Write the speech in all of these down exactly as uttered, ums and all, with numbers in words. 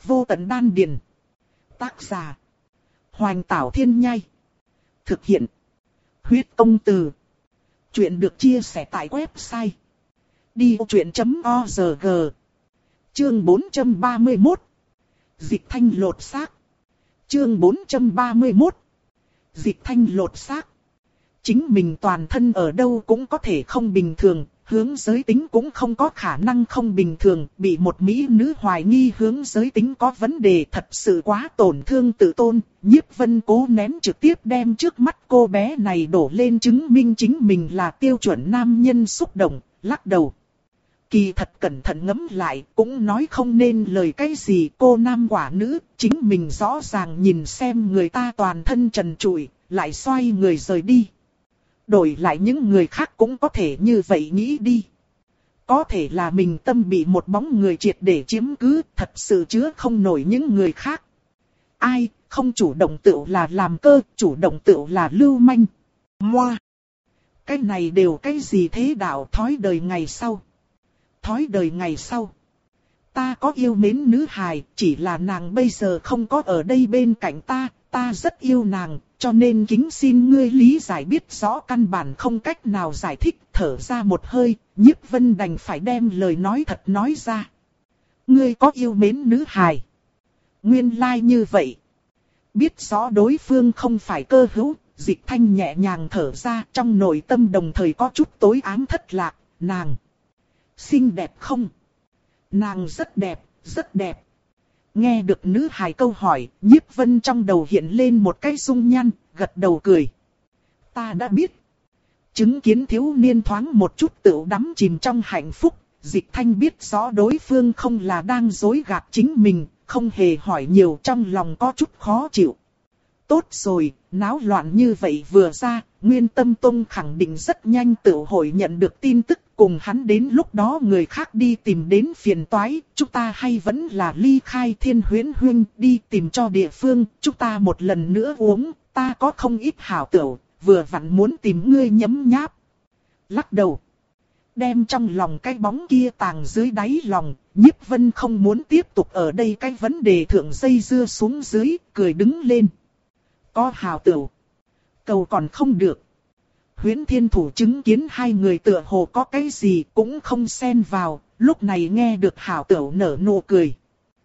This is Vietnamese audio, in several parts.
Vô tận đan điền. Tác giả. Hoành Tảo Thiên Nhai. Thực hiện. Huyết Công Từ. Chuyện được chia sẻ tại website đi vô chuyện chấm org. Chương bốn trăm ba mươi mốt. Dịch thanh lột xác. Chương bốn trăm ba mươi mốt. Dịch thanh lột xác. Chính mình toàn thân ở đâu cũng có thể không bình thường, hướng giới tính cũng không có khả năng không bình thường, bị một mỹ nữ hoài nghi hướng giới tính có vấn đề thật sự quá tổn thương tự tôn. Nhiếp Vân cố nén trực tiếp đem trước mắt cô bé này đổ lên chứng minh chính mình là tiêu chuẩn nam nhân xúc động, lắc đầu. Kỳ thật cẩn thận ngẫm lại cũng nói không nên lời cái gì, cô nam quả nữ, chính mình rõ ràng nhìn xem người ta toàn thân trần trụi, lại xoay người rời đi. Đổi lại những người khác cũng có thể như vậy nghĩ đi. Có thể là mình tâm bị một bóng người triệt để chiếm cứ, thật sự chứa không nổi những người khác. Ai, không chủ động tựu là làm cơ, chủ động tựu là lưu manh. Moa! Cái này đều cái gì thế đạo thói đời ngày sau. Thói đời ngày sau. Ta có yêu mến nữ hài, chỉ là nàng bây giờ không có ở đây bên cạnh ta, ta rất yêu nàng. Cho nên kính xin ngươi lý giải biết rõ căn bản không cách nào giải thích, thở ra một hơi, Nhiếp Vân đành phải đem lời nói thật nói ra. Ngươi có yêu mến nữ hài. Nguyên lai like như vậy. Biết rõ đối phương không phải cơ hữu, Dịch Thanh nhẹ nhàng thở ra, trong nội tâm đồng thời có chút tối ám thất lạc. Nàng xinh đẹp không? Nàng rất đẹp, rất đẹp. Nghe được nữ hài câu hỏi, Nhiếp Vân trong đầu hiện lên một cái dung nhan, gật đầu cười. Ta đã biết. Chứng kiến thiếu niên thoáng một chút tự đắm chìm trong hạnh phúc, Dịch Thanh biết rõ đối phương không là đang dối gạt chính mình, không hề hỏi nhiều, trong lòng có chút khó chịu. Tốt rồi, náo loạn như vậy vừa ra, Nguyên Tâm Tông khẳng định rất nhanh tự hội nhận được tin tức, cùng hắn đến lúc đó người khác đi tìm đến phiền toái, chúng ta hay vẫn là ly khai Thiên Huyễn Huynh đi tìm cho địa phương, chúng ta một lần nữa uống, ta có không ít hảo tửu, vừa vặn muốn tìm ngươi nhấm nháp. Lắc đầu. Đem trong lòng cái bóng kia tàng dưới đáy lòng, Nhiếp Vân không muốn tiếp tục ở đây cái vấn đề thượng dây dưa xuống dưới, cười đứng lên. Có hảo tửu. Cầu còn không được. Huyễn Thiên Thủ chứng kiến hai người tựa hồ có cái gì cũng không xen vào, lúc này nghe được hảo tửu nở nụ cười.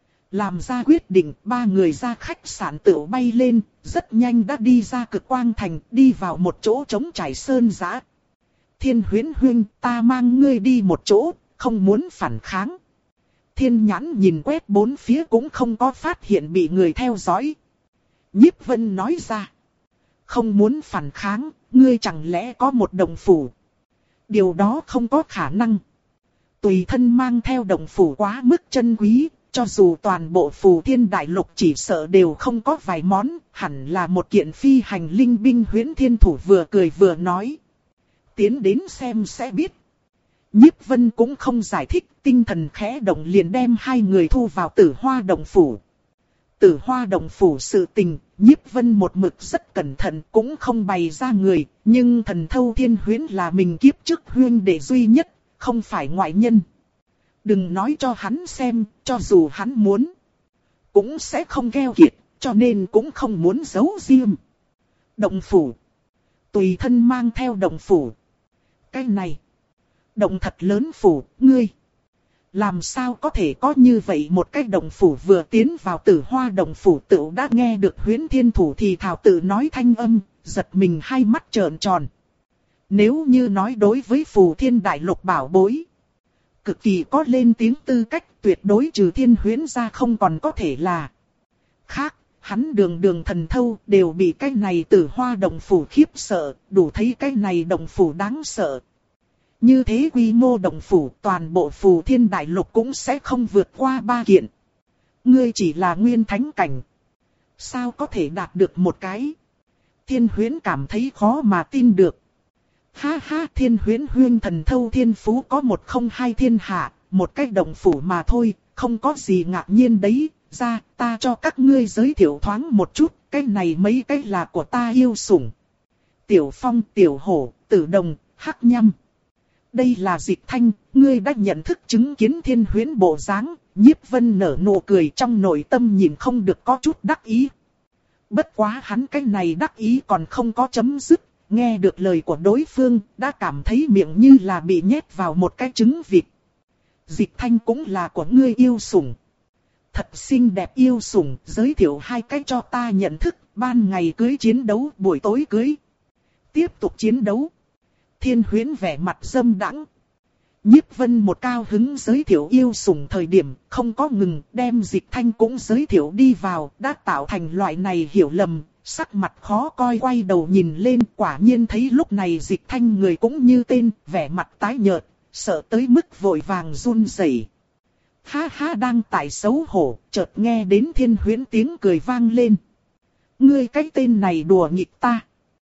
Làm ra quyết định, ba người ra khách sạn tửu bay lên, rất nhanh đã đi ra Cực Quang Thành, đi vào một chỗ trống trải sơn dã. Thiên Huyễn Huynh, ta mang ngươi đi một chỗ, không muốn phản kháng. Thiên Nhãn nhìn quét bốn phía cũng không có phát hiện bị người theo dõi. Nhiếp Vân nói ra. Không muốn phản kháng, ngươi chẳng lẽ có một đồng phủ? Điều đó không có khả năng. Tùy thân mang theo đồng phủ quá mức chân quý, cho dù toàn bộ Phù Thiên Đại Lục chỉ sợ đều không có vài món, hẳn là một kiện phi hành linh binh. Huyễn Thiên Thủ vừa cười vừa nói. Tiến đến xem sẽ biết. Nhiếp Vân cũng không giải thích, tinh thần khẽ động liền đem hai người thu vào Tử Hoa Đồng Phủ. Tử Hoa Đồng Phủ sự tình, Nhiếp Vân một mực rất cẩn thận cũng không bày ra người, nhưng Thần Thâu Thiên Huyễn là mình kiếp trước huyên đệ duy nhất, không phải ngoại nhân. Đừng nói cho hắn xem, cho dù hắn muốn, cũng sẽ không keo kiệt, cho nên cũng không muốn giấu riêng. Động Phủ. Tùy thân mang theo Động Phủ. Cái này. Động thật lớn phủ, ngươi. Làm sao có thể có như vậy một cái đồng phủ? Vừa tiến vào Tử Hoa Đồng Phủ tự đã nghe được Huyễn Thiên Thủ thì thảo tự nói thanh âm, giật mình hai mắt trợn tròn. Nếu như nói đối với Phù Thiên Đại Lục bảo bối, cực kỳ có lên tiếng tư cách, tuyệt đối trừ Thiên Huyễn ra không còn có thể là khác. Hắn đường đường thần thâu đều bị cái này Tử Hoa Đồng Phủ khiếp sợ, đủ thấy cái này đồng phủ đáng sợ. Như thế quy mô đồng phủ, toàn bộ Phù Thiên Đại Lục cũng sẽ không vượt qua ba kiện. Ngươi chỉ là nguyên thánh cảnh, sao có thể đạt được một cái? Thiên Huyễn cảm thấy khó mà tin được. Ha ha, Thiên Huyễn Huyên thần thâu thiên phú có một không hai thiên hạ, một cái đồng phủ mà thôi, không có gì ngạc nhiên đấy. Ra, ta cho các ngươi giới thiệu thoáng một chút, cái này mấy cái là của ta yêu sủng. Tiểu Phong, Tiểu Hổ, Tử Đồng, Hắc Nhâm. đây là Dịch Thanh, ngươi đã nhận thức chứng kiến Thiên Huyễn bộ dáng. Nhiếp Vân nở nụ cười, trong nội tâm nhìn không được có chút đắc ý. Bất quá hắn cái này đắc ý còn không có chấm dứt, nghe được lời của đối phương, đã cảm thấy miệng như là bị nhét vào một cái trứng vịt. Dịch Thanh cũng là của ngươi yêu sủng. Thật xinh đẹp yêu sủng, giới thiệu hai cái cho ta nhận thức, ban ngày cưới chiến đấu, buổi tối cưới. Tiếp tục chiến đấu. Thiên Huyễn vẻ mặt dâm đãng. Nhiếp Vân một cao hứng giới thiệu yêu sủng thời điểm, không có ngừng, đem Dịch Thanh cũng giới thiệu đi vào, đã tạo thành loại này hiểu lầm, sắc mặt khó coi, quay đầu nhìn lên, quả nhiên thấy lúc này Dịch Thanh người cũng như tên, vẻ mặt tái nhợt, sợ tới mức vội vàng run rẩy. Ha ha, đang tại xấu hổ, chợt nghe đến Thiên Huyễn tiếng cười vang lên. Ngươi cái tên này đùa nghịch ta.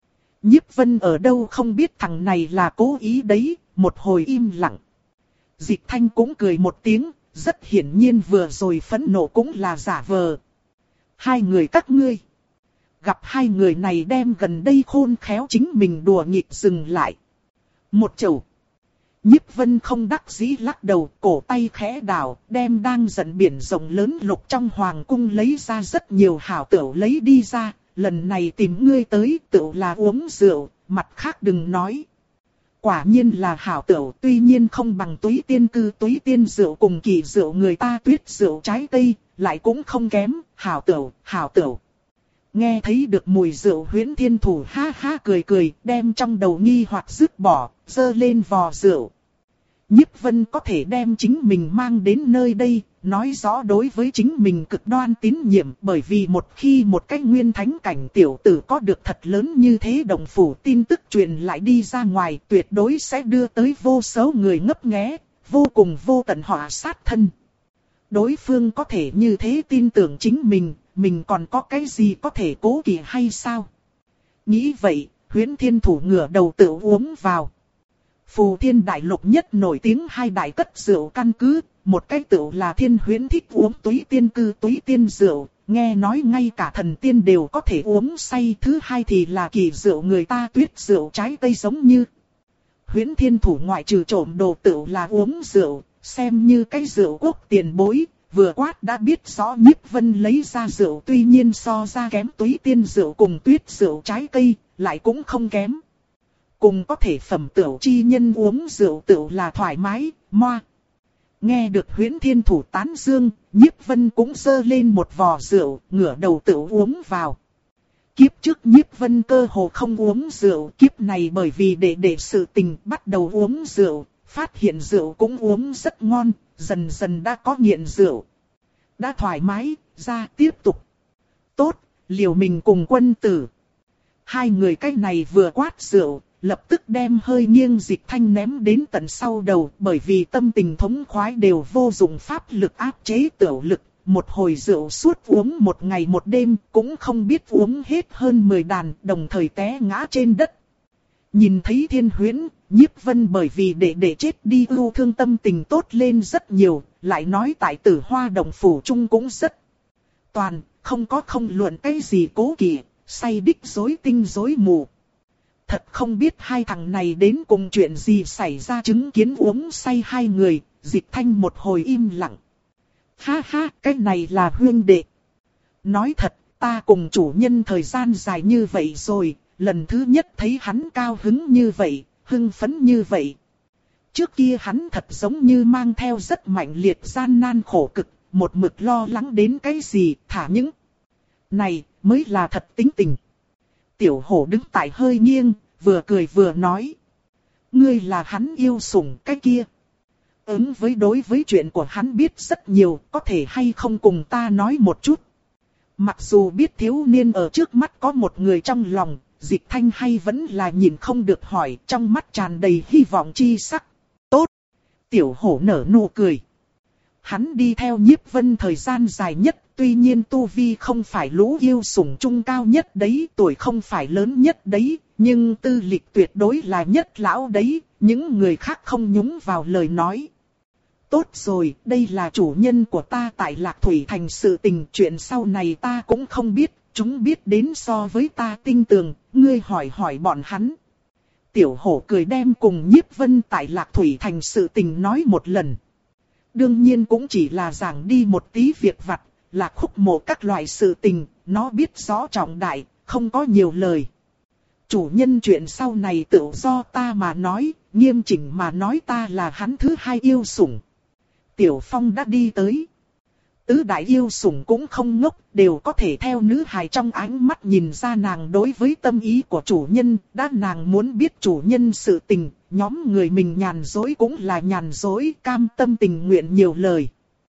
Nhiếp Vân ở đâu không biết thằng này là cố ý đấy, một hồi im lặng. Dịch Thanh cũng cười một tiếng, rất hiển nhiên vừa rồi phẫn nộ cũng là giả vờ. Hai người các ngươi. Gặp hai người này đem gần đây khôn khéo chính mình đùa nghịch dừng lại. Một chầu. Nhiếp Vân không đắc dĩ lắc đầu, cổ tay khẽ đảo, đem đang giận biển rộng lớn lục trong hoàng cung lấy ra rất nhiều hảo tửu lấy đi ra. Lần này tìm ngươi tới tửu là uống rượu, mặt khác đừng nói. Quả nhiên là hảo tửu, tuy nhiên không bằng túy tiên cư túy tiên rượu cùng kỳ rượu người ta tuyết rượu trái cây, lại cũng không kém, hảo tửu, hảo tửu. Nghe thấy được mùi rượu Huyễn Thiên Thủ ha ha cười cười, đem trong đầu nghi hoặc dứt bỏ, dơ lên vò rượu. Nhiếp Vân có thể đem chính mình mang đến nơi đây, nói rõ đối với chính mình cực đoan tín nhiệm, bởi vì một khi một cái nguyên thánh cảnh tiểu tử có được thật lớn như thế đồng phủ tin tức truyền lại đi ra ngoài, tuyệt đối sẽ đưa tới vô số người ngấp nghé, vô cùng vô tận họa sát thân. Đối phương có thể như thế tin tưởng chính mình, mình còn có cái gì có thể cố kỵ hay sao? Nghĩ vậy, Huyễn Thiên Thủ ngửa đầu tự uống vào. Phù Thiên Đại Lục nhất nổi tiếng hai đại cất rượu căn cứ, một cái tựu là Thiên Huyễn thích uống túy tiên cư túy tiên rượu, nghe nói ngay cả thần tiên đều có thể uống say. Thứ hai thì là kỳ rượu người ta tuyết rượu trái cây giống như. Huyễn Thiên Thủ ngoại trừ trộm đồ tựu là uống rượu, xem như cái rượu quốc tiền bối, vừa quát đã biết rõ Nhiếp Vân lấy ra rượu tuy nhiên so ra kém túy tiên rượu cùng tuyết rượu trái cây, lại cũng không kém. Cùng có thể phẩm tửu chi nhân uống rượu tửu là thoải mái, moa. Nghe được Huyễn Thiên Thủ tán dương, Nhiếp Vân cũng dơ lên một vò rượu, ngửa đầu tửu uống vào. Kiếp trước Nhiếp Vân cơ hồ không uống rượu, kiếp này bởi vì để để sự tình bắt đầu uống rượu, phát hiện rượu cũng uống rất ngon, dần dần đã có nghiện rượu. Đã thoải mái, ra tiếp tục. Tốt, liều mình cùng quân tử. Hai người cái này vừa quát rượu, lập tức đem hơi nghiêng Dịch Thanh ném đến tận sau đầu, bởi vì tâm tình thống khoái đều vô dụng pháp lực áp chế tiểu lực, một hồi rượu suốt uống một ngày một đêm, cũng không biết uống hết hơn mười đàn, đồng thời té ngã trên đất. Nhìn thấy Thiên Huyễn, Nhiếp Vân bởi vì để để chết đi ưu thương tâm tình tốt lên rất nhiều, lại nói tại Tử Hoa Động Phủ Trung cũng rất toàn, không có không luận cái gì cố kỵ, say đích rối tinh rối mù. Thật không biết hai thằng này đến cùng chuyện gì xảy ra, chứng kiến uống say hai người, Dịch Thanh một hồi im lặng. Ha ha, cái này là huynh đệ. Nói thật, ta cùng chủ nhân thời gian dài như vậy rồi, lần thứ nhất thấy hắn cao hứng như vậy, hưng phấn như vậy. Trước kia hắn thật giống như mang theo rất mạnh liệt gian nan khổ cực, một mực lo lắng đến cái gì, thả những này mới là thật tính tình. Tiểu hổ đứng tại hơi nghiêng, vừa cười vừa nói. Ngươi là hắn yêu sủng cái kia. Ứng với đối với chuyện của hắn biết rất nhiều, có thể hay không cùng ta nói một chút. Mặc dù biết thiếu niên ở trước mắt có một người trong lòng, Dịch Thanh hay vẫn là nhìn không được hỏi, trong mắt tràn đầy hy vọng chi sắc. Tốt! Tiểu hổ nở nụ cười. Hắn đi theo Nhiếp Vân thời gian dài nhất, tuy nhiên tu vi không phải lũ yêu sủng trung cao nhất đấy, tuổi không phải lớn nhất đấy, nhưng tư lịch tuyệt đối là nhất lão đấy, những người khác không nhúng vào lời nói. Tốt rồi, đây là chủ nhân của ta tại Lạc Thủy Thành sự tình, chuyện sau này ta cũng không biết, chúng biết đến so với ta tinh tường, ngươi hỏi hỏi bọn hắn. Tiểu hổ cười đem cùng Nhiếp Vân tại Lạc Thủy Thành sự tình nói một lần. Đương nhiên cũng chỉ là giảng đi một tí việc vặt, là khúc mộ các loại sự tình, nó biết rõ trọng đại, không có nhiều lời. Chủ nhân chuyện sau này tự do ta mà nói, nghiêm chỉnh mà nói ta là hắn thứ hai yêu sủng. Tiểu Phong đã đi tới. Tứ đại yêu sủng cũng không ngốc, đều có thể theo nữ hài trong ánh mắt nhìn ra nàng đối với tâm ý của chủ nhân. Đã nàng muốn biết chủ nhân sự tình, nhóm người mình nhàn dối cũng là nhàn dối, cam tâm tình nguyện nhiều lời.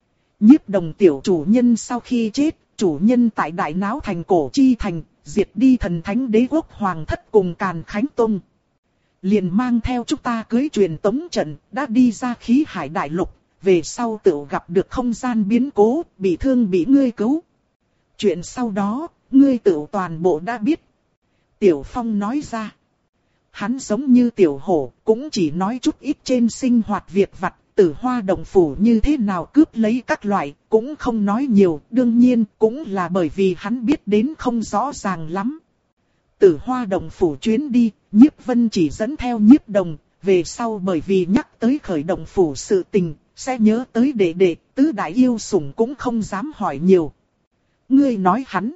Nhiếp Đồng tiểu chủ nhân sau khi chết, chủ nhân tại Đại Náo Thành Cổ Chi Thành, diệt đi thần thánh đế quốc Hoàng Thất cùng Càn Khánh Tông. Liền mang theo chúng ta cưới truyền tống trận, đã đi ra khí hải đại lục. Về sau tự gặp được không gian biến cố, bị thương bị ngươi cứu. Chuyện sau đó, ngươi tự toàn bộ đã biết. Tiểu Phong nói ra. Hắn giống như tiểu hổ, cũng chỉ nói chút ít trên sinh hoạt việc vặt, Tử Hoa Đồng Phủ như thế nào cướp lấy các loại, cũng không nói nhiều, đương nhiên cũng là bởi vì hắn biết đến không rõ ràng lắm. Tử Hoa Đồng Phủ chuyến đi, Nhiếp Vân chỉ dẫn theo Nhiếp Đồng, về sau bởi vì nhắc tới khởi Đồng Phủ sự tình, sẽ nhớ tới đệ đệ, tứ đại yêu sủng cũng không dám hỏi nhiều. Ngươi nói hắn,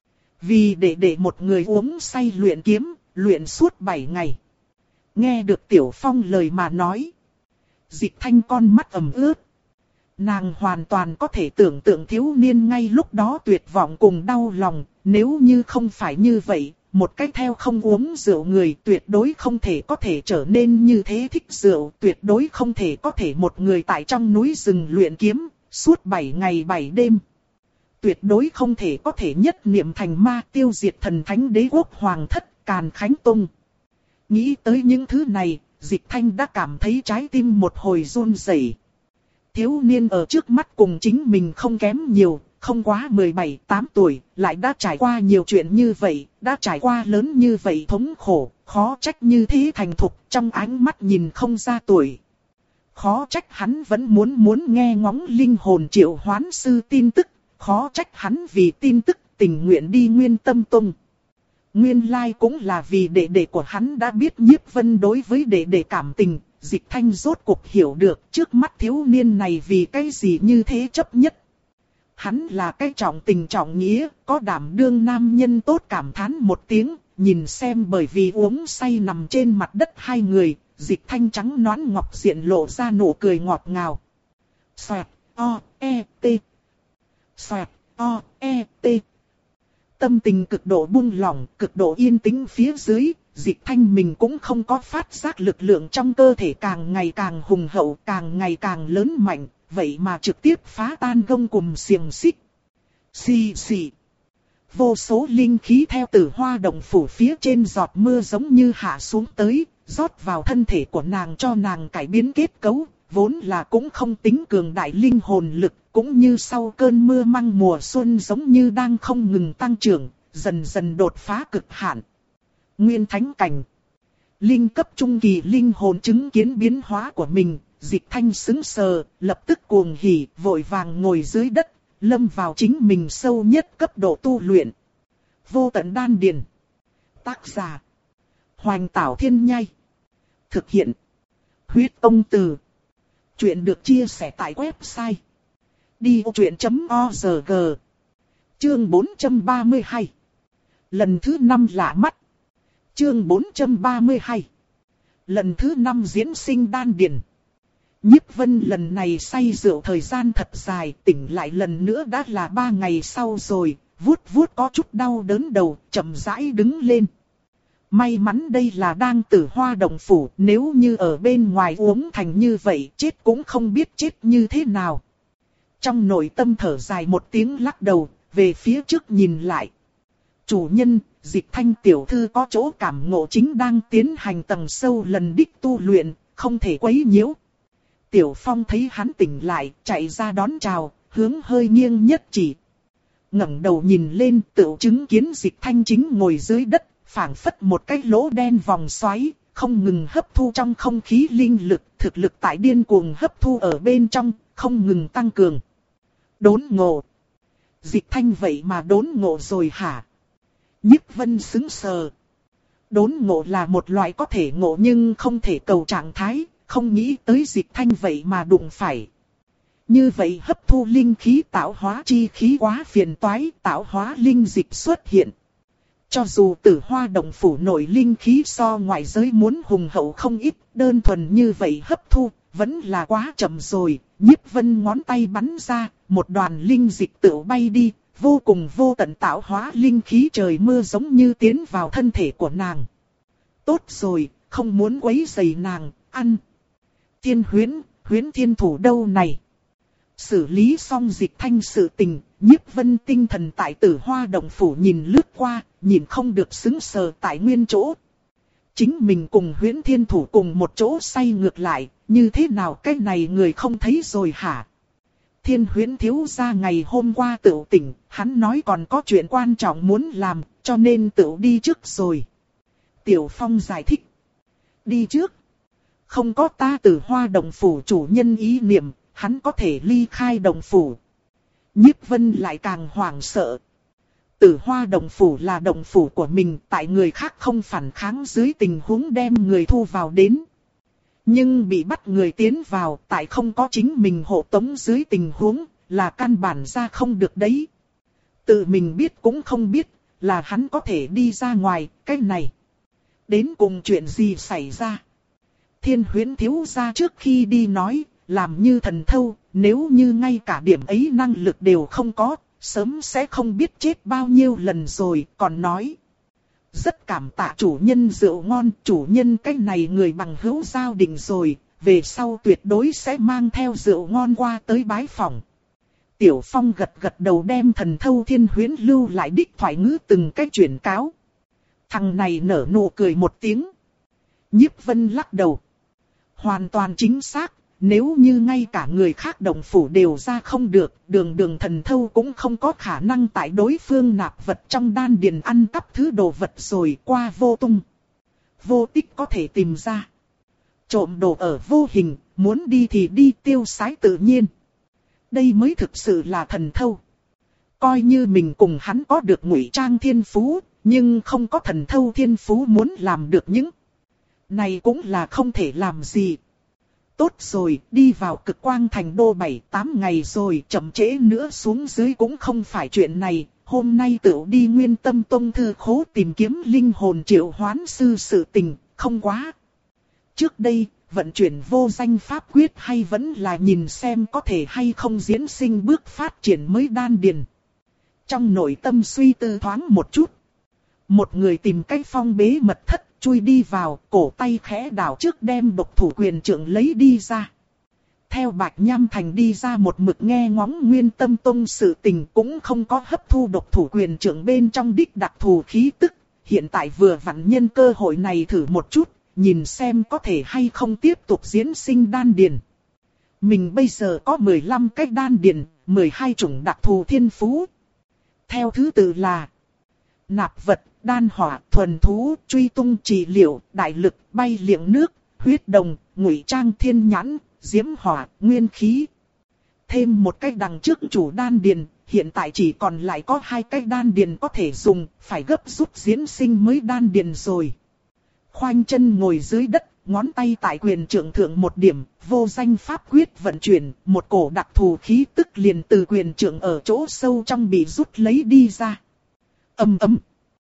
vì đệ đệ một người uống say luyện kiếm, luyện suốt bảy ngày. Nghe được Tiểu Phong lời mà nói, Dịch Thanh con mắt ẩm ướt. Nàng hoàn toàn có thể tưởng tượng thiếu niên ngay lúc đó tuyệt vọng cùng đau lòng, nếu như không phải như vậy, một cách theo không uống rượu người tuyệt đối không thể có thể trở nên như thế thích rượu, tuyệt đối không thể có thể một người tại trong núi rừng luyện kiếm, suốt bảy ngày bảy đêm. Tuyệt đối không thể có thể nhất niệm thành ma tiêu diệt thần thánh đế quốc Hoàng Thất Càn Khánh Tông. Nghĩ tới những thứ này, Dịch Thanh đã cảm thấy trái tim một hồi run rẩy. Thiếu niên ở trước mắt cùng chính mình không kém nhiều, không quá mười bảy tám tuổi, lại đã trải qua nhiều chuyện như vậy, đã trải qua lớn như vậy thống khổ, khó trách như thế thành thục, trong ánh mắt nhìn không ra tuổi. Khó trách hắn vẫn muốn muốn nghe ngóng linh hồn triệu hoán sư tin tức, khó trách hắn vì tin tức tình nguyện đi Nguyên Tâm Tông. Nguyên lai cũng là vì đệ đệ của hắn đã biết Nhiếp Vân đối với đệ đệ cảm tình, Dịch Thanh rốt cuộc hiểu được trước mắt thiếu niên này vì cái gì như thế chấp nhất. Hắn là cái trọng tình trọng nghĩa, có đảm đương nam nhân tốt cảm thán một tiếng, nhìn xem bởi vì uống say nằm trên mặt đất hai người, Dịch Thanh trắng nõn ngọc diện lộ ra nụ cười ngọt ngào. Xoẹt, o, e, t. Xoẹt, o, e, t. Tâm tình cực độ buông lỏng, cực độ yên tĩnh phía dưới, Dịch Thanh mình cũng không có phát giác lực lượng trong cơ thể càng ngày càng hùng hậu, càng ngày càng lớn mạnh, vậy mà trực tiếp phá tan gông cùm xiềng xích. Xì xì. Vô số linh khí theo Tử Hoa Đồng Phủ phía trên giọt mưa giống như hạ xuống tới, rót vào thân thể của nàng cho nàng cải biến kết cấu, vốn là cũng không tính cường đại linh hồn lực, cũng như sau cơn mưa măng mùa xuân giống như đang không ngừng tăng trưởng, dần dần đột phá cực hạn. Nguyên Thánh Cảnh. Linh cấp trung kỳ linh hồn chứng kiến biến hóa của mình, Dịch Thanh sững sờ, lập tức cuồng hỉ, vội vàng ngồi dưới đất, lâm vào chính mình sâu nhất cấp độ tu luyện. Vô tận đan điền. Tác giả. Hoành Tảo Thiên Nhai. Thực hiện. Huyết Tông Từ. Chuyện được chia sẻ tại website đi vô chuyện chấm org. Chương bốn trăm ba mươi hai. Lần thứ năm lạ mắt. Chương bốn trăm ba mươi hai. Lần thứ năm diễn sinh đan điền. Nhiếp Vân lần này say rượu thời gian thật dài, tỉnh lại lần nữa đã là ba ngày sau rồi, vuốt vuốt có chút đau đớn đầu, chậm rãi đứng lên. May mắn đây là đang Tử Hoa Đồng Phủ, nếu như ở bên ngoài uống thành như vậy, chết cũng không biết chết như thế nào. Trong nội tâm thở dài một tiếng lắc đầu, về phía trước nhìn lại. Chủ nhân, Dịch Thanh tiểu thư có chỗ cảm ngộ chính đang tiến hành tầng sâu lần đích tu luyện, không thể quấy nhiễu. Tiểu Phong thấy hắn tỉnh lại, chạy ra đón chào, hướng hơi nghiêng nhất chỉ. Ngẩng đầu nhìn lên, tựu chứng kiến Dịch Thanh chính ngồi dưới đất, phảng phất một cái lỗ đen vòng xoáy, không ngừng hấp thu trong không khí linh lực, thực lực tại điên cuồng hấp thu ở bên trong, không ngừng tăng cường. Đốn ngộ. Dịch Thanh vậy mà đốn ngộ rồi hả? Nhiếp Vân sững sờ. Đốn ngộ là một loại có thể ngộ nhưng không thể cầu trạng thái, không nghĩ tới Dịch Thanh vậy mà đụng phải. Như vậy hấp thu linh khí tạo hóa chi khí quá phiền toái, tạo hóa linh dịch xuất hiện. Cho dù Tử Hoa Động phủ nội linh khí so ngoại giới muốn hùng hậu không ít, đơn thuần như vậy hấp thu, vẫn là quá chậm rồi. Nhiếp Vân ngón tay bắn ra, một đoàn linh dịch tự bay đi, vô cùng vô tận tạo hóa linh khí trời mưa giống như tiến vào thân thể của nàng. Tốt rồi, không muốn quấy rầy nàng, ăn. Thiên huyễn, huyễn thiên thủ đâu này? Xử lý xong Dịch Thanh sự tình, Nhiếp Vân tinh thần tại Tử Hoa Động phủ nhìn lướt qua, nhìn không được sững sờ tại nguyên chỗ. Chính mình cùng huyễn thiên thủ cùng một chỗ say ngược lại, như thế nào cái này người không thấy rồi hả? Thiên huyễn thiếu gia ngày hôm qua tự tỉnh, hắn nói còn có chuyện quan trọng muốn làm, cho nên tự đi trước rồi. Tiểu Phong giải thích. Đi trước. Không có ta Tử Hoa Động phủ chủ nhân ý niệm, hắn có thể ly khai động phủ. Nhiếp Vân lại càng hoảng sợ. Tử Hoa Động phủ là động phủ của mình, tại người khác không phản kháng dưới tình huống đem người thu vào đến. Nhưng bị bắt người tiến vào, tại không có chính mình hộ tống dưới tình huống, là căn bản ra không được đấy. Tự mình biết cũng không biết, là hắn có thể đi ra ngoài, cái này. Đến cùng chuyện gì xảy ra? Thiên huyễn thiếu gia trước khi đi nói, làm như thần thâu, nếu như ngay cả điểm ấy năng lực đều không có, sớm sẽ không biết chết bao nhiêu lần rồi, còn nói. Rất cảm tạ chủ nhân rượu ngon, chủ nhân cái này người bằng hữu giao định rồi, về sau tuyệt đối sẽ mang theo rượu ngon qua tới bái phỏng. Tiểu Phong gật gật đầu đem thần thâu thiên huyễn lưu lại đích thoại ngữ từng cách chuyển cáo. Thằng này nở nụ cười một tiếng. Nhiếp Vân lắc đầu. Hoàn toàn chính xác. Nếu như ngay cả người khác động phủ đều ra không được, đường đường thần thâu cũng không có khả năng tại đối phương nạp vật trong đan điền ăn cắp thứ đồ vật rồi qua vô tung. Vô tích có thể tìm ra. Trộm đồ ở vô hình, muốn đi thì đi tiêu sái tự nhiên. Đây mới thực sự là thần thâu. Coi như mình cùng hắn có được ngụy trang thiên phú, nhưng không có thần thâu thiên phú muốn làm được những này cũng là không thể làm gì. Tốt rồi, đi vào Cực Quang Thành đô bảy tám ngày rồi, chậm trễ nữa xuống dưới cũng không phải chuyện này. Hôm nay tự đi Nguyên Tâm Tông thư khố tìm kiếm linh hồn triệu hoán sư sự tình, không quá. Trước đây, vận chuyển vô danh pháp quyết hay vẫn là nhìn xem có thể hay không diễn sinh bước phát triển mới đan điền. Trong nội tâm suy tư thoáng một chút. Một người tìm cách phong bế mật thất. Chui đi vào, cổ tay khẽ đảo trước đem độc thủ quyền trượng lấy đi ra. Theo Bạch Nham Thành đi ra một mực nghe ngóng Nguyên Tâm Tông sự tình cũng không có hấp thu độc thủ quyền trượng bên trong đích đặc thù khí tức. Hiện tại vừa vặn nhân cơ hội này thử một chút, nhìn xem có thể hay không tiếp tục diễn sinh đan điền. Mình bây giờ có mười lăm cái đan điền, mười hai chủng đặc thù thiên phú. Theo thứ tự là nạp vật, đan hỏa, thuần thú, truy tung trị liệu, đại lực, bay liệng nước, huyết đồng, ngụy trang thiên nhãn, diễm hỏa, nguyên khí. Thêm một cái đằng trước chủ đan điền, hiện tại chỉ còn lại có hai cái đan điền có thể dùng, phải gấp rút diễn sinh mới đan điền rồi. Khoanh chân ngồi dưới đất, ngón tay tại quyền trượng thượng một điểm, vô danh pháp quyết vận chuyển, một cổ đặc thù khí tức liền từ quyền trượng ở chỗ sâu trong bị rút lấy đi ra. Ầm ầm.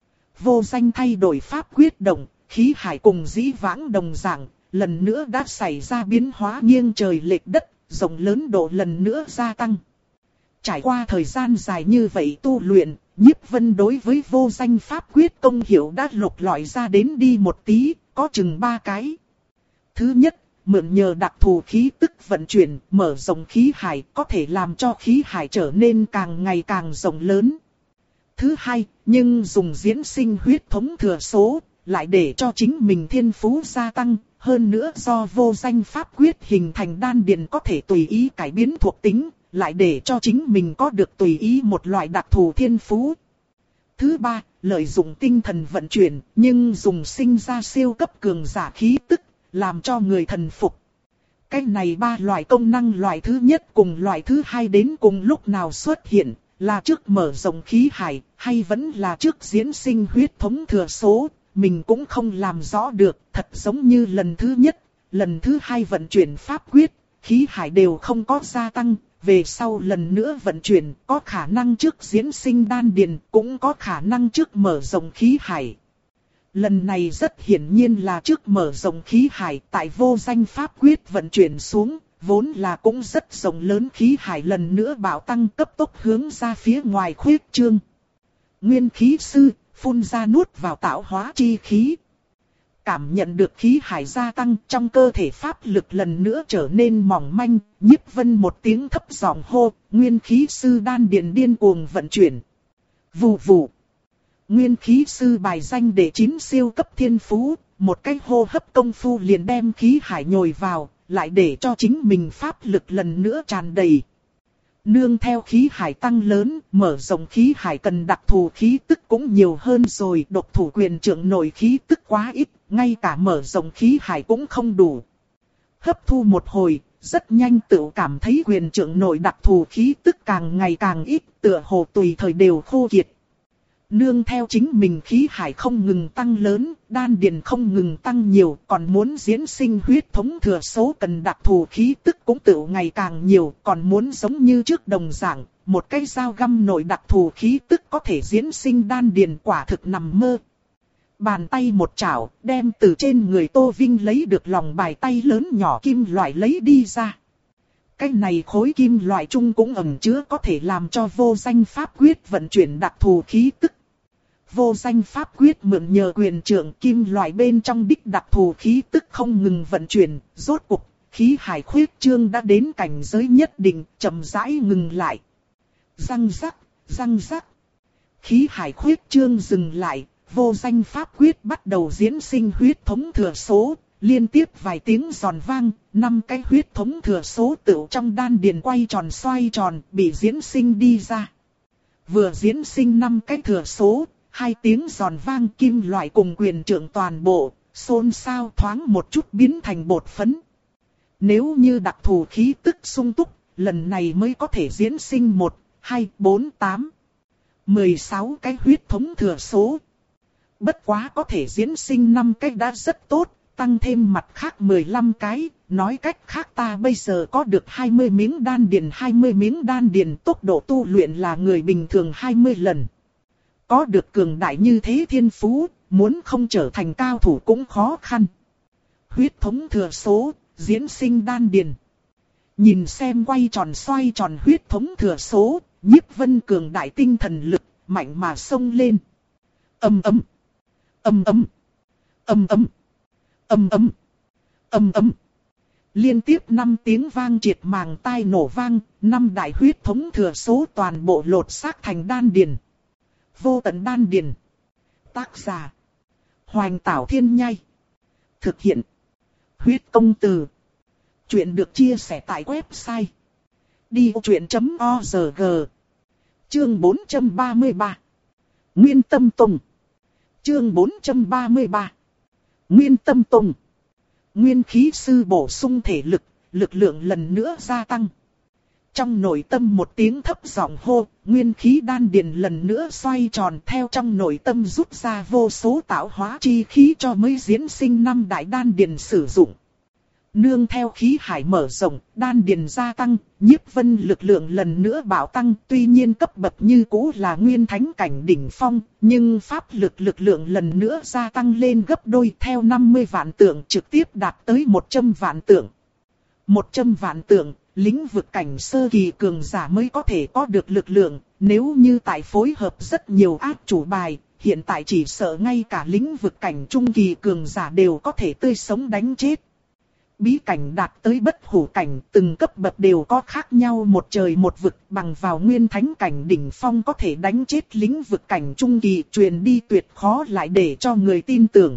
Vô danh thay đổi pháp quyết động, khí hải cùng dĩ vãng đồng dạng, lần nữa đã xảy ra biến hóa nghiêng trời lệch đất, rộng lớn độ lần nữa gia tăng. Trải qua thời gian dài như vậy tu luyện, Nhiếp Vân đối với vô danh pháp quyết công hiểu đã lục lọi ra đến đi một tí, có chừng ba cái. Thứ nhất, mượn nhờ đặc thù khí tức vận chuyển, mở rộng khí hải, có thể làm cho khí hải trở nên càng ngày càng rộng lớn. Thứ hai, nhưng dùng diễn sinh huyết thống thừa số, lại để cho chính mình thiên phú gia tăng, hơn nữa do vô danh pháp quyết hình thành đan điền có thể tùy ý cải biến thuộc tính, lại để cho chính mình có được tùy ý một loại đặc thù thiên phú. Thứ ba, lợi dụng tinh thần vận chuyển, nhưng dùng sinh ra siêu cấp cường giả khí tức, làm cho người thần phục. Cái này ba loại công năng loại thứ nhất cùng loại thứ hai đến cùng lúc nào xuất hiện, là trước mở rộng khí hải, hay vẫn là trước diễn sinh huyết thống thừa số, mình cũng không làm rõ được, thật giống như lần thứ nhất, lần thứ hai vận chuyển pháp quyết, khí hải đều không có gia tăng, về sau lần nữa vận chuyển, có khả năng trước diễn sinh đan điền, cũng có khả năng trước mở rộng khí hải. Lần này rất hiển nhiên là trước mở rộng khí hải, tại vô danh pháp quyết vận chuyển xuống, vốn là cũng rất rộng lớn khí hải lần nữa bạo tăng cấp tốc hướng ra phía ngoài khuyết trương. Nguyên khí sư, phun ra nuốt vào tạo hóa chi khí. Cảm nhận được khí hải gia tăng trong cơ thể pháp lực lần nữa trở nên mỏng manh, Nhiếp Vân một tiếng thấp giọng hô, nguyên khí sư đan điền điên cuồng vận chuyển. Vù vù. Nguyên khí sư bài danh đệ chín siêu cấp thiên phú, một cái hô hấp công phu liền đem khí hải nhồi vào, lại để cho chính mình pháp lực lần nữa tràn đầy. Nương theo khí hải tăng lớn, mở rộng khí hải cần đặc thù khí tức cũng nhiều hơn rồi, độc thủ quyền trưởng nội khí tức quá ít, ngay cả mở rộng khí hải cũng không đủ. Hấp thu một hồi, rất nhanh tự cảm thấy quyền trưởng nội đặc thù khí tức càng ngày càng ít, tựa hồ tùy thời đều khô kiệt. Nương theo chính mình khí hải không ngừng tăng lớn, đan điền không ngừng tăng nhiều, còn muốn diễn sinh huyết thống thừa số cần đặc thù khí tức cũng tự ngày càng nhiều, còn muốn giống như trước đồng dạng, một cái dao găm nội đặc thù khí tức có thể diễn sinh đan điền quả thực nằm mơ. Bàn tay một chảo, đem từ trên người Tô Vinh lấy được lòng bài tay lớn nhỏ kim loại lấy đi ra. Cái này khối kim loại chung cũng ẩn chứa có thể làm cho vô danh pháp quyết vận chuyển đặc thù khí tức. Vô danh pháp quyết mượn nhờ quyền trưởng kim loại bên trong đích đặc thù khí tức không ngừng vận chuyển, rốt cuộc, khí hải khuyết trương đã đến cảnh giới nhất định, chậm rãi ngừng lại. Răng rắc, răng rắc. Khí hải khuyết trương dừng lại, vô danh pháp quyết bắt đầu diễn sinh huyết thống thừa số. Liên tiếp vài tiếng giòn vang, năm cái huyết thống thừa số tựu trong đan điền quay tròn xoay tròn, bị diễn sinh đi ra. Vừa diễn sinh năm cái thừa số, hai tiếng giòn vang kim loại cùng quyền trưởng toàn bộ, xôn xao thoáng một chút biến thành bột phấn. Nếu như đặc thù khí tức sung túc, lần này mới có thể diễn sinh một, hai, bốn, tám, mười sáu cái huyết thống thừa số. Bất quá có thể diễn sinh năm cái đã rất tốt. Tăng thêm mặt khác mười lăm cái, nói cách khác ta bây giờ có được hai mươi miếng đan điền, hai mươi miếng đan điền tốc độ tu luyện là người bình thường hai mươi lần. Có được cường đại như thế thiên phú, muốn không trở thành cao thủ cũng khó khăn. Huyết thống thừa số, diễn sinh đan điền. Nhìn xem quay tròn xoay tròn huyết thống thừa số, Nhiếp Vân cường đại tinh thần lực, mạnh mà xông lên. Ầm ầm, ầm ầm, ầm ầm. Ầm ầm, ầm ầm. Liên tiếp năm tiếng vang triệt màng tai nổ vang, năm đại huyết thống thừa số toàn bộ lột xác thành đan điền. Vô tận đan điền. Tác giả: Hoành Tảo Thiên Nhai. Thực hiện: Huyết Công Từ. Chuyện được chia sẻ tại website đi vô chuyện chấm org. Chương bốn trăm ba mươi ba. Nguyên Tâm Tông. Chương bốn trăm ba mươi ba. Nguyên Tâm Tông. Nguyên khí sư bổ sung thể lực, lực lượng lần nữa gia tăng. Trong nội tâm một tiếng thấp giọng hô, nguyên khí đan điền lần nữa xoay tròn, theo trong nội tâm rút ra vô số tạo hóa chi khí cho mới diễn sinh năm đại đan điền sử dụng. Nương theo khí hải mở rộng, đan điền gia tăng, Nhiếp Vân lực lượng lần nữa bạo tăng, tuy nhiên cấp bậc như cũ là nguyên thánh cảnh đỉnh phong, nhưng pháp lực lực lượng lần nữa gia tăng lên gấp đôi, theo năm mươi vạn tượng trực tiếp đạt tới một trăm vạn tượng. một trăm vạn tượng, lĩnh vực cảnh sơ kỳ cường giả mới có thể có được lực lượng, nếu như tại phối hợp rất nhiều ác chủ bài, hiện tại chỉ sợ ngay cả lĩnh vực cảnh trung kỳ cường giả đều có thể tươi sống đánh chết. Bí cảnh đạt tới bất hủ cảnh, từng cấp bậc đều có khác nhau một trời một vực, bằng vào nguyên thánh cảnh đỉnh phong có thể đánh chết lĩnh vực cảnh trung kỳ, truyền đi tuyệt khó lại để cho người tin tưởng.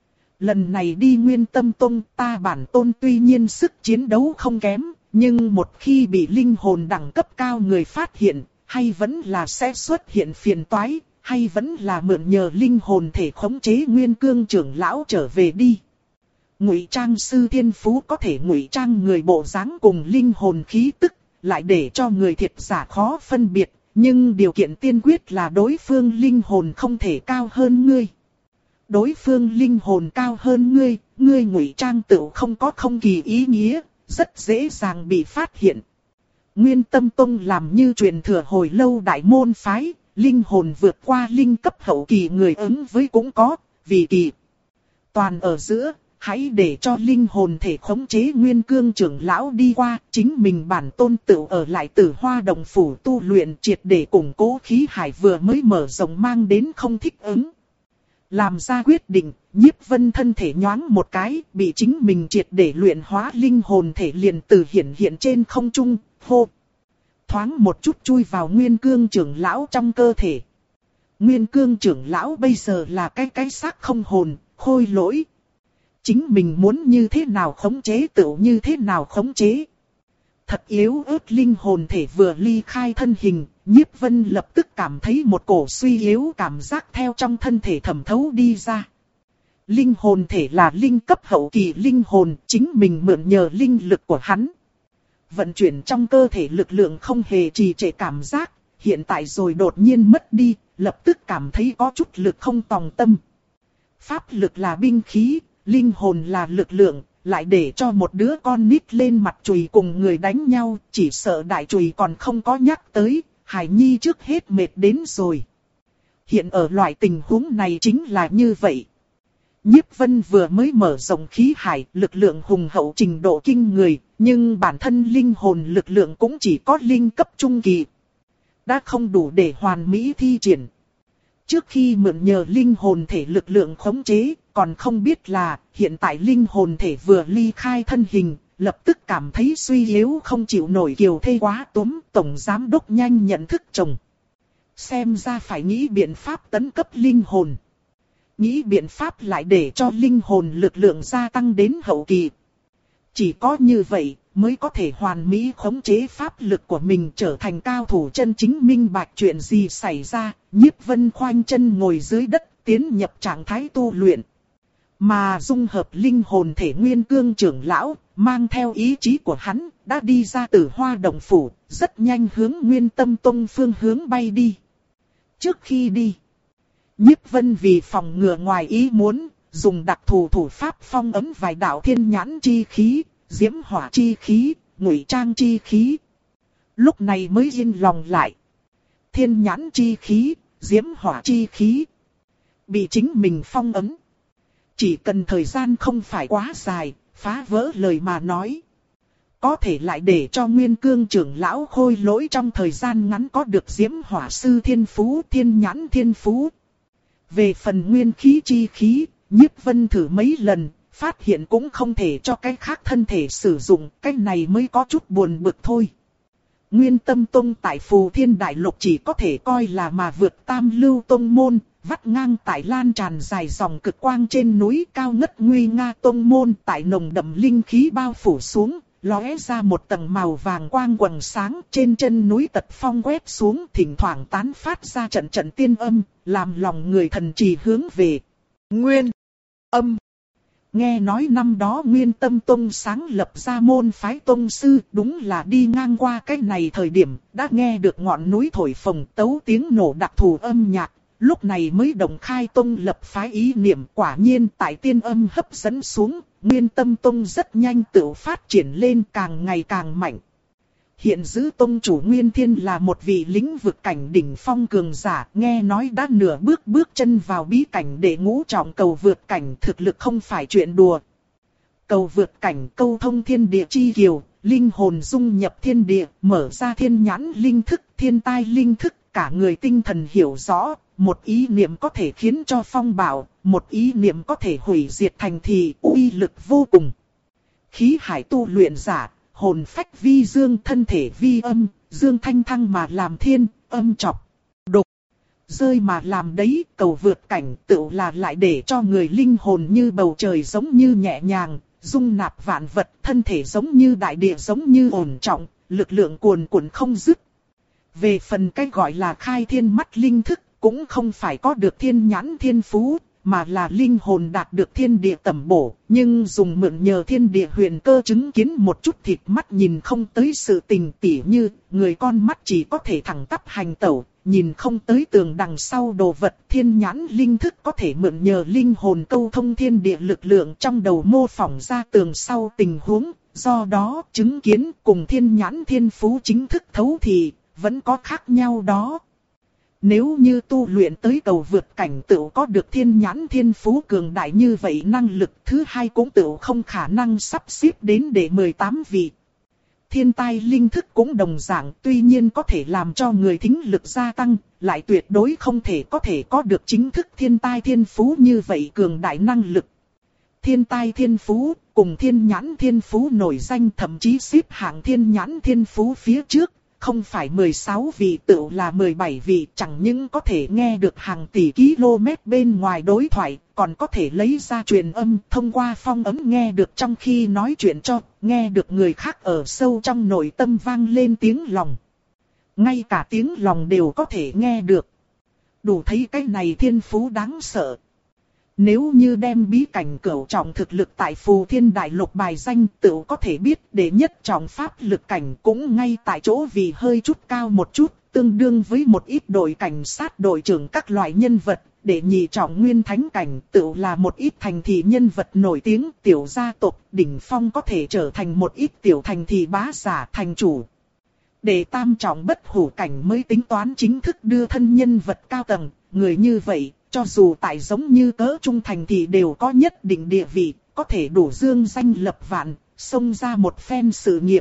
Lần này đi Nguyên Tâm Tông, ta bản tôn tuy nhiên sức chiến đấu không kém, nhưng một khi bị linh hồn đẳng cấp cao người phát hiện, hay vẫn là sẽ xuất hiện phiền toái, hay vẫn là mượn nhờ linh hồn thể khống chế Nguyên Cương trưởng lão trở về đi. Ngụy trang sư thiên phú có thể ngụy trang người bộ dáng cùng linh hồn khí tức, lại để cho người thiệt giả khó phân biệt, nhưng điều kiện tiên quyết là đối phương linh hồn không thể cao hơn ngươi. Đối phương linh hồn cao hơn ngươi, ngươi ngụy trang tựu không có không kỳ ý nghĩa, rất dễ dàng bị phát hiện. Nguyên Tâm Tông làm như truyền thừa hồi lâu đại môn phái, linh hồn vượt qua linh cấp hậu kỳ người ứng với cũng có, vì kỳ. Toàn ở giữa, hãy để cho linh hồn thể khống chế Nguyên Cương trưởng lão đi qua, chính mình bản tôn tựu ở lại Tử Hoa Đồng phủ tu luyện triệt để củng cố khí hải vừa mới mở rộng mang đến không thích ứng. Làm ra quyết định, Nhiếp Vân thân thể nhoáng một cái, bị chính mình triệt để luyện hóa linh hồn thể liền từ hiển hiện trên không trung, hô. Thoáng một chút chui vào Nguyên Cương trưởng lão trong cơ thể. Nguyên Cương trưởng lão bây giờ là cái cái xác không hồn, khôi lỗi. Chính mình muốn như thế nào khống chế tựu như thế nào khống chế. Thật yếu ớt linh hồn thể vừa ly khai thân hình, Nhiếp Vân lập tức cảm thấy một cổ suy yếu cảm giác theo trong thân thể thẩm thấu đi ra. Linh hồn thể là linh cấp hậu kỳ linh hồn, chính mình mượn nhờ linh lực của hắn. Vận chuyển trong cơ thể lực lượng không hề trì trệ cảm giác, hiện tại rồi đột nhiên mất đi, lập tức cảm thấy có chút lực không tòng tâm. Pháp lực là binh khí, linh hồn là lực lượng, lại để cho một đứa con nít lên mặt chùy cùng người đánh nhau, chỉ sợ đại chùy còn không có nhắc tới, Hải Nhi trước hết mệt đến rồi. Hiện ở loại tình huống này chính là như vậy. Nhiếp Vân vừa mới mở rộng khí hải, lực lượng hùng hậu trình độ kinh người, nhưng bản thân linh hồn lực lượng cũng chỉ có linh cấp trung kỳ. Đã không đủ để hoàn mỹ thi triển. Trước khi mượn nhờ linh hồn thể lực lượng khống chế, còn không biết là hiện tại linh hồn thể vừa ly khai thân hình, lập tức cảm thấy suy yếu không chịu nổi kiều thê quá túm, tổng giám đốc nhanh nhận thức chồng. Xem ra phải nghĩ biện pháp tấn cấp linh hồn. Nghĩ biện pháp lại để cho linh hồn lực lượng gia tăng đến hậu kỳ. Chỉ có như vậy mới có thể hoàn mỹ khống chế pháp lực của mình trở thành cao thủ chân chính minh bạch chuyện gì xảy ra. Nhiếp Vân khoanh chân ngồi dưới đất tiến nhập trạng thái tu luyện. Mà dung hợp linh hồn thể Nguyên Cương trưởng lão, mang theo ý chí của hắn, đã đi ra từ Hoa Đồng phủ, rất nhanh hướng Nguyên Tâm Tông phương hướng bay đi. Trước khi đi, Nhiếp Vân vì phòng ngừa ngoài ý muốn, dùng đặc thù thủ pháp phong ấn vài đạo thiên nhãn chi khí, diễm hỏa chi khí, ngụy trang chi khí. Lúc này mới yên lòng lại. Thiên nhãn chi khí, diễm hỏa chi khí, bị chính mình phong ấn. Chỉ cần thời gian không phải quá dài, phá vỡ lời mà nói, có thể lại để cho Nguyên Cương trưởng lão khôi lỗi trong thời gian ngắn có được diễm hỏa sư thiên phú, thiên nhãn thiên phú. Về phần nguyên khí chi khí, Nhiếp Vân thử mấy lần, phát hiện cũng không thể cho cái khác thân thể sử dụng, cái này mới có chút buồn bực thôi. Nguyên Tâm Tông tại Phù Thiên Đại Lục chỉ có thể coi là mà vượt tam lưu tông môn, vắt ngang tại lan tràn dài dòng cực quang trên núi cao ngất nguy nga tông môn tại nồng đậm linh khí bao phủ xuống, lóe ra một tầng màu vàng quang quầng sáng trên chân núi tật phong quét xuống thỉnh thoảng tán phát ra trận trận tiên âm, làm lòng người thần trì hướng về. Nguyên âm. Nghe nói năm đó Nguyên Tâm Tông sáng lập ra môn phái tông sư, đúng là đi ngang qua cái này thời điểm, đã nghe được ngọn núi thổi phồng tấu tiếng nổ đặc thù âm nhạc, lúc này mới đồng khai tông lập phái ý niệm. Quả nhiên tại tiên âm hấp dẫn xuống, Nguyên Tâm Tông rất nhanh tự phát triển lên, càng ngày càng mạnh. Hiện giữ tông chủ Nguyên Thiên là một vị lĩnh vực cảnh đỉnh phong cường giả, nghe nói đã nửa bước bước chân vào bí cảnh để ngũ trọng cầu vượt cảnh, thực lực không phải chuyện đùa. Cầu vượt cảnh câu thông thiên địa chi kiều, linh hồn dung nhập thiên địa, mở ra thiên nhãn linh thức, thiên tai linh thức, cả người tinh thần hiểu rõ, một ý niệm có thể khiến cho phong bạo, một ý niệm có thể hủy diệt thành thị, uy lực vô cùng. Khí hải tu luyện giả, hồn phách vi dương, thân thể vi âm, dương thanh thăng mà làm thiên, âm chọc, đục, rơi mà làm đấy. Cầu vượt cảnh tựu là lại để cho người linh hồn như bầu trời giống như nhẹ nhàng, dung nạp vạn vật, thân thể giống như đại địa giống như ổn trọng, lực lượng cuồn cuộn không dứt. Về phần cách gọi là khai thiên mắt linh thức, cũng không phải có được thiên nhãn thiên phú, mà là linh hồn đạt được thiên địa tẩm bổ, nhưng dùng mượn nhờ thiên địa huyền cơ chứng kiến một chút thịt mắt nhìn không tới sự tình, tỉ như người con mắt chỉ có thể thẳng tắp hành tẩu, nhìn không tới tường đằng sau đồ vật. Thiên nhãn linh thức có thể mượn nhờ linh hồn câu thông thiên địa lực lượng trong đầu mô phỏng ra tường sau tình huống, do đó chứng kiến cùng thiên nhãn thiên phú chính thức thấu thì vẫn có khác nhau đó. Nếu như tu luyện tới cầu vượt cảnh tựu có được thiên nhãn thiên phú cường đại như vậy, năng lực thứ hai cũng tựu không khả năng sắp xếp đến để mười tám vị. Thiên tai linh thức cũng đồng dạng, tuy nhiên có thể làm cho người thính lực gia tăng, lại tuyệt đối không thể có thể có được chính thức thiên tai thiên phú như vậy cường đại năng lực. Thiên tai thiên phú cùng thiên nhãn thiên phú nổi danh, thậm chí xếp hạng thiên nhãn thiên phú phía trước. Không phải mười sáu vị tựu là mười bảy vị, chẳng những có thể nghe được hàng tỷ km bên ngoài đối thoại, còn có thể lấy ra truyền âm thông qua phong ấm nghe được trong khi nói chuyện cho, nghe được người khác ở sâu trong nội tâm vang lên tiếng lòng. Ngay cả tiếng lòng đều có thể nghe được. Đủ thấy cái này thiên phú đáng sợ. Nếu như đem bí cảnh cửu trọng thực lực tại Phù Thiên Đại Lục bài danh, tự có thể biết đệ nhất trọng pháp lực cảnh cũng ngay tại chỗ, vì hơi chút cao một chút, tương đương với một ít đội cảnh sát đội trưởng các loại nhân vật. Đệ nhị trọng nguyên thánh cảnh tự là một ít thành thị nhân vật nổi tiếng, tiểu gia tộc đỉnh phong có thể trở thành một ít tiểu thành thị bá giả thành chủ. Đệ tam trọng bất hủ cảnh mới tính toán chính thức đưa thân nhân vật cao tầng, người như vậy. Cho dù tại giống như cỡ trung thành thì đều có nhất định địa vị, có thể đủ dương danh lập vạn, xông ra một phen sự nghiệp.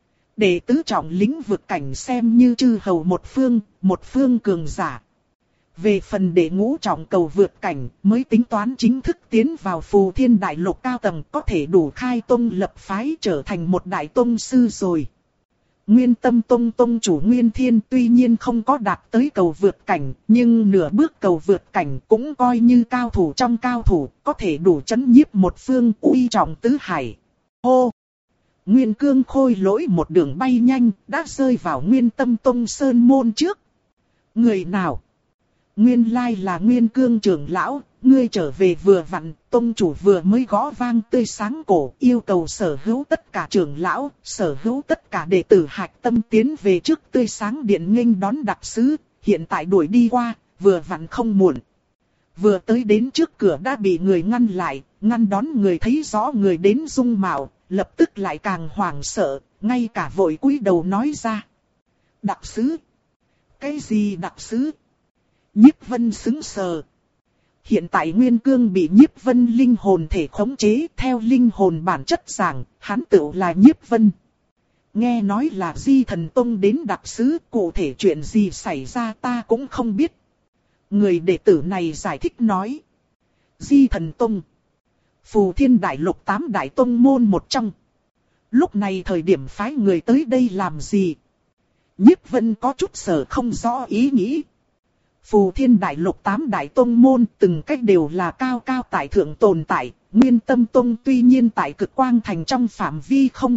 Đệ tứ trọng lĩnh vực cảnh xem như chư hầu một phương, một phương cường giả. Về phần đệ ngũ trọng cầu vượt cảnh mới tính toán chính thức tiến vào Phù Thiên Đại Lục cao tầng, có thể đủ khai tông lập phái trở thành một đại tông sư rồi. Nguyên Tâm Tông Tông chủ Nguyên Thiên tuy nhiên không có đạt tới cầu vượt cảnh, nhưng nửa bước cầu vượt cảnh cũng coi như cao thủ trong cao thủ, có thể đủ chấn nhiếp một phương uy trọng tứ hải. Hô! Nguyên Cương khôi lỗi một đường bay nhanh, đã rơi vào Nguyên Tâm Tông Sơn Môn trước. Người nào? Nguyên lai là Nguyên Cương trưởng lão, ngươi trở về vừa vặn, tông chủ vừa mới gõ vang tươi sáng cổ, yêu cầu sở hữu tất cả trưởng lão, sở hữu tất cả đệ tử hạch tâm tiến về trước tươi sáng điện nghênh đón đặc sứ, hiện tại đuổi đi qua, vừa vặn không muộn. Vừa tới đến trước cửa đã bị người ngăn lại, ngăn đón người thấy rõ người đến dung mạo, lập tức lại càng hoảng sợ, ngay cả vội cúi đầu nói ra. Đặc sứ? Cái gì đặc sứ? Nhiếp Vân sững sờ. Hiện tại Nguyên Cương bị Nhiếp Vân linh hồn thể khống chế, theo linh hồn bản chất giảng, hắn tự là Nhiếp Vân. Nghe nói là Di Thần Tông đến đặc sứ, cụ thể chuyện gì xảy ra ta cũng không biết. Người đệ tử này giải thích nói. Di Thần Tông, Phù Thiên Đại Lục tám đại tông môn một trong. Lúc này thời điểm phái người tới đây làm gì? Nhiếp Vân có chút sở không rõ ý nghĩ. Phù Thiên Đại Lục tám đại tông môn từng cách đều là cao cao tại thượng tồn tại, Nguyên Tâm Tông tuy nhiên tại Cực Quang Thành trong phạm vi không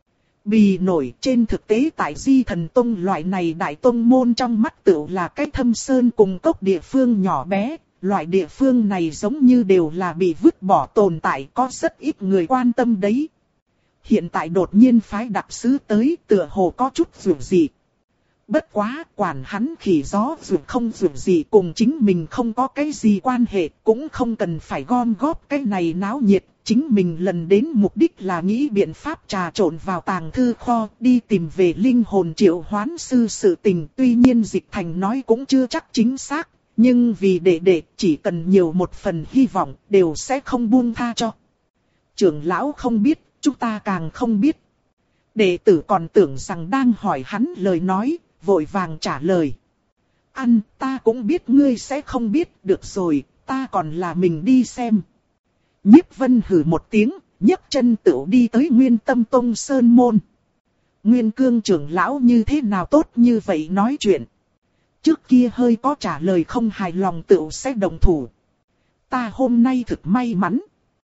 bì nổi, trên thực tế tại Di Thần Tông loại này đại tông môn trong mắt tựu là cái thâm sơn cùng cốc địa phương nhỏ bé, loại địa phương này giống như đều là bị vứt bỏ tồn tại, có rất ít người quan tâm đấy. Hiện tại đột nhiên phái đặc sứ tới, tựa hồ có chút dù gì. Bất quá, quản hắn khỉ gió dù không dù gì, cùng chính mình không có cái gì quan hệ, cũng không cần phải gom góp cái này náo nhiệt. Chính mình lần đến mục đích là nghĩ biện pháp trà trộn vào tàng thư kho, đi tìm về linh hồn triệu hoán sư sự tình. Tuy nhiên Dịch Thành nói cũng chưa chắc chính xác, nhưng vì đệ đệ chỉ cần nhiều một phần hy vọng, đều sẽ không buông tha cho. Trưởng lão không biết, chúng ta càng không biết. Đệ tử còn tưởng rằng đang hỏi hắn lời nói, vội vàng trả lời. Ăn, ta cũng biết ngươi sẽ không biết, được rồi, ta còn là mình đi xem. Nhiếp Vân hừ một tiếng, nhấc chân tựu đi tới Nguyên Tâm Tông Sơn Môn. Nguyên Cương trưởng lão như thế nào tốt như vậy nói chuyện. Trước kia hơi có trả lời không hài lòng tựu sẽ đồng thủ. Ta hôm nay thực may mắn.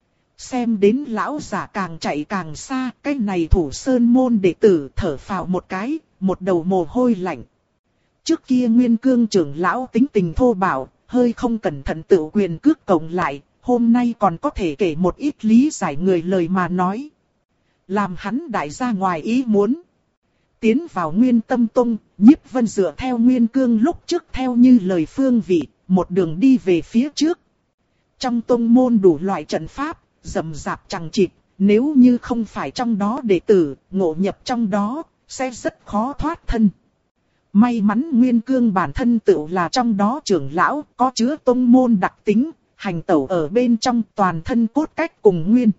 Xem đến lão giả càng chạy càng xa, cái này thủ Sơn Môn đệ tử thở phào một cái, một đầu mồ hôi lạnh. Trước kia Nguyên Cương trưởng lão tính tình thô bạo, hơi không cẩn thận tự quyền cước cộng lại, hôm nay còn có thể kể một ít lý giải người lời mà nói. Làm hắn đại gia ngoài ý muốn. Tiến vào Nguyên Tâm Tông, Nhiếp Vân dựa theo Nguyên Cương lúc trước theo như lời phương vị, một đường đi về phía trước. Trong tông môn đủ loại trận pháp, rầm rạp chằng chịt, nếu như không phải trong đó đệ tử, ngộ nhập trong đó, sẽ rất khó thoát thân. May mắn Nguyên Cương bản thân tự là trong đó trưởng lão, có chứa tông môn đặc tính, hành tẩu ở bên trong toàn thân cốt cách cùng Nguyên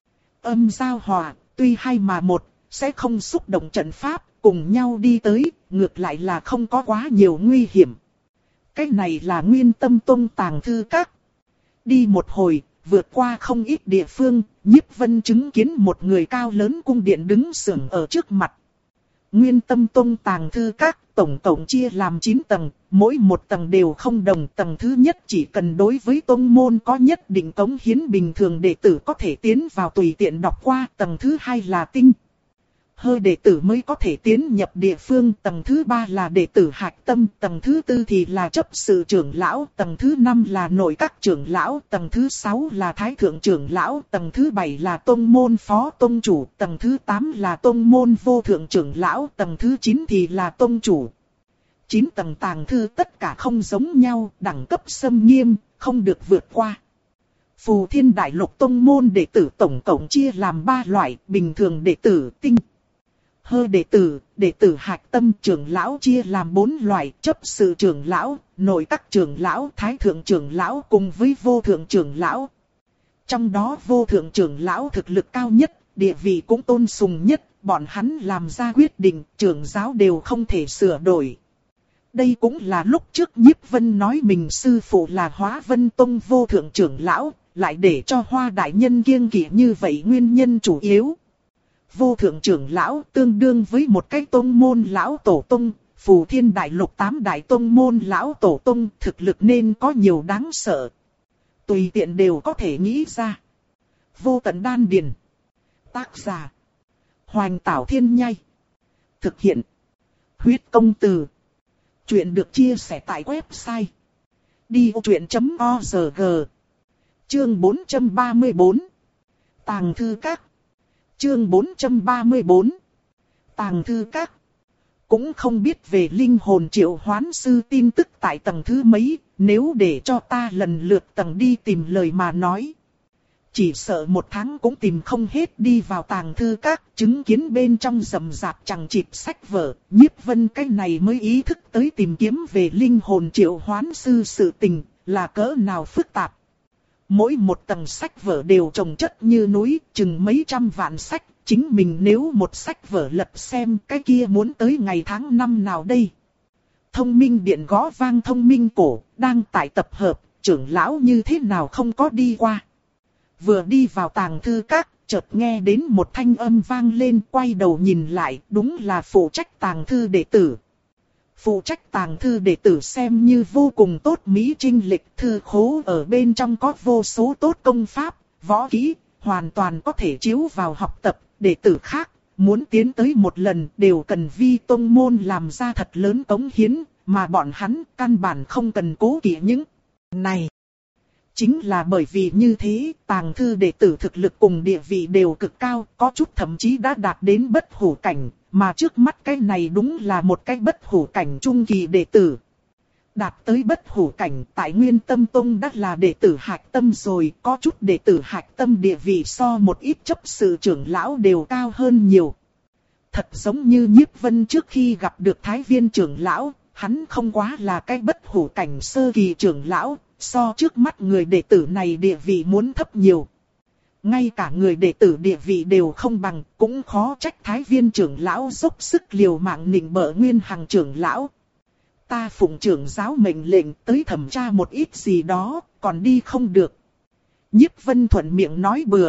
Âm giao hòa, tuy hai mà một, sẽ không xúc động trận pháp, cùng nhau đi tới, ngược lại là không có quá nhiều nguy hiểm. Cái này là Nguyên Tâm Tông tàng thư các. Đi một hồi, vượt qua không ít địa phương, Nhiếp Vân chứng kiến một người cao lớn cung điện đứng sững ở trước mặt. Nguyên Tâm Tông tàng thư các tổng cộng chia làm chín tầng, mỗi một tầng đều không đồng. Tầng thứ nhất chỉ cần đối với tông môn có nhất định cống hiến bình thường đệ tử có thể tiến vào tùy tiện đọc qua. Tầng thứ hai là tinh hơi đệ tử mới có thể tiến nhập địa phương. Tầng thứ ba là đệ tử hạch tâm. Tầng thứ tư thì là chấp sự trưởng lão. Tầng thứ năm là nội các trưởng lão. Tầng thứ sáu là thái thượng trưởng lão. Tầng thứ bảy là tông môn phó tông chủ. Tầng thứ tám là tông môn vô thượng trưởng lão. Tầng thứ chín thì là tông chủ. Chín tầng tàng thư tất cả không giống nhau, đẳng cấp xâm nghiêm, không được vượt qua. Phù Thiên Đại Lục tông môn đệ tử tổng cộng chia làm ba loại, bình thường đệ tử, tinh hơi đệ tử, đệ tử hạch tâm, trưởng lão chia làm bốn loại, chấp sự trưởng lão, nội các trưởng lão, thái thượng trưởng lão cùng với vô thượng trưởng lão. Trong đó vô thượng trưởng lão thực lực cao nhất, địa vị cũng tôn sùng nhất, bọn hắn làm ra quyết định, trưởng giáo đều không thể sửa đổi. Đây cũng là lúc trước Nhiếp Vân nói mình sư phụ là Hóa Vân Tông vô thượng trưởng lão, lại để cho Hoa đại nhân kiêng kỵ như vậy nguyên nhân chủ yếu. Vô thượng trưởng lão tương đương với một cái tông môn lão tổ tông, Phù Thiên Đại Lục tám đại tông môn lão tổ tông, thực lực nên có nhiều đáng sợ. Tùy tiện đều có thể nghĩ ra. Vô Tận Đan Điền. Tác giả: Hoành Tảo Thiên Nhai. Thực hiện: Huyết Công Từ. Chuyện được chia sẻ tại website đi vô chuyện chấm org. Chương bốn trăm ba mươi tư. Tàng thư các. Chương bốn trăm ba mươi tư. Tàng thư các. Cũng không biết về linh hồn triệu hoán sư tin tức tại tầng thứ mấy, nếu để cho ta lần lượt tầng đi tìm lời mà nói. Chỉ sợ một tháng cũng tìm không hết. Đi vào tàng thư các, chứng kiến bên trong rầm rạp chằng chịt sách vở, Nhiếp Vân cái này mới ý thức tới tìm kiếm về linh hồn triệu hoán sư sự tình, là cỡ nào phức tạp. Mỗi một tầng sách vở đều chồng chất như núi, chừng mấy trăm vạn sách, chính mình nếu một sách vở lật xem cái kia muốn tới ngày tháng năm nào đây. Thông minh điện gõ vang thông minh cổ, đang tại tập hợp, trưởng lão như thế nào không có đi qua. Vừa đi vào tàng thư các, chợt nghe đến một thanh âm vang lên, quay đầu nhìn lại, đúng là phụ trách tàng thư đệ tử. Phụ trách tàng thư đệ tử xem như vô cùng tốt mỹ trinh lịch, thư khố ở bên trong có vô số tốt công pháp, võ kỹ, hoàn toàn có thể chiếu vào học tập. Đệ tử khác, muốn tiến tới một lần đều cần vi tông môn làm ra thật lớn cống hiến, mà bọn hắn căn bản không cần cố kỵ những này. Chính là bởi vì như thế, tàng thư đệ tử thực lực cùng địa vị đều cực cao, có chút thậm chí đã đạt đến bất hủ cảnh, mà trước mắt cái này đúng là một cái bất hủ cảnh trung kỳ đệ tử. Đạt tới bất hủ cảnh tại Nguyên Tâm Tông đã là đệ tử hạch tâm rồi, có chút đệ tử hạch tâm địa vị so một ít chấp sự trưởng lão đều cao hơn nhiều. Thật giống như Nhiếp Vân trước khi gặp được Thái Viên trưởng lão, hắn không quá là cái bất hủ cảnh sơ kỳ trưởng lão, so trước mắt người đệ tử này địa vị muốn thấp nhiều. Ngay cả người đệ tử địa vị đều không bằng, cũng khó trách Thái Viên trưởng lão dốc sức liều mạng nịnh bợ Nguyên Hằng trưởng lão. Ta phụng trưởng giáo mệnh lệnh tới thẩm tra một ít gì đó, còn đi không được. Nhiếp Vân thuận miệng nói bừa.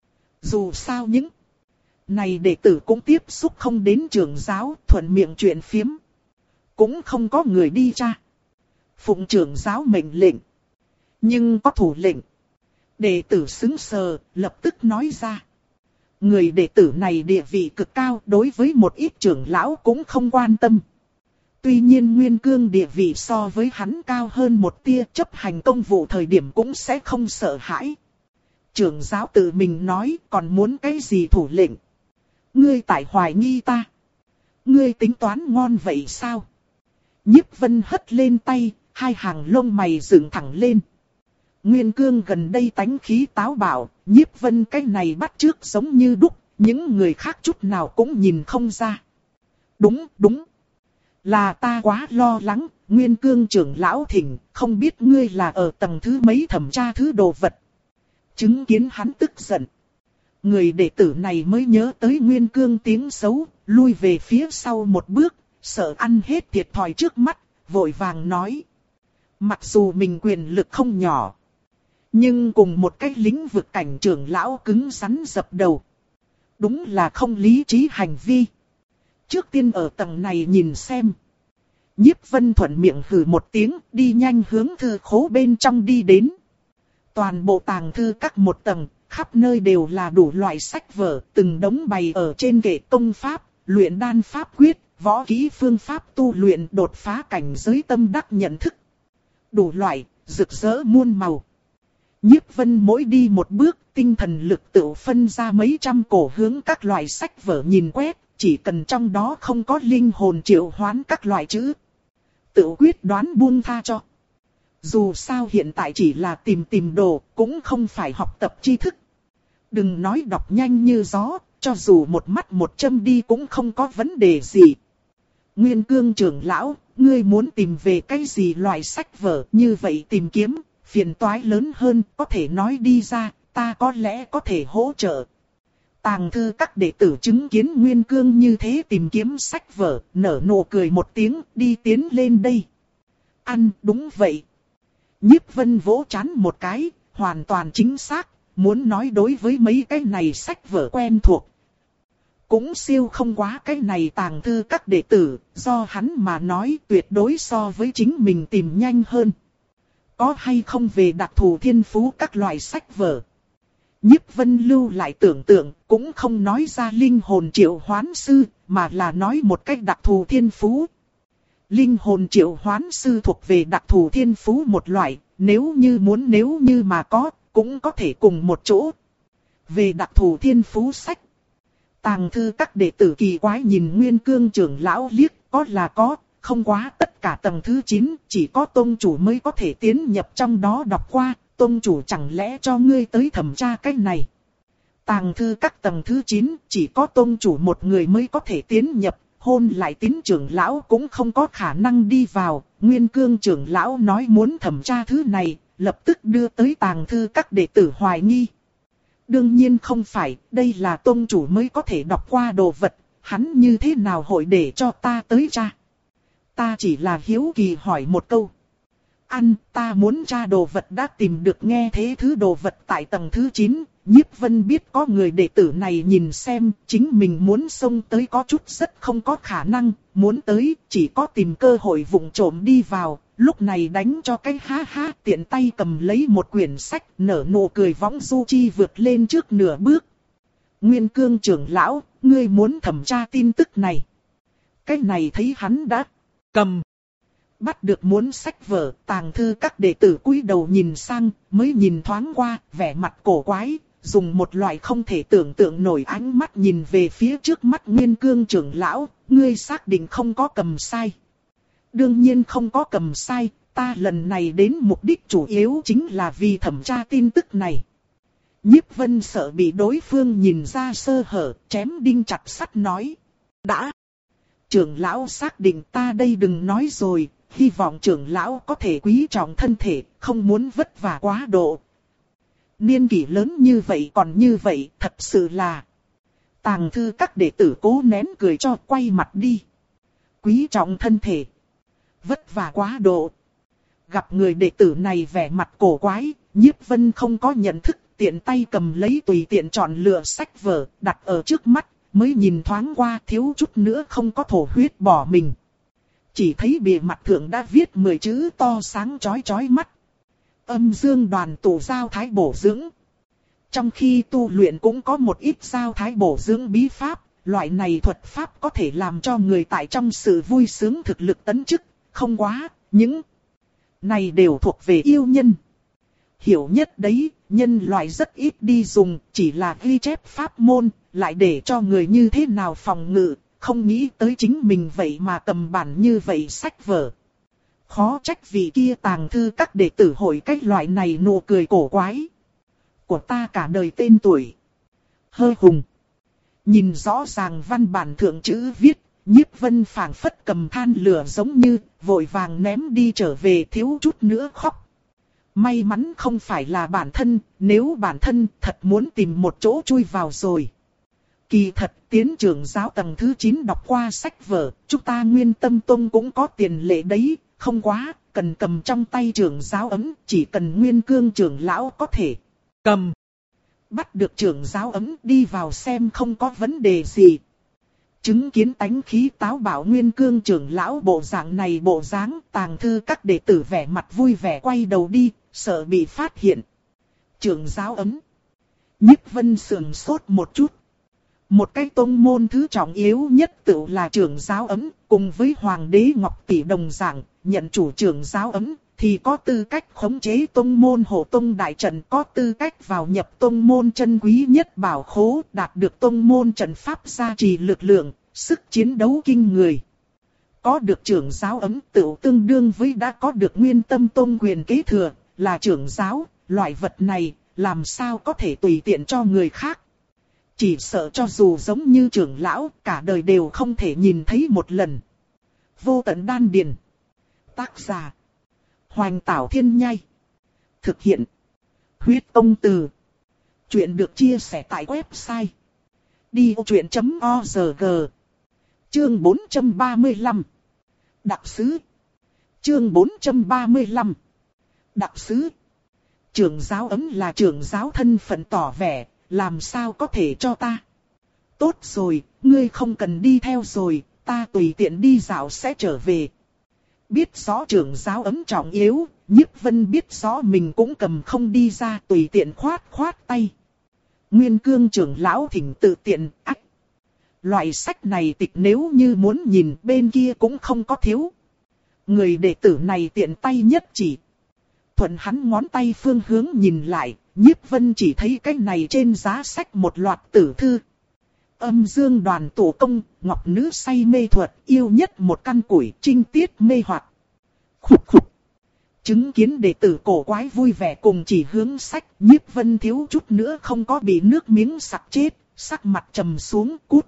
Dù sao những này đệ tử cũng tiếp xúc không đến trưởng giáo, thuận miệng chuyện phiếm. Cũng không có người đi tra. Phụng trưởng giáo mệnh lệnh. Nhưng có thủ lệnh. Đệ tử sững sờ, lập tức nói ra. Người đệ tử này địa vị cực cao, đối với một ít trưởng lão cũng không quan tâm. Tuy nhiên Nguyên Cương địa vị so với hắn cao hơn một tia, chấp hành công vụ thời điểm cũng sẽ không sợ hãi. Trưởng giáo tự mình nói, còn muốn cái gì thủ lệnh? Ngươi tại hoài nghi ta. Ngươi tính toán ngon vậy sao? Nhiếp Vân hất lên tay, hai hàng lông mày dựng thẳng lên. Nguyên Cương gần đây tánh khí táo bạo, Nhiếp Vân cái này bắt chước giống như đúc, những người khác chút nào cũng nhìn không ra. Đúng, đúng. Là ta quá lo lắng, Nguyên Cương trưởng lão thỉnh, không biết ngươi là ở tầng thứ mấy thẩm tra thứ đồ vật. Chứng kiến hắn tức giận. Người đệ tử này mới nhớ tới Nguyên Cương tiếng xấu, lui về phía sau một bước, sợ ăn hết thiệt thòi trước mắt, vội vàng nói. Mặc dù mình quyền lực không nhỏ, nhưng cùng một cái lĩnh vực cảnh trưởng lão cứng rắn dập đầu. Đúng là không lý trí hành vi. Trước tiên ở tầng này nhìn xem. Nhiếp Vân thuận miệng hừ một tiếng, đi nhanh hướng thư khố bên trong đi đến. Toàn bộ tàng thư các một tầng, khắp nơi đều là đủ loại sách vở, từng đống bày ở trên kệ công pháp, luyện đan pháp quyết, võ kỹ phương pháp tu luyện đột phá cảnh giới tâm đắc nhận thức. Đủ loại, rực rỡ muôn màu. Nhiếp Vân mỗi đi một bước, tinh thần lực tự phân ra mấy trăm cổ hướng các loại sách vở nhìn quét, chỉ cần trong đó không có linh hồn triệu hoán các loại chữ. Tự quyết đoán buông tha cho. Dù sao hiện tại chỉ là tìm tìm đồ, cũng không phải học tập tri thức. Đừng nói đọc nhanh như gió, cho dù một mắt một châm đi cũng không có vấn đề gì. Nguyên Cương trưởng lão, ngươi muốn tìm về cái gì loại sách vở như vậy tìm kiếm, phiền toái lớn hơn, có thể nói đi ra, ta có lẽ có thể hỗ trợ. Tàng thư các đệ tử chứng kiến Nguyên Cương như thế tìm kiếm sách vở, nở nụ cười một tiếng, đi tiến lên đây. Ăn, đúng vậy. Nhiếp Vân vỗ trán một cái, hoàn toàn chính xác, muốn nói đối với mấy cái này sách vở quen thuộc. Cũng siêu không quá cái này tàng thư các đệ tử, do hắn mà nói tuyệt đối so với chính mình tìm nhanh hơn. Có hay không về đặc thù thiên phú các loại sách vở. Nhiếp Vân lưu lại tưởng tượng, cũng không nói ra linh hồn triệu hoán sư, mà là nói một cách đặc thù thiên phú. Linh hồn triệu hoán sư thuộc về đặc thù thiên phú một loại, nếu như muốn nếu như mà có, cũng có thể cùng một chỗ. Về đặc thù thiên phú sách. Tàng thư các đệ tử kỳ quái nhìn Nguyên Cương trưởng lão liếc, có là có, không quá tất cả tầng thứ chín, chỉ có tông chủ mới có thể tiến nhập trong đó đọc qua, tông chủ chẳng lẽ cho ngươi tới thẩm tra cái này. Tàng thư các tầng thứ chín, chỉ có tông chủ một người mới có thể tiến nhập, hôn lại tín trưởng lão cũng không có khả năng đi vào, Nguyên Cương trưởng lão nói muốn thẩm tra thứ này, lập tức đưa tới tàng thư các đệ tử hoài nghi. Đương nhiên không phải, đây là tông chủ mới có thể đọc qua đồ vật, hắn như thế nào hội để cho ta tới tra. Ta chỉ là hiếu kỳ hỏi một câu. Ăn, ta muốn tra đồ vật đã tìm được nghe thế thứ đồ vật tại tầng thứ chín, Nhiếp Vân biết có người đệ tử này nhìn xem, chính mình muốn xông tới có chút rất không có khả năng, muốn tới chỉ có tìm cơ hội vụng trộm đi vào, lúc này đánh cho cái ha ha tiện tay cầm lấy một quyển sách nở nụ cười võng du chi vượt lên trước nửa bước. Nguyên Cương trưởng lão, ngươi muốn thẩm tra tin tức này. Cái này thấy hắn đã cầm. Bắt được muốn sách vở, tàng thư các đệ tử cúi đầu nhìn sang, mới nhìn thoáng qua, vẻ mặt cổ quái, dùng một loại không thể tưởng tượng nổi ánh mắt nhìn về phía trước mắt Nguyên Cương trưởng lão, ngươi xác định không có cầm sai. Đương nhiên không có cầm sai, ta lần này đến mục đích chủ yếu chính là vì thẩm tra tin tức này. Nhiếp Vân sợ bị đối phương nhìn ra sơ hở, chém đinh chặt sắt nói. Đã. Trưởng lão xác định ta đây đừng nói rồi, hy vọng trưởng lão có thể quý trọng thân thể, không muốn vất vả quá độ. Niên kỷ lớn như vậy còn như vậy, thật sự là. Tàng thư các đệ tử cố nén cười cho quay mặt đi. Quý trọng thân thể. Vất vả quá độ. Gặp người đệ tử này vẻ mặt cổ quái, Nhiếp Vân không có nhận thức, tiện tay cầm lấy tùy tiện chọn lựa sách vở, đặt ở trước mắt, mới nhìn thoáng qua thiếu chút nữa không có thổ huyết bỏ mình. Chỉ thấy bìa mặt thượng đã viết mười chữ to sáng chói chói mắt. Âm dương đoàn tụ giao thái bổ dưỡng. Trong khi tu luyện cũng có một ít giao thái bổ dưỡng bí pháp, loại này thuật pháp có thể làm cho người tại trong sự vui sướng thực lực tấn chức, không quá, những này đều thuộc về yêu nhân. Hiểu nhất đấy, nhân loại rất ít đi dùng, chỉ là ghi chép pháp môn, lại để cho người như thế nào phòng ngự, không nghĩ tới chính mình vậy mà cầm bản như vậy sách vở. Khó trách vì kia tàng thư các đệ tử hội cách loại này nụ cười cổ quái. Của ta cả đời tên tuổi. Hơ hùng. Nhìn rõ ràng văn bản thượng chữ viết, Nhiếp Vân phảng phất cầm than lửa giống như, vội vàng ném đi trở về thiếu chút nữa khóc. May mắn không phải là bản thân, nếu bản thân thật muốn tìm một chỗ chui vào rồi. Kỳ thật, tiến trưởng giáo tầng thứ chín đọc qua sách vở, chúng ta Nguyên Tâm Tông cũng có tiền lệ đấy, không quá, cần cầm trong tay trưởng giáo ấm, chỉ cần Nguyên Cương trưởng lão có thể cầm. Bắt được trưởng giáo ấm đi vào xem không có vấn đề gì. Chứng kiến tánh khí táo bạo Nguyên Cương trưởng lão bộ dạng này bộ dáng, tàng thư các đệ tử vẻ mặt vui vẻ quay đầu đi, sợ bị phát hiện. Trưởng giáo ấm. Nhiếp Vân sườn sốt một chút. Một cái tông môn thứ trọng yếu nhất tự là trưởng giáo ấm, cùng với Hoàng đế Ngọc Tỷ đồng dạng, nhận chủ trưởng giáo ấm, thì có tư cách khống chế tông môn hộ tông đại trận, có tư cách vào nhập tông môn chân quý nhất bảo khố, đạt được tông môn trận pháp gia trì lực lượng, sức chiến đấu kinh người. Có được trưởng giáo ấm tự tương đương với đã có được Nguyên Tâm Tông quyền kế thừa, là trưởng giáo, loại vật này, làm sao có thể tùy tiện cho người khác. Chỉ sợ cho dù giống như trưởng lão, cả đời đều không thể nhìn thấy một lần. Vô tận đan điền. Tác giả. Hoành Tảo Thiên Nhai. Thực hiện. Huyết Tông Từ. Chuyện được chia sẻ tại website. đi ô chuyện chấm org. Chương bốn trăm ba mươi lăm. Đặc sứ. Chương bốn trăm ba mươi lăm. Đặc sứ. Trưởng giáo ấm là trưởng giáo thân phận tỏ vẻ, làm sao có thể cho ta. Tốt rồi, ngươi không cần đi theo rồi, ta tùy tiện đi dạo sẽ trở về. Biết rõ trưởng giáo ấm trọng yếu, Nhiếp Vân biết rõ mình cũng cầm không đi ra, tùy tiện khoát khoát tay. Nguyên Cương trưởng lão thỉnh tự tiện, ách. Loại sách này tịch nếu như muốn nhìn bên kia cũng không có thiếu. Người đệ tử này tiện tay nhất chỉ. Thuận hắn ngón tay phương hướng nhìn lại, Nhiếp Vân chỉ thấy cái này trên giá sách một loạt tử thư. Âm dương đoàn tổ công, ngọc nữ say mê thuật, yêu nhất một căn củi, trinh tiết mê hoặc. Khục khục. Chứng kiến đệ tử cổ quái vui vẻ cùng chỉ hướng sách, Nhiếp Vân thiếu chút nữa không có bị nước miếng sặc chết, sắc mặt trầm xuống cút.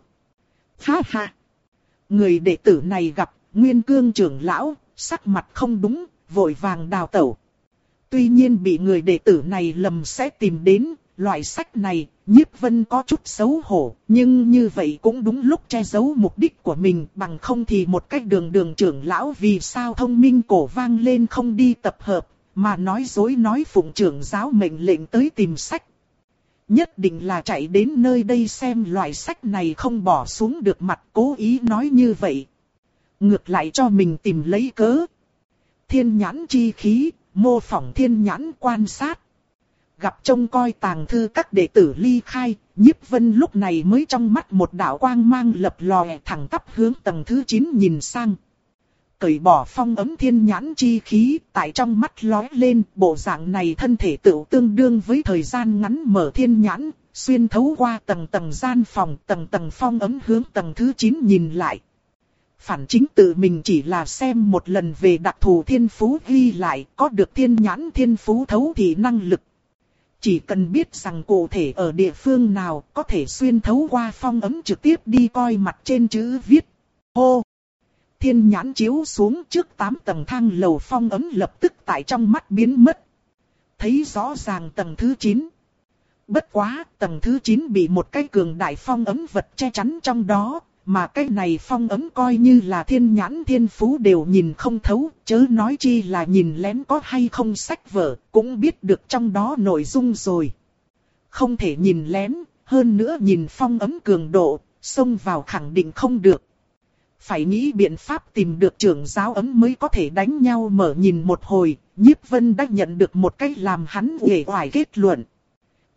Ha ha. Người đệ tử này gặp Nguyên Cương trưởng lão, sắc mặt không đúng, vội vàng đào tẩu. Tuy nhiên bị người đệ tử này lầm sẽ tìm đến, loại sách này, Nhiếp Vân có chút xấu hổ, nhưng như vậy cũng đúng lúc che giấu mục đích của mình, bằng không thì một cách đường đường trưởng lão vì sao thông minh cổ vang lên không đi tập hợp, mà nói dối nói phụng trưởng giáo mệnh lệnh tới tìm sách. Nhất định là chạy đến nơi đây xem loại sách này không bỏ xuống được mặt, cố ý nói như vậy. Ngược lại cho mình tìm lấy cớ. Thiên nhãn chi khí, mô phỏng thiên nhãn quan sát. Gặp trông coi tàng thư các đệ tử ly khai, Nhiếp Vân lúc này mới trong mắt một đạo quang mang lập lòe thẳng tắp hướng tầng thứ chín nhìn sang. Cởi bỏ phong ấm thiên nhãn chi khí, tại trong mắt lóe lên, bộ dạng này thân thể tựu tương đương với thời gian ngắn mở thiên nhãn, xuyên thấu qua tầng tầng gian phòng, tầng tầng phong ấm hướng tầng thứ chín nhìn lại. Phản chính tự mình chỉ là xem một lần về đặc thù thiên phú ghi lại, có được thiên nhãn thiên phú thấu thị năng lực. Chỉ cần biết rằng cụ thể ở địa phương nào có thể xuyên thấu qua phong ấm trực tiếp đi coi mặt trên chữ viết. Hô! Thiên nhãn chiếu xuống trước tám tầng thang lầu phong ấm lập tức tại trong mắt biến mất. Thấy rõ ràng tầng thứ chín. Bất quá, tầng thứ chín bị một cái cường đại phong ấm vật che chắn trong đó, mà cái này phong ấm coi như là thiên nhãn thiên phú đều nhìn không thấu, chớ nói chi là nhìn lén có hay không sách vở, cũng biết được trong đó nội dung rồi. Không thể nhìn lén, hơn nữa nhìn phong ấm cường độ, xông vào khẳng định không được. Phải nghĩ biện pháp tìm được trưởng giáo ấm mới có thể đánh nhau mở nhìn một hồi, Nhiếp Vân đã nhận được một cách làm hắn uể oải kết luận.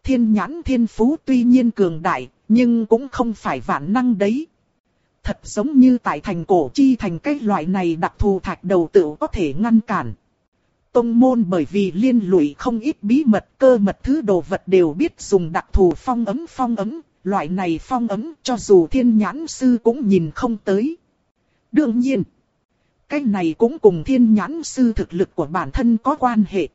thiên nhãn thiên phú tuy nhiên cường đại, nhưng cũng không phải vạn năng đấy. Thật giống như tại thành cổ chi thành cái loại này đặc thù thạch đầu tựu có thể ngăn cản. Tông môn bởi vì liên lụy không ít bí mật cơ mật thứ đồ vật đều biết dùng đặc thù phong ấm phong ấm, loại này phong ấm cho dù thiên nhãn sư cũng nhìn không tới. Đương nhiên, cái này cũng cùng thiên nhãn sư thực lực của bản thân có quan hệ.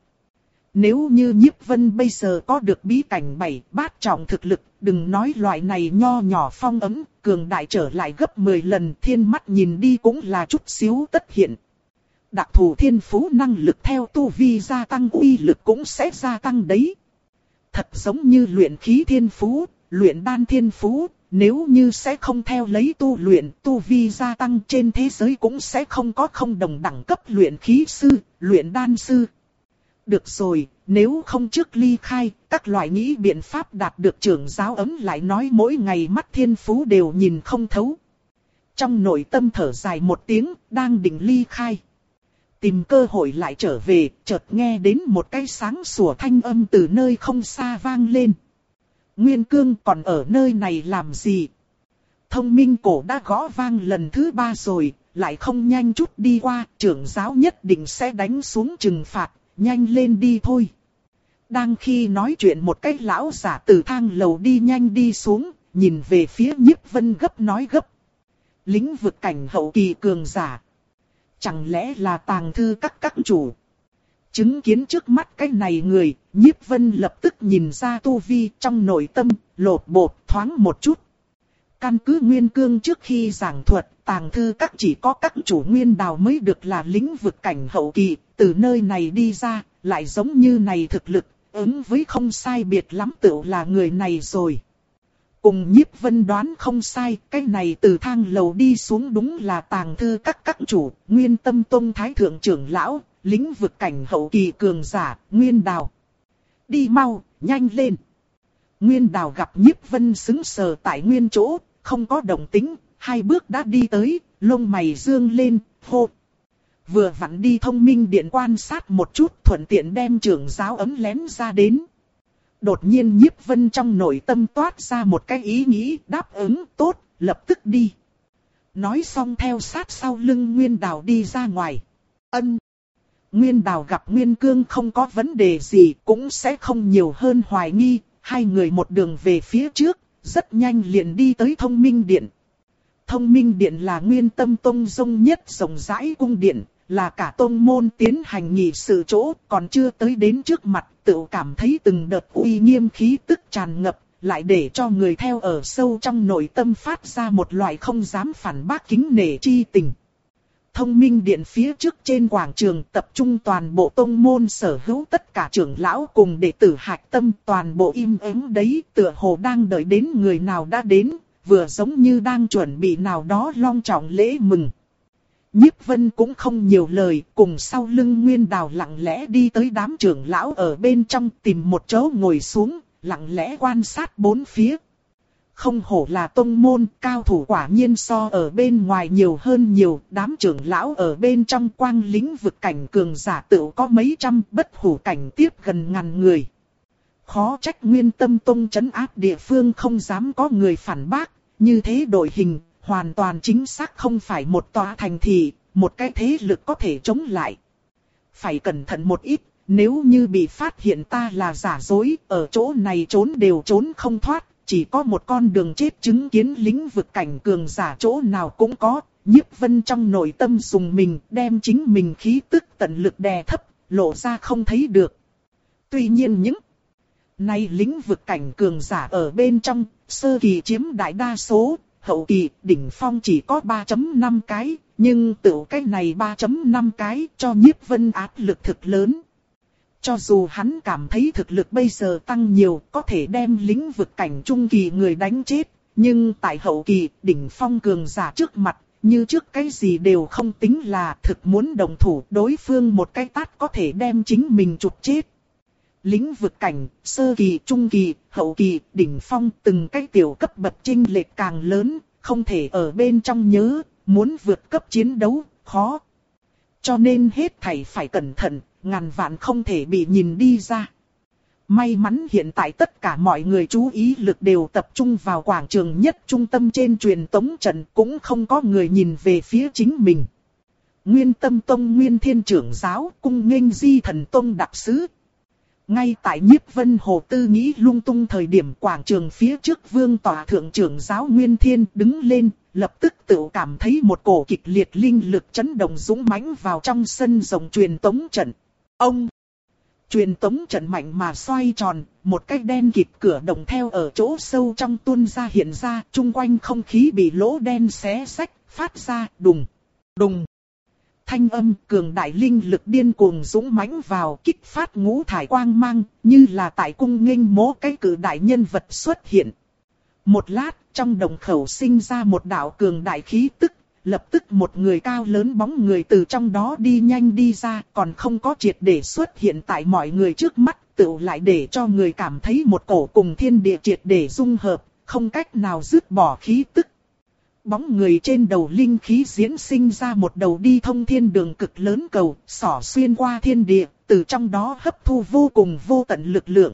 Nếu như Nhiếp Vân bây giờ có được bí cảnh bảy bát trọng thực lực, đừng nói loại này nho nhỏ phong ấm, cường đại trở lại gấp mười lần, thiên mắt nhìn đi cũng là chút xíu tất hiện. Đặc thù thiên phú năng lực theo tu vi gia tăng uy lực cũng sẽ gia tăng đấy. Thật giống như luyện khí thiên phú, luyện đan thiên phú, nếu như sẽ không theo lấy tu luyện, tu vi gia tăng trên thế giới cũng sẽ không có không đồng đẳng cấp luyện khí sư, luyện đan sư. Được rồi, nếu không trước ly khai, các loại nghĩ biện pháp đạt được trưởng giáo ấm lại nói mỗi ngày mắt thiên phú đều nhìn không thấu. Trong nội tâm thở dài một tiếng, đang định ly khai. Tìm cơ hội lại trở về, chợt nghe đến một cái sáng sủa thanh âm từ nơi không xa vang lên. Nguyên Cương còn ở nơi này làm gì? Thông minh cổ đã gõ vang lần thứ ba rồi, lại không nhanh chút đi qua, trưởng giáo nhất định sẽ đánh xuống trừng phạt, nhanh lên đi thôi. Đang khi nói chuyện một cái lão giả từ thang lầu đi nhanh đi xuống, nhìn về phía Nhiếp Vân gấp nói gấp. Lĩnh vực cảnh hậu kỳ cường giả. Chẳng lẽ là tàng thư các các chủ? Chứng kiến trước mắt cái này người, Nhiếp Vân lập tức nhìn ra tu vi trong nội tâm, lột bột thoáng một chút. Căn cứ Nguyên Cương trước khi giảng thuật, tàng thư các chỉ có các chủ Nguyên Đào mới được là lĩnh vực cảnh hậu kỳ, từ nơi này đi ra, lại giống như này thực lực, ứng với không sai biệt lắm tựu là người này rồi. Cùng Nhiếp Vân đoán không sai, cái này từ thang lầu đi xuống đúng là tàng thư các các chủ, Nguyên Tâm Tông Thái Thượng trưởng lão, lĩnh vực cảnh hậu kỳ cường giả, Nguyên Đào. Đi mau, nhanh lên. Nguyên Đào gặp Nhiếp Vân sững sờ tại nguyên chỗ, không có động tĩnh, hai bước đã đi tới, lông mày dương lên, hô. Vừa vặn đi thông minh điện quan sát một chút, thuận tiện đem trưởng giáo ấm lén ra đến. Đột nhiên Nhiếp Vân trong nội tâm toát ra một cái ý nghĩ, đáp ứng, tốt, lập tức đi. Nói xong theo sát sau lưng Nguyên Đào đi ra ngoài. Ân. Nguyên Đào gặp Nguyên Cương không có vấn đề gì, cũng sẽ không nhiều hơn hoài nghi, hai người một đường về phía trước, rất nhanh liền đi tới thông minh điện. Thông minh điện là Nguyên Tâm Tông rông nhất rộng rãi cung điện, là cả tông môn tiến hành nghị sự chỗ, còn chưa tới đến trước mặt, tự cảm thấy từng đợt uy nghiêm khí tức tràn ngập, lại để cho người theo ở sâu trong nội tâm phát ra một loại không dám phản bác kính nể chi tình. Thông minh điện phía trước trên quảng trường tập trung toàn bộ tông môn sở hữu tất cả trưởng lão cùng đệ tử hạch tâm, toàn bộ im ắng đấy, tựa hồ đang đợi đến người nào đã đến, vừa giống như đang chuẩn bị nào đó long trọng lễ mừng. Nhiếp Vân cũng không nhiều lời, cùng sau lưng Nguyên Đào lặng lẽ đi tới đám trưởng lão ở bên trong, tìm một chỗ ngồi xuống, lặng lẽ quan sát bốn phía. Không hổ là tông môn, cao thủ quả nhiên so ở bên ngoài nhiều hơn nhiều, đám trưởng lão ở bên trong quang lĩnh vực cảnh cường giả tự có mấy trăm, bất hủ cảnh tiếp gần ngàn người. Khó trách Nguyên Tâm Tông trấn áp địa phương không dám có người phản bác, như thế đội hình, hoàn toàn chính xác không phải một tòa thành thị, một cái thế lực có thể chống lại. Phải cẩn thận một ít, nếu như bị phát hiện ta là giả dối, ở chỗ này trốn đều trốn không thoát. Chỉ có một con đường chết, chứng kiến lĩnh vực cảnh cường giả chỗ nào cũng có. Nhiếp Vân trong nội tâm dùng mình, đem chính mình khí tức tận lực đè thấp, lộ ra không thấy được. Tuy nhiên những nay lĩnh vực cảnh cường giả ở bên trong, sơ kỳ chiếm đại đa số, hậu kỳ đỉnh phong chỉ có ba phẩy năm cái, nhưng tự cái này ba phẩy năm cái cho Nhiếp Vân áp lực thực lớn. Cho dù hắn cảm thấy thực lực bây giờ tăng nhiều, có thể đem lĩnh vực cảnh trung kỳ người đánh chết, nhưng tại hậu kỳ, đỉnh phong cường giả trước mặt, như trước cái gì đều không tính là, thực muốn đồng thủ, đối phương một cái tát có thể đem chính mình chụp chết. Lĩnh vực cảnh, sơ kỳ, trung kỳ, hậu kỳ, đỉnh phong, từng cái tiểu cấp bậc chênh lệch càng lớn, không thể ở bên trong nhớ, muốn vượt cấp chiến đấu, khó. Cho nên hết thảy phải cẩn thận, ngàn vạn không thể bị nhìn đi ra. May mắn hiện tại tất cả mọi người chú ý lực đều tập trung vào quảng trường nhất trung tâm trên truyền tống trận, cũng không có người nhìn về phía chính mình. Nguyên Tâm Tông Nguyên Thiên trưởng giáo cung nghênh Di Thần Tông đặc sứ. Ngay tại Nhiếp Vân Hồ tư nghĩ lung tung thời điểm, quảng trường phía trước vương tọa thượng trưởng giáo Nguyên Thiên đứng lên, lập tức tự cảm thấy một cổ kịch liệt linh lực chấn động dũng mãnh vào trong sân rộng truyền tống trận. Ông! Truyền tống trận mạnh mà xoay tròn, một cái đen kịt cửa động theo ở chỗ sâu trong tuôn ra hiện ra, chung quanh không khí bị lỗ đen xé xách, phát ra đùng, đùng. Thanh âm cường đại linh lực điên cuồng dũng mãnh vào, kích phát ngũ thải quang mang, như là tại cung nghênh mố cái cử đại nhân vật xuất hiện. Một lát, trong đồng khẩu sinh ra một đạo cường đại khí tức, lập tức một người cao lớn bóng người từ trong đó đi nhanh đi ra, còn không có triệt để xuất hiện tại mọi người trước mắt, tự lại để cho người cảm thấy một cổ cùng thiên địa triệt để dung hợp, không cách nào dứt bỏ khí tức. Bóng người trên đầu linh khí diễn sinh ra một đầu đi thông thiên đường cực lớn cầu, xỏ xuyên qua thiên địa, từ trong đó hấp thu vô cùng vô tận lực lượng.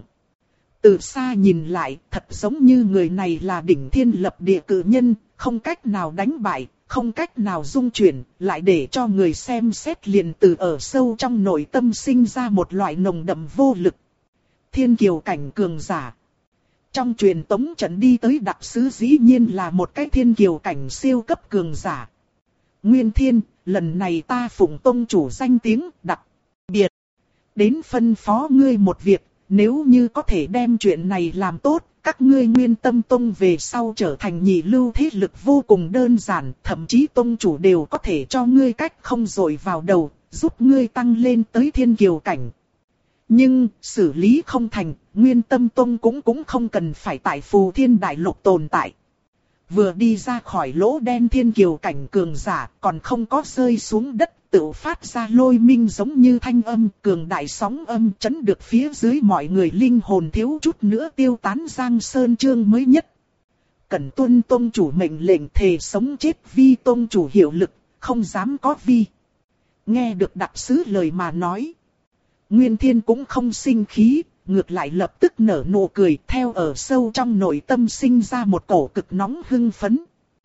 Từ xa nhìn lại, thật giống như người này là đỉnh thiên lập địa cự nhân, không cách nào đánh bại, không cách nào dung chuyển, lại để cho người xem xét liền từ ở sâu trong nội tâm sinh ra một loại nồng đậm vô lực. Thiên kiều cảnh cường giả. Trong truyền tống trận đi tới đặc sứ dĩ nhiên là một cái thiên kiều cảnh siêu cấp cường giả. Nguyên Thiên, lần này ta phụng tông chủ danh tiếng đặc biệt. Đến phân phó ngươi một việc, nếu như có thể đem chuyện này làm tốt, các ngươi Nguyên Tâm Tông về sau trở thành nhị lưu thế lực vô cùng đơn giản, thậm chí tông chủ đều có thể cho ngươi cách không dội vào đầu, giúp ngươi tăng lên tới thiên kiều cảnh. Nhưng, xử lý không thành, Nguyên Tâm Tông cũng cũng không cần phải tại Phù Thiên Đại Lục tồn tại. Vừa đi ra khỏi lỗ đen thiên kiều cảnh cường giả, còn không có rơi xuống đất, tự phát ra lôi minh giống như thanh âm, cường đại sóng âm chấn được phía dưới mọi người linh hồn thiếu chút nữa tiêu tán. Giang Sơn chương mới nhất. Cẩn tuân tông chủ mệnh lệnh, thề sống chết vi tông chủ hiệu lực, không dám có vi. Nghe được đặc sứ lời mà nói, Nguyên Thiên cũng không sinh khí, ngược lại lập tức nở nụ cười, theo ở sâu trong nội tâm sinh ra một cổ cực nóng hưng phấn.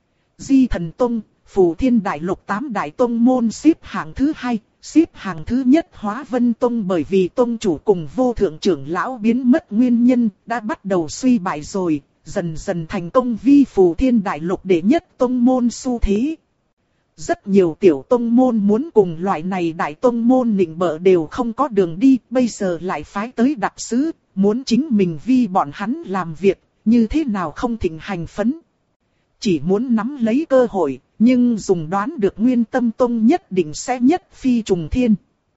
Di Thần Tông, Phù Thiên Đại Lục tám đại tông môn xếp hạng thứ hai, xếp hạng thứ nhất Hóa Vân Tông, bởi vì tông chủ cùng vô thượng trưởng lão biến mất nguyên nhân, đã bắt đầu suy bại rồi, dần dần thành công vi Phù Thiên Đại Lục đệ nhất tông môn xu thế. Rất nhiều tiểu tông môn muốn cùng loại này đại tông môn nịnh bợ đều không có đường đi, bây giờ lại phái tới đặc sứ, muốn chính mình vi bọn hắn làm việc, như thế nào không thịnh hành phấn. Chỉ muốn nắm lấy cơ hội, nhưng dùng đoán được Nguyên Tâm Tông nhất định sẽ nhất phi trùng thiên.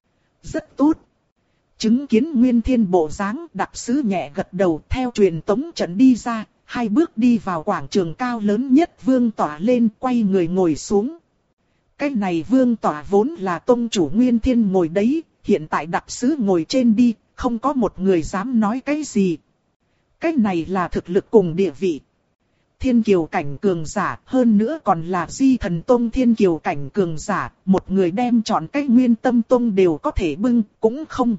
Rất tốt. Chứng kiến Nguyên Thiên bộ dáng, đặc sứ nhẹ gật đầu, theo truyền tống trận đi ra, hai bước đi vào quảng trường cao lớn nhất vương tỏa lên, quay người ngồi xuống. Cái này vương tỏa vốn là tông chủ Nguyên Thiên ngồi đấy, hiện tại đặc sứ ngồi trên đi, không có một người dám nói cái gì. Cái này là thực lực cùng địa vị. Thiên kiều cảnh cường giả, hơn nữa còn là Di Thần Tông thiên kiều cảnh cường giả, một người đem chọn cái Nguyên Tâm Tông đều có thể bưng, cũng không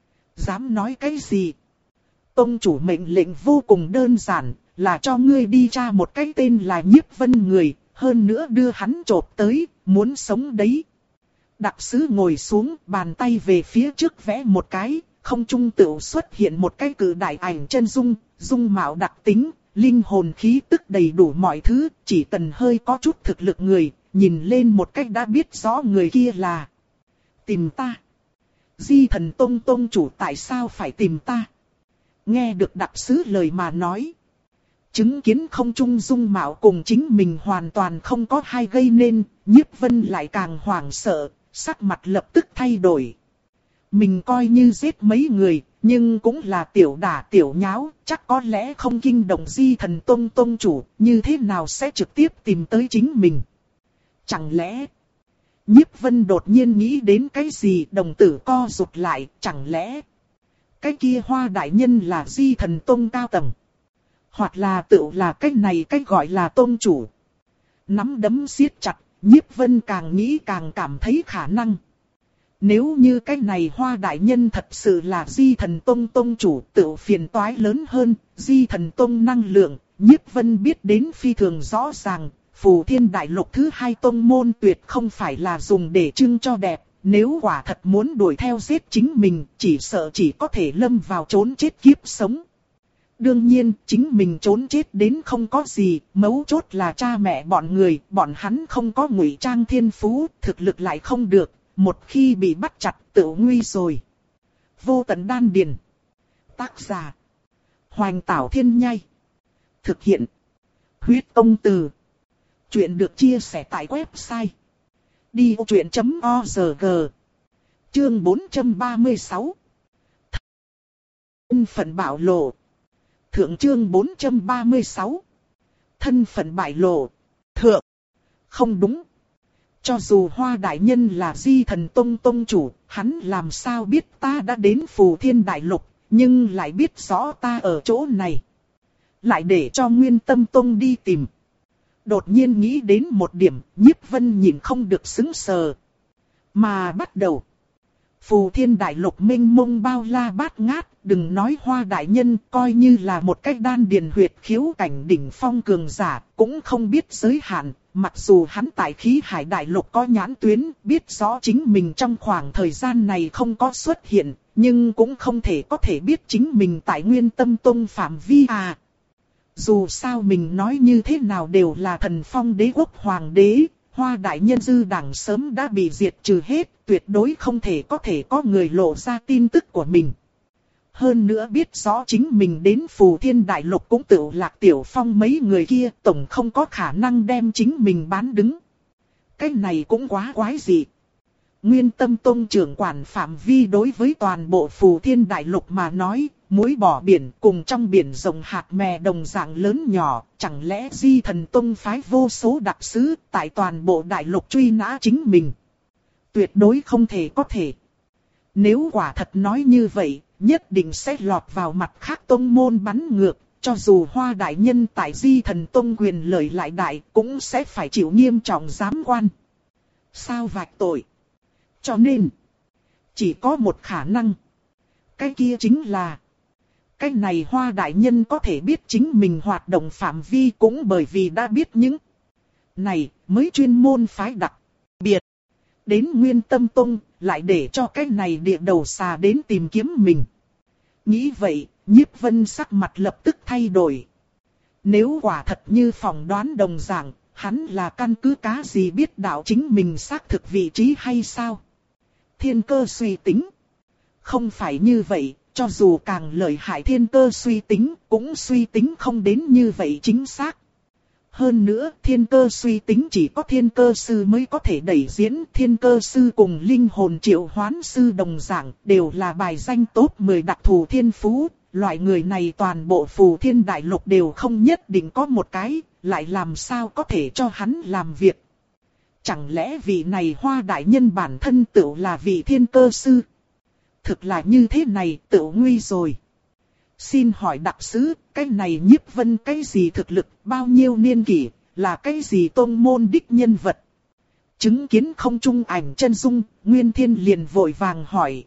dám nói cái gì. Tông chủ mệnh lệnh vô cùng đơn giản, là cho ngươi đi tra một cái tên là Nhiếp Vân người, hơn nữa đưa hắn chộp tới, muốn sống đấy. Đặc sứ ngồi xuống, bàn tay về phía trước vẽ một cái, không trung tựu xuất hiện một cái cự đại ảnh chân dung, dung mạo đặc tính, linh hồn khí tức đầy đủ mọi thứ, chỉ cần hơi có chút thực lực người, nhìn lên một cách đã biết rõ người kia là tìm ta. Di Thần Tông tông chủ tại sao phải tìm ta? Nghe được đặc sứ lời mà nói. Chứng kiến không trung dung mạo cùng chính mình hoàn toàn không có hai gây nên, Nhiếp Vân lại càng hoảng sợ, sắc mặt lập tức thay đổi. Mình coi như giết mấy người, nhưng cũng là tiểu đả tiểu nháo, chắc có lẽ không kinh động Di Thần Tông tông chủ, như thế nào sẽ trực tiếp tìm tới chính mình. Chẳng lẽ... Nhiếp Vân đột nhiên nghĩ đến cái gì, đồng tử co rụt lại, chẳng lẽ... Cái kia Hoa đại nhân là Di Thần Tông cao tầng. Hoặc là tự là cái này cái gọi là tông chủ. Nắm đấm siết chặt, Nhiếp Vân càng nghĩ càng cảm thấy khả năng. Nếu như cái này Hoa đại nhân thật sự là Di Thần Tông tông chủ, tự phiền toái lớn hơn. Di Thần Tông năng lượng, Nhiếp Vân biết đến phi thường rõ ràng. Phù Thiên Đại Lục thứ hai tông môn tuyệt không phải là dùng để trưng cho đẹp. Nếu quả thật muốn đuổi theo giết chính mình, chỉ sợ chỉ có thể lâm vào trốn chết kiếp sống. Đương nhiên, chính mình trốn chết đến không có gì, mấu chốt là cha mẹ bọn người, bọn hắn không có ngụy trang thiên phú, thực lực lại không được, một khi bị bắt chặt tự nguy rồi. Vô Tận Đan Điền. Tác giả: Hoành Tảo Thiên Nhai. Thực hiện: Huyết Công Từ. Chuyện được chia sẻ tại website đi ô truyện chấm org. Chương bốn trăm ba mươi sáu. Thân phận bạo lộ. Thượng chương bốn trăm ba mươi sáu. Thân phận bại lộ. Thượng. Không đúng. Cho dù Hoa đại nhân là Di Thần Tông tông chủ, hắn làm sao biết ta đã đến Phù Thiên Đại Lục, nhưng lại biết rõ ta ở chỗ này. Lại để cho Nguyên Tâm Tông đi tìm. Đột nhiên nghĩ đến một điểm, Nhiếp Vân nhìn không được sững sờ. Mà bắt đầu. Phù Thiên Đại Lục mênh mông bao la bát ngát, đừng nói Hoa đại nhân, coi như là một cách đan điền huyệt khiếu cảnh đỉnh phong cường giả, cũng không biết giới hạn. Mặc dù hắn tại Khí Hải Đại Lục có nhãn tuyến, biết rõ chính mình trong khoảng thời gian này không có xuất hiện, nhưng cũng không thể có thể biết chính mình tại Nguyên Tâm Tông phạm vi à. Dù sao mình nói như thế nào đều là Thần Phong Đế quốc hoàng đế, Hoa đại nhân dư đảng sớm đã bị diệt trừ hết, tuyệt đối không thể có thể có người lộ ra tin tức của mình. Hơn nữa biết rõ chính mình đến Phù Thiên Đại Lục cũng tự Lạc Tiểu Phong mấy người kia, tổng không có khả năng đem chính mình bán đứng. Cái này cũng quá quái dị. Nguyên Tâm Tông trưởng quản phạm vi đối với toàn bộ Phù Thiên Đại Lục mà nói, muối bỏ biển cùng trong biển rộng hạt mè đồng dạng lớn nhỏ, chẳng lẽ Di Thần Tông phái vô số đặc sứ tại toàn bộ đại lục truy nã chính mình? Tuyệt đối không thể có thể. Nếu quả thật nói như vậy, nhất định sẽ lọt vào mặt khác tông môn bắn ngược, cho dù Hoa đại nhân tại Di Thần Tông quyền lợi lại đại, cũng sẽ phải chịu nghiêm trọng giám quan. Sao vạch tội? Cho nên, chỉ có một khả năng. Cái kia chính là, cái này Hoa đại nhân có thể biết chính mình hoạt động phạm vi cũng bởi vì đã biết những này mới chuyên môn phái đặc biệt đến Nguyên Tâm Tông, lại để cho cái này địa đầu xà đến tìm kiếm mình. Nghĩ vậy, Nhiếp Vân sắc mặt lập tức thay đổi. Nếu quả thật như phỏng đoán đồng dạng, hắn là căn cứ cá gì biết đạo chính mình xác thực vị trí hay sao? Thiên cơ suy tính. Không phải như vậy, cho dù càng lợi hại thiên cơ suy tính, cũng suy tính không đến như vậy chính xác. Hơn nữa, thiên cơ suy tính chỉ có thiên cơ sư mới có thể đẩy diễn. Thiên cơ sư cùng linh hồn triệu hoán sư đồng dạng, đều là bài danh top mười đặc thù thiên phú. Loại người này toàn bộ Phù Thiên Đại Lục đều không nhất định có một cái, lại làm sao có thể cho hắn làm việc. Chẳng lẽ vị này Hoa đại nhân bản thân tự là vị thiên cơ sư? Thực là như thế này, tự nguy rồi. Xin hỏi đặc sứ, cái này Nhiếp Vân cái gì thực lực, bao nhiêu niên kỷ, là cái gì tôn môn đích nhân vật? Chứng kiến không trung ảnh chân dung, Nguyên Thiên liền vội vàng hỏi.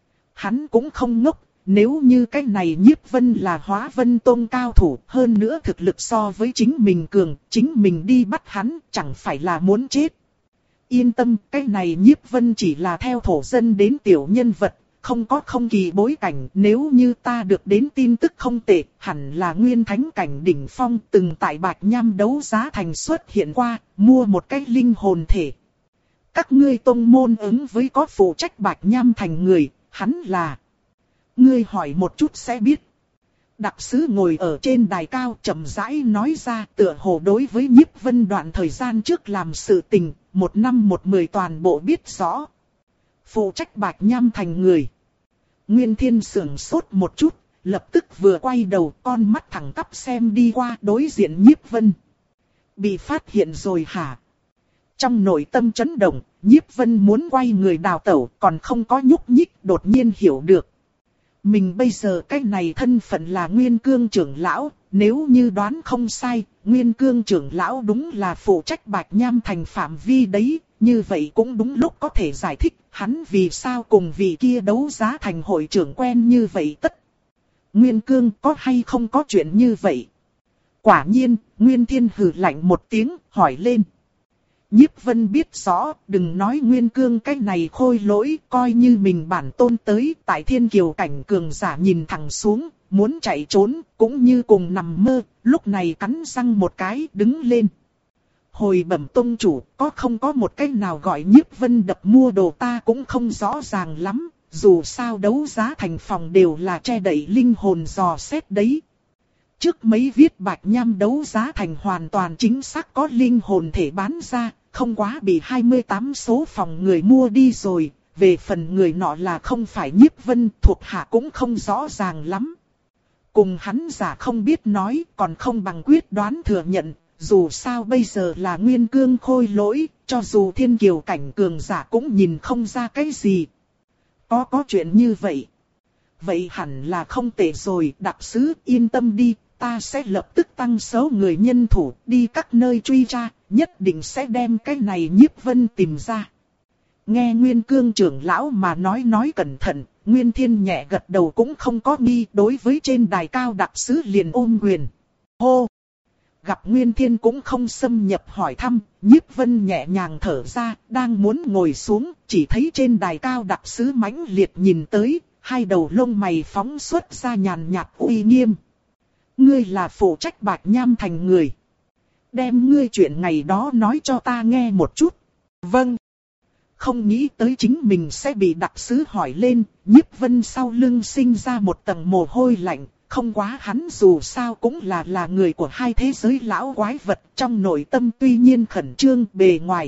Hắn cũng không ngốc, nếu như cái này Nhiếp Vân là Hóa Vân Tông cao thủ, hơn nữa thực lực so với chính mình cường, chính mình đi bắt hắn, chẳng phải là muốn chết. Yên tâm, cái này Nhiếp Vân chỉ là theo thổ dân đến tiểu nhân vật. Không có không kỳ bối cảnh, nếu như ta được đến tin tức không tệ, hẳn là nguyên thánh cảnh đỉnh phong từng tại Bạch Nham đấu giá thành xuất hiện qua, mua một cái linh hồn thể. Các ngươi tông môn ứng với có phụ trách Bạch Nham thành người, hắn là... Ngươi hỏi một chút sẽ biết. Đặc sứ ngồi ở trên đài cao chậm rãi nói ra, tựa hồ đối với Nhiếp Vân đoạn thời gian trước làm sự tình, một năm một mười toàn bộ biết rõ. Phụ trách Bạch Nham thành người. Nguyên Thiên sưởng sốt một chút, lập tức vừa quay đầu, con mắt thẳng tắp xem đi qua đối diện Nhiếp Vân. Bị phát hiện rồi hả? Trong nội tâm chấn động, Nhiếp Vân muốn quay người đào tẩu, còn không có nhúc nhích, đột nhiên hiểu được. Mình bây giờ cái này thân phận là Nguyên Cương trưởng lão, nếu như đoán không sai, Nguyên Cương trưởng lão đúng là phụ trách Bạch Nham thành phạm vi đấy, như vậy cũng đúng lúc có thể giải thích hắn vì sao cùng vị kia đấu giá thành hội trưởng quen như vậy tất. Nguyên Cương có hay không có chuyện như vậy? Quả nhiên, Nguyên Thiên hừ lạnh một tiếng, hỏi lên. Nhiếp Vân biết rõ, đừng nói Nguyên Cương cái này khôi lỗi, coi như mình bản tôn tới, tại thiên kiều cảnh cường giả nhìn thẳng xuống, muốn chạy trốn, cũng như cùng nằm mơ, lúc này cắn răng một cái, đứng lên. Hồi bẩm tôn chủ, có không có một cái nào gọi Nhiếp Vân đập mua đồ ta cũng không rõ ràng lắm, dù sao đấu giá thành phòng đều là che đậy linh hồn dò xét đấy. Trước mấy viết bạch nham đấu giá thành hoàn toàn chính xác có linh hồn thể bán ra, không quá bị hai mươi tám số phòng người mua đi rồi, về phần người nọ là không phải Nhiếp Vân thuộc hạ cũng không rõ ràng lắm. Cùng hắn giả không biết nói còn không bằng quyết đoán thừa nhận, dù sao bây giờ là Nguyên Cương khôi lỗi, cho dù thiên kiều cảnh cường giả cũng nhìn không ra cái gì. Có có chuyện như vậy. Vậy hẳn là không tệ rồi, đặc sứ yên tâm đi, ta sẽ lập tức tăng số người nhân thủ đi các nơi truy tra, nhất định sẽ đem cái này Nhiếp Vân tìm ra. Nghe Nguyên Cương trưởng lão mà nói nói cẩn thận, Nguyên Thiên nhẹ gật đầu cũng không có nghi, đối với trên đài cao đặc sứ liền ôm quyền. Hô! Gặp Nguyên Thiên cũng không xâm nhập hỏi thăm, Nhiếp Vân nhẹ nhàng thở ra, đang muốn ngồi xuống, chỉ thấy trên đài cao đặc sứ mãnh liệt nhìn tới, hai đầu lông mày phóng xuất ra nhàn nhạt uy nghiêm. Ngươi là phụ trách Bạch Nham thành người. Đem ngươi chuyện ngày đó nói cho ta nghe một chút. Vâng. Không nghĩ tới chính mình sẽ bị đặc sứ hỏi lên, Nhiếp Vân sau lưng sinh ra một tầng mồ hôi lạnh. Không quá hắn dù sao cũng là là người của hai thế giới lão quái vật, trong nội tâm tuy nhiên khẩn trương bề ngoài.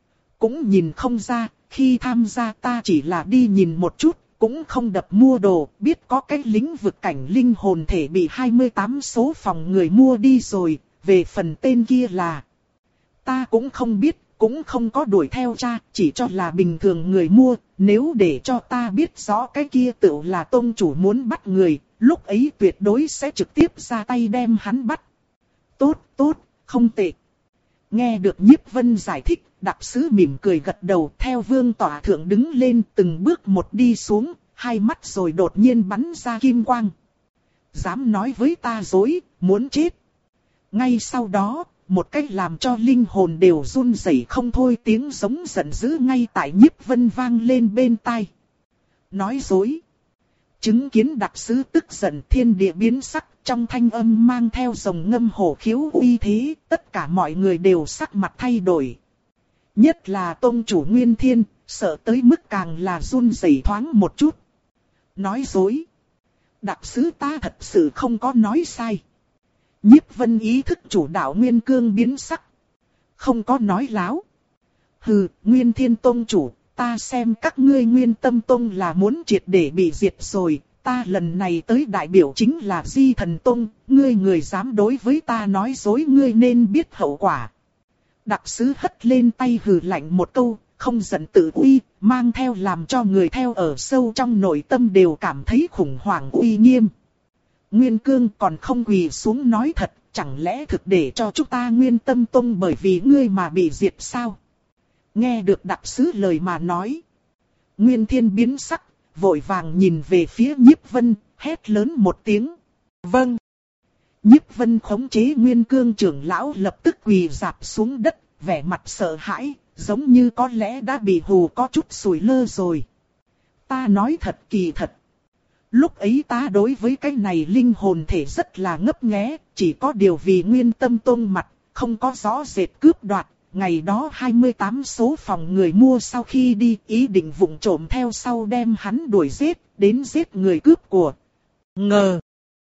Cũng nhìn không ra, khi tham gia ta chỉ là đi nhìn một chút, cũng không đập mua đồ, biết có cái lĩnh vực cảnh linh hồn thể bị hai mươi tám số phòng người mua đi rồi, về phần tên kia là. Ta cũng không biết, cũng không có đuổi theo tra, chỉ cho là bình thường người mua, nếu để cho ta biết rõ cái kia tự là tôn chủ muốn bắt người. Lúc ấy tuyệt đối sẽ trực tiếp ra tay đem hắn bắt. Tốt, tốt, không tệ. Nghe được Nhiếp Vân giải thích, đặc sứ mỉm cười gật đầu theo vương tỏa thượng đứng lên từng bước một đi xuống, hai mắt rồi đột nhiên bắn ra kim quang. Dám nói với ta dối, muốn chết. Ngay sau đó, một cách làm cho linh hồn đều run rẩy không thôi tiếng giống giận dữ ngay tại Nhiếp Vân vang lên bên tai. Nói dối. Chứng kiến đặc sứ tức giận thiên địa biến sắc, trong thanh âm mang theo rồng ngâm hổ khiếu uy thế, tất cả mọi người đều sắc mặt thay đổi. Nhất là tôn chủ Nguyên Thiên, sợ tới mức càng là run rẩy thoáng một chút. Nói dối. Đặc sứ ta thật sự không có nói sai. Nhiếp Vân ý thức chủ đạo Nguyên Cương biến sắc. Không có nói láo. Hừ, Nguyên Thiên tôn chủ. Ta xem các ngươi Nguyên Tâm Tông là muốn triệt để bị diệt rồi, ta lần này tới đại biểu chính là Di Thần Tông, ngươi người dám đối với ta nói dối ngươi nên biết hậu quả. Đặc sứ hất lên tay hừ lạnh một câu, không giận tự uy, mang theo làm cho người theo ở sâu trong nội tâm đều cảm thấy khủng hoảng uy nghiêm. Nguyên Cương còn không quỳ xuống nói thật, chẳng lẽ thực để cho chúng ta Nguyên Tâm Tông bởi vì ngươi mà bị diệt sao? Nghe được đặc sứ lời mà nói. Nguyên Thiên biến sắc, vội vàng nhìn về phía Nhiếp Vân, hét lớn một tiếng. Vâng. Nhiếp Vân khống chế Nguyên Cương trưởng lão lập tức quỳ rạp xuống đất, vẻ mặt sợ hãi, giống như có lẽ đã bị hù có chút sùi lơ rồi. Ta nói thật kỳ thật. Lúc ấy ta đối với cái này linh hồn thể rất là ngấp nghé, chỉ có điều vì Nguyên Tâm Tông mặt, không có rõ rệt cướp đoạt. Ngày đó hai mươi tám số phòng người mua sau khi đi ý định vụng trộm theo sau đem hắn đuổi giết, đến giết người cướp của. Ngờ.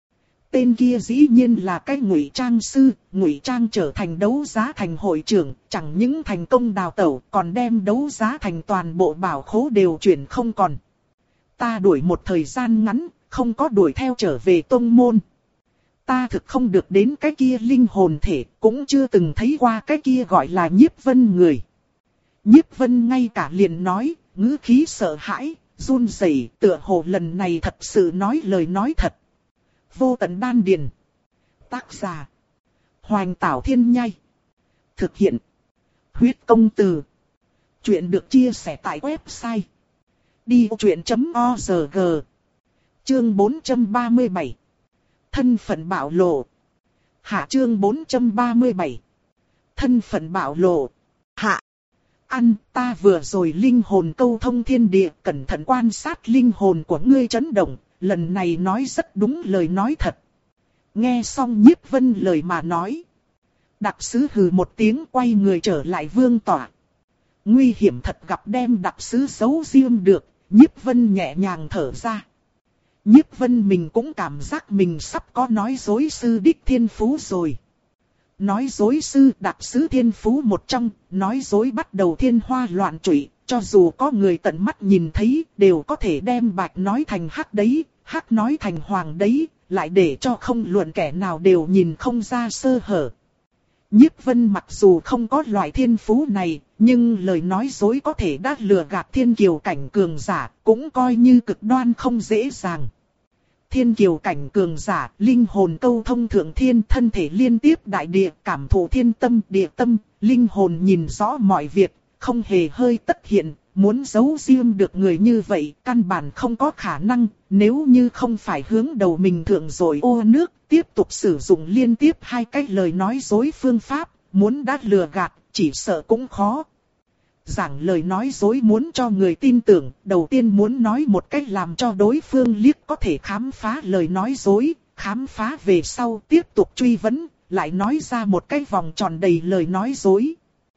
Tên kia dĩ nhiên là cái ngụy trang sư, ngụy trang trở thành đấu giá thành hội trưởng, chẳng những thành công đào tẩu còn đem đấu giá thành toàn bộ bảo khố đều chuyển không còn. Ta đuổi một thời gian ngắn, không có đuổi theo trở về tông môn. Ta thực không được đến cái kia linh hồn thể, cũng chưa từng thấy qua cái kia gọi là Nhiếp Vân người. Nhiếp Vân ngay cả liền nói, ngữ khí sợ hãi, run rẩy, tựa hồ lần này thật sự nói lời nói thật. Vô tận đan điền. Tác giả. Hoành Tảo Thiên Nhai. Thực hiện. Huyết công từ. Chuyện được chia sẻ tại website đi ô chuyện chấm org. Chương bốn trăm ba mươi bảy. Thân phận bạo lộ. Hạ. Chương bốn trăm ba mươi bảy. Thân phận bạo lộ. Hạ. Ăn, ta vừa rồi linh hồn câu thông thiên địa, cẩn thận quan sát linh hồn của ngươi chấn động, lần này nói rất đúng lời nói thật. Nghe xong Nhiếp Vân lời mà nói, đặc sứ hừ một tiếng quay người trở lại vương tọa. Nguy hiểm thật gặp đem đặc sứ giấu riêng được, Nhiếp Vân nhẹ nhàng thở ra. Nhiếp Vân mình cũng cảm giác mình sắp có nói dối sư đích thiên phú rồi. Nói dối sư đặc sứ thiên phú một trong, nói dối bắt đầu thiên hoa loạn trụy, cho dù có người tận mắt nhìn thấy, đều có thể đem bạch nói thành hắc đấy, hắc nói thành hoàng đấy, lại để cho không luận kẻ nào đều nhìn không ra sơ hở. Nhiếp Vân mặc dù không có loại thiên phú này, nhưng lời nói dối có thể đã lừa gạt thiên kiều cảnh cường giả, cũng coi như cực đoan không dễ dàng. Thiên kiều cảnh cường giả, linh hồn câu thông thượng thiên, thân thể liên tiếp đại địa, cảm thụ thiên tâm, địa tâm, linh hồn nhìn rõ mọi việc, không hề hơi tất hiện, muốn giấu riêng được người như vậy, căn bản không có khả năng, nếu như không phải hướng đầu mình thượng rồi ô nước, tiếp tục sử dụng liên tiếp hai cái lời nói dối phương pháp, muốn đã lừa gạt, chỉ sợ cũng khó. Giảng lời nói dối muốn cho người tin tưởng, đầu tiên muốn nói một cách làm cho đối phương liếc có thể khám phá lời nói dối, khám phá về sau tiếp tục truy vấn, lại nói ra một cái vòng tròn đầy lời nói dối.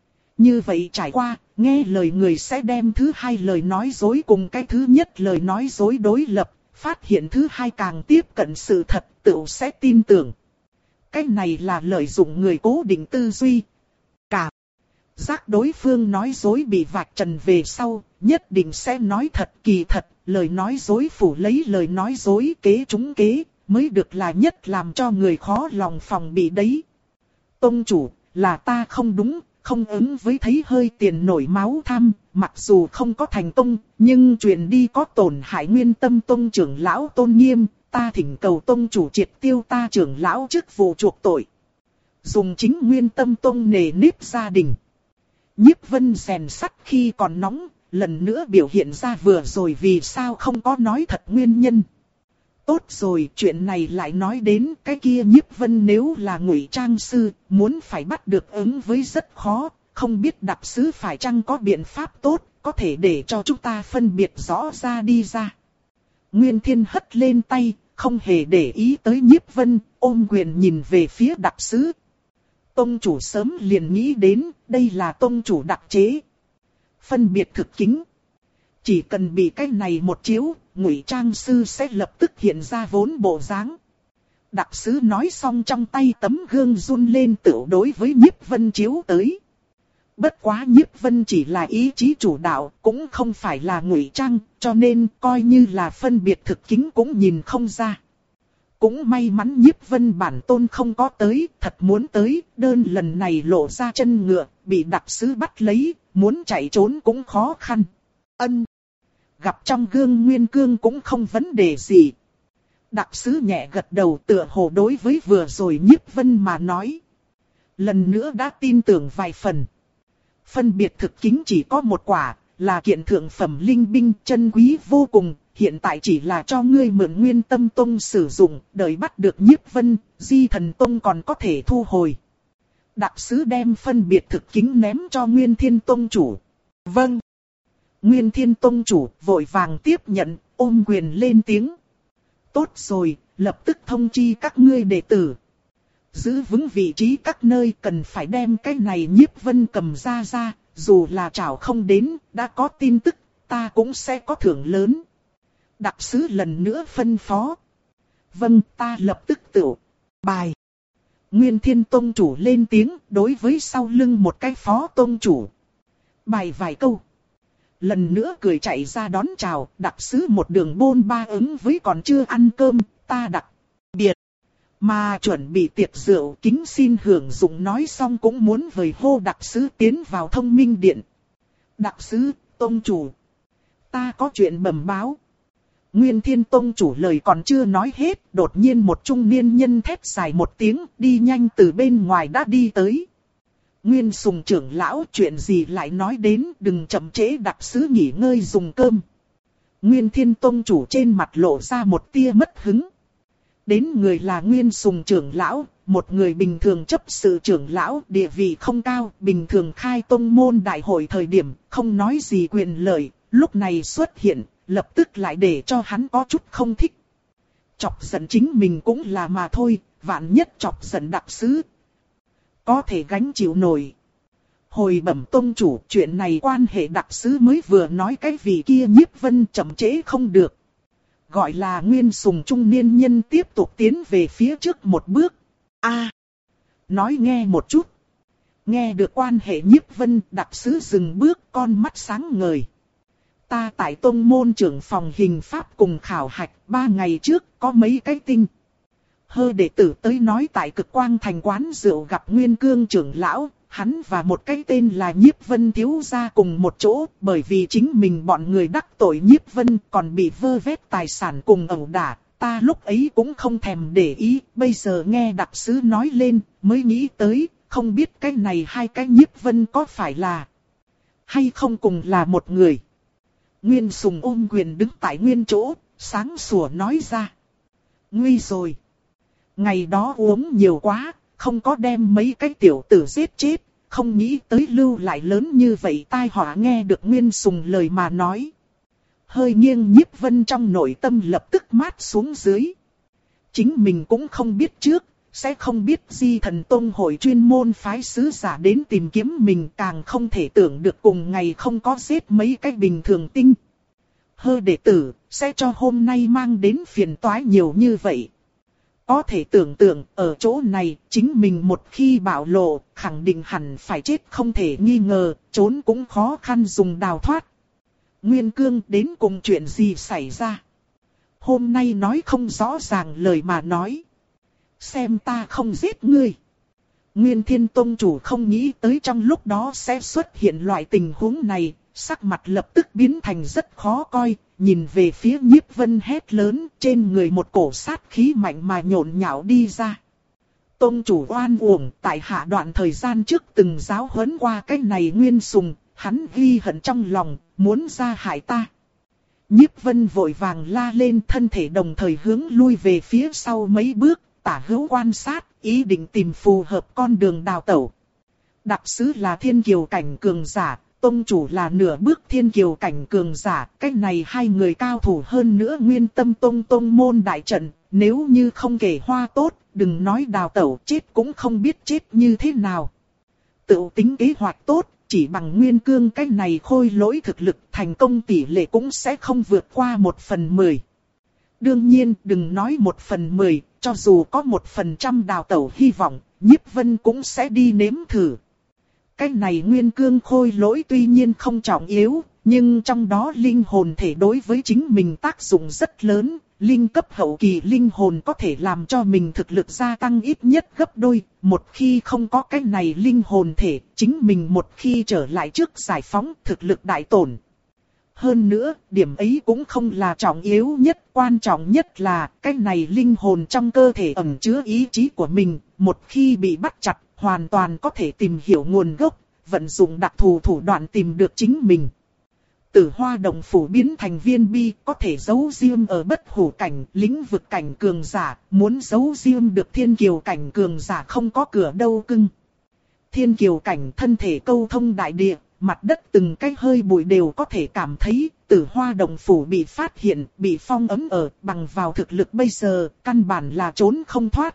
Như vậy trải qua, nghe lời người sẽ đem thứ hai lời nói dối cùng cái thứ nhất lời nói dối đối lập, phát hiện thứ hai càng tiếp cận sự thật, tự sẽ tin tưởng. Cái này là lợi dụng người cố định tư duy. Cả giác đối phương nói dối bị vạch trần về sau, nhất định sẽ nói thật kỳ thật, lời nói dối phủ lấy lời nói dối kế trúng kế, mới được là nhất làm cho người khó lòng phòng bị đấy. Tông chủ, là ta không đúng, không ứng với thấy hơi tiền nổi máu tham, mặc dù không có thành tông, nhưng truyền đi có tổn hại nguyên tâm tông trưởng lão tôn nghiêm, ta thỉnh cầu tông chủ triệt tiêu ta trưởng lão chức vụ chuộc tội. Dùng chính nguyên tâm tông nề nếp gia đình. Nhiếp Vân rèn sắt khi còn nóng, lần nữa biểu hiện ra vừa rồi vì sao không có nói thật nguyên nhân. Tốt rồi, chuyện này lại nói đến cái kia Nhiếp Vân nếu là ngụy trang sư, muốn phải bắt được ứng với rất khó, không biết đặc sứ phải chăng có biện pháp tốt, có thể để cho chúng ta phân biệt rõ ra đi ra. Nguyên Thiên hất lên tay, không hề để ý tới Nhiếp Vân, ôm quyền nhìn về phía đặc sứ. Tông chủ sớm liền nghĩ đến, đây là tông chủ đặc chế. Phân biệt thực kính. Chỉ cần bị cái này một chiếu, ngụy trang sư sẽ lập tức hiện ra vốn bộ dáng. Đặc sứ nói xong trong tay tấm gương run lên tự đối với Nhiếp Vân chiếu tới. Bất quá Nhiếp Vân chỉ là ý chí chủ đạo, cũng không phải là ngụy trang, cho nên coi như là phân biệt thực kính cũng nhìn không ra. Cũng may mắn Nhiếp Vân bản tôn không có tới, thật muốn tới, đơn lần này lộ ra chân ngựa, bị đặc sứ bắt lấy, muốn chạy trốn cũng khó khăn. Ân. Gặp trong gương nguyên cương cũng không vấn đề gì. Đặc sứ nhẹ gật đầu tựa hồ đối với vừa rồi Nhiếp Vân mà nói. Lần nữa đã tin tưởng vài phần. Phân biệt thực kính chỉ có một quả, là kiện thượng phẩm linh binh chân quý vô cùng. Hiện tại chỉ là cho ngươi mượn nguyên tâm tông sử dụng, đợi bắt được Nhiếp Vân, di thần tông còn có thể thu hồi. Đặc sứ đem phân biệt thực kính ném cho Nguyên Thiên tông chủ. Vâng. Nguyên Thiên tông chủ vội vàng tiếp nhận, ôm quyền lên tiếng. Tốt rồi, lập tức thông chi các ngươi đệ tử. Giữ vững vị trí các nơi cần phải đem cái này Nhiếp Vân cầm ra ra, dù là trảo không đến, đã có tin tức, ta cũng sẽ có thưởng lớn. Đặc sứ lần nữa phân phó. Vâng, ta lập tức tự bài. Nguyên Thiên tông chủ lên tiếng đối với sau lưng một cái phó tông chủ. Bài vài câu. Lần nữa cười chạy ra đón chào, đặc sứ một đường bôn ba ứng với còn chưa ăn cơm, ta đặc biệt. Mà chuẩn bị tiệc rượu kính xin hưởng dụng nói xong cũng muốn vời hô đặc sứ tiến vào thông minh điện. Đặc sứ, tông chủ. Ta có chuyện bẩm báo. Nguyên Thiên tông chủ lời còn chưa nói hết, đột nhiên một trung niên nhân thét dài một tiếng, đi nhanh từ bên ngoài đã đi tới. Nguyên Sùng trưởng lão, chuyện gì lại nói đến, đừng chậm trễ đặc sứ nghỉ ngơi dùng cơm. Nguyên Thiên Tông chủ trên mặt lộ ra một tia mất hứng. Đến người là Nguyên Sùng trưởng lão, một người bình thường chấp sự trưởng lão, địa vị không cao, bình thường khai tông môn đại hội thời điểm, không nói gì quyền lợi, lúc này xuất hiện, lập tức lại để cho hắn có chút không thích. Chọc giận chính mình cũng là mà thôi, vạn nhất chọc giận đặc sứ, có thể gánh chịu nổi. Hồi bẩm tông chủ, chuyện này quan hệ đặc sứ mới vừa nói cái vị kia Nhiếp Vân chậm trễ không được. Gọi là Nguyên Sùng trung niên nhân tiếp tục tiến về phía trước một bước. A, nói nghe một chút. Nghe được quan hệ Nhiếp Vân, đặc sứ dừng bước, con mắt sáng ngời. Ta tại tông môn trưởng phòng hình pháp cùng khảo hạch, ba ngày trước có mấy cái tinh. Hơ đệ tử tới nói tại Cực Quang thành quán rượu gặp Nguyên Cương trưởng lão, hắn và một cái tên là Nhiếp Vân thiếu gia cùng một chỗ, bởi vì chính mình bọn người đắc tội Nhiếp Vân còn bị vơ vét tài sản cùng ẩu đả, ta lúc ấy cũng không thèm để ý, bây giờ nghe đặc sứ nói lên, mới nghĩ tới, không biết cái này hai cái Nhiếp Vân có phải là, hay không cùng là một người. Nguyên Sùng ôm quyền đứng tại nguyên chỗ, sáng sủa nói ra. Nguy rồi. Ngày đó uống nhiều quá, không có đem mấy cái tiểu tử giết chết, không nghĩ tới lưu lại lớn như vậy tai họa. Nghe được Nguyên Sùng lời mà nói. Hơi nghiêng Nhiếp Vân trong nội tâm lập tức mát xuống dưới. Chính mình cũng không biết trước, sẽ không biết Di Thần Tông hội chuyên môn phái sứ giả đến tìm kiếm mình, càng không thể tưởng được cùng ngày không có giết mấy cái bình thường tinh. Hơ đệ tử, sẽ cho hôm nay mang đến phiền toái nhiều như vậy. Có thể tưởng tượng, ở chỗ này, chính mình một khi bạo lộ, khẳng định hẳn phải chết không thể nghi ngờ, trốn cũng khó khăn dùng đào thoát. Nguyên Cương, đến cùng chuyện gì xảy ra? Hôm nay nói không rõ ràng lời mà nói. Xem ta không giết ngươi. Nguyên Thiên Tông chủ không nghĩ tới trong lúc đó sẽ xuất hiện loại tình huống này, sắc mặt lập tức biến thành rất khó coi, nhìn về phía Nhiếp Vân hét lớn, trên người một cổ sát khí mạnh mà nhộn nhạo đi ra. Tông chủ oan uổng, tại hạ đoạn thời gian trước từng giáo huấn qua cái này Nguyên Sùng, hắn ghi hận trong lòng, muốn ra hại ta. Nhiếp Vân vội vàng la lên, thân thể đồng thời hướng lui về phía sau mấy bước, tả hữu quan sát, ý định tìm phù hợp con đường đào tẩu. Đặc sứ là thiên kiều cảnh cường giả, tông chủ là nửa bước thiên kiều cảnh cường giả, cách này hai người cao thủ hơn nữa Nguyên Tâm Tông tông môn đại trận, nếu như không kể hoa tốt, đừng nói đào tẩu, chết cũng không biết chết như thế nào. Tự tính kế hoạch tốt, chỉ bằng Nguyên Cương cách này khôi lỗi thực lực, thành công tỷ lệ cũng sẽ không vượt qua một phần mười. Đương nhiên, đừng nói một phần mười, cho dù có một phần trăm đào tẩu hy vọng, Nhiếp Vân cũng sẽ đi nếm thử. Cái này Nguyên Cương khôi lỗi tuy nhiên không trọng yếu, nhưng trong đó linh hồn thể đối với chính mình tác dụng rất lớn. Linh cấp hậu kỳ linh hồn có thể làm cho mình thực lực gia tăng ít nhất gấp đôi. Một khi không có cái này linh hồn thể, chính mình một khi trở lại trước giải phóng, thực lực đại tổn. Hơn nữa, điểm ấy cũng không là trọng yếu nhất, quan trọng nhất là cái này linh hồn trong cơ thể ẩn chứa ý chí của mình, một khi bị bắt chặt, hoàn toàn có thể tìm hiểu nguồn gốc, vận dụng đặc thù thủ đoạn tìm được chính mình. Tử Hoa Động Phủ biến thành viên bi, có thể giấu riêng ở bất hủ cảnh, lĩnh vực cảnh cường giả, muốn giấu riêng được thiên kiều cảnh cường giả không có cửa đâu cưng. Thiên kiều cảnh thân thể câu thông đại địa, mặt đất từng cái hơi bụi đều có thể cảm thấy, Tử Hoa Động Phủ bị phát hiện, bị phong ấn ở, bằng vào thực lực bây giờ, căn bản là trốn không thoát.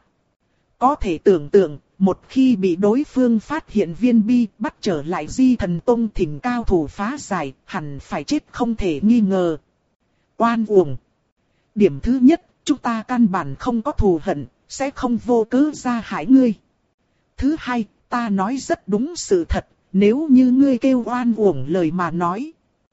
Có thể tưởng tượng, một khi bị đối phương phát hiện viên bi, bắt trở lại Di Thần Tông thỉnh cao thủ phá giải, hẳn phải chết không thể nghi ngờ. Oan uổng. Điểm thứ nhất, chúng ta căn bản không có thù hận, sẽ không vô cớ ra hại ngươi. Thứ hai, ta nói rất đúng sự thật, nếu như ngươi kêu oan uổng lời mà nói,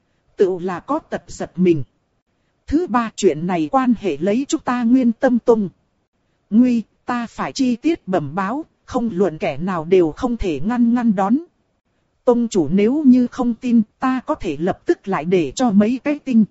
tự là có tật giật mình. Thứ ba, chuyện này quan hệ lấy chúng ta Nguyên Tâm Tông. Nguy, ta phải chi tiết bẩm báo, không luận kẻ nào đều không thể ngăn ngăn đón. Tông chủ nếu như không tin, ta có thể lập tức lại để cho mấy cái tinh.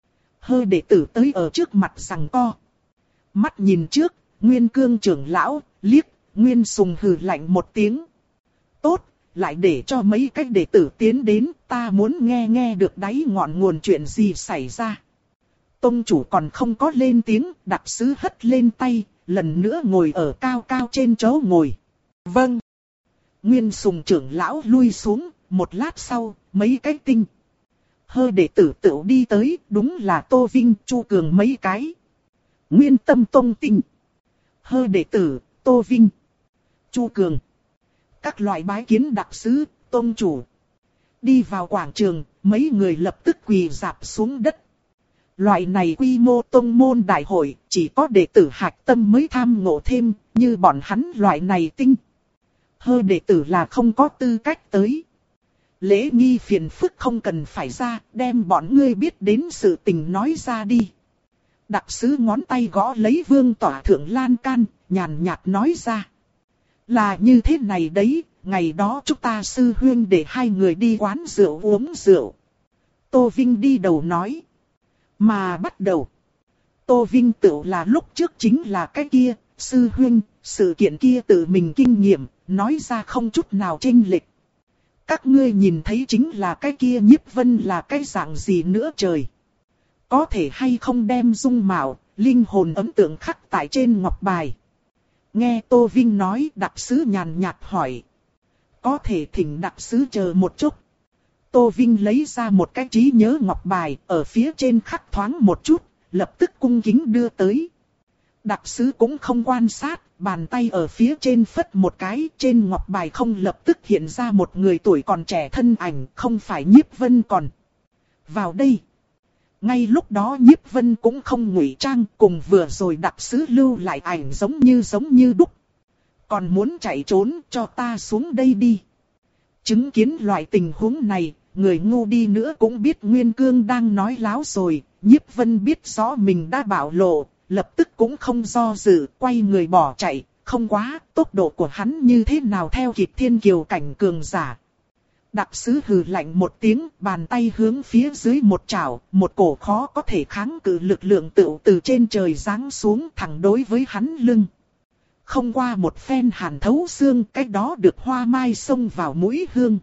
Hơ đệ tử tới ở trước mặt giằng co. Mắt nhìn trước, Nguyên Cương trưởng lão, liếc, Nguyên Sùng hừ lạnh một tiếng. Tốt, lại để cho mấy cách đệ tử tiến đến, ta muốn nghe nghe được đáy ngọn nguồn chuyện gì xảy ra. Tông chủ còn không có lên tiếng, đặc sứ hất lên tay, lần nữa ngồi ở cao cao trên chỗ ngồi. Vâng. Nguyên Sùng trưởng lão lui xuống, một lát sau, mấy cái tinh hơ đệ tử tựu đi tới, đúng là Tô Vinh, Chu Cường mấy cái. Nguyên Tâm Tông tinh hơ đệ tử, Tô Vinh, Chu Cường. Các loại bái kiến đặc sứ, tông chủ. Đi vào quảng trường, mấy người lập tức quỳ rạp xuống đất. Loại này quy mô tông môn đại hội, chỉ có đệ tử hạch tâm mới tham ngộ thêm, như bọn hắn loại này tinh hơ đệ tử là không có tư cách tới. Lễ nghi phiền phức không cần phải ra, đem bọn ngươi biết đến sự tình nói ra đi. Đặc sứ ngón tay gõ lấy vương tỏa thượng lan can, nhàn nhạt nói ra. Là như thế này đấy, ngày đó chúng ta sư huyên để hai người đi quán rượu uống rượu. Tô Vinh đi đầu nói. Mà bắt đầu. Tô Vinh tự là lúc trước chính là cái kia, sư huyên, sự kiện kia tự mình kinh nghiệm, nói ra không chút nào chênh lệch. Các ngươi nhìn thấy chính là cái kia Nhiếp Vân là cái dạng gì nữa trời. Có thể hay không đem dung mạo, linh hồn ấn tượng khắc tại trên ngọc bài. Nghe Tô Vinh nói, đặc sứ nhàn nhạt hỏi. Có thể thỉnh đặc sứ chờ một chút. Tô Vinh lấy ra một cái trí nhớ ngọc bài, ở phía trên khắc thoáng một chút, lập tức cung kính đưa tới. Đặc sứ cũng không quan sát, bàn tay ở phía trên phất một cái, trên ngọc bài không lập tức hiện ra một người tuổi còn trẻ thân ảnh, không phải Nhiếp Vân còn. Vào đây. Ngay lúc đó Nhiếp Vân cũng không ngụy trang, cùng vừa rồi đặc sứ lưu lại ảnh giống như giống như đúc. Còn muốn chạy trốn, cho ta xuống đây đi. Chứng kiến loại tình huống này, người ngu đi nữa cũng biết Nguyên Cương đang nói láo rồi. Nhiếp Vân biết rõ mình đã bạo lộ, lập tức cũng không do dự, quay người bỏ chạy. Không quá, tốc độ của hắn như thế nào theo kịp thiên kiều cảnh cường giả. Đặc sứ hừ lạnh một tiếng, bàn tay hướng phía dưới một chảo, một cổ khó có thể kháng cự lực lượng tựu từ trên trời giáng xuống thẳng đối với hắn lưng. Không qua một phen hàn thấu xương, cách đó được hoa mai xông vào mũi hương.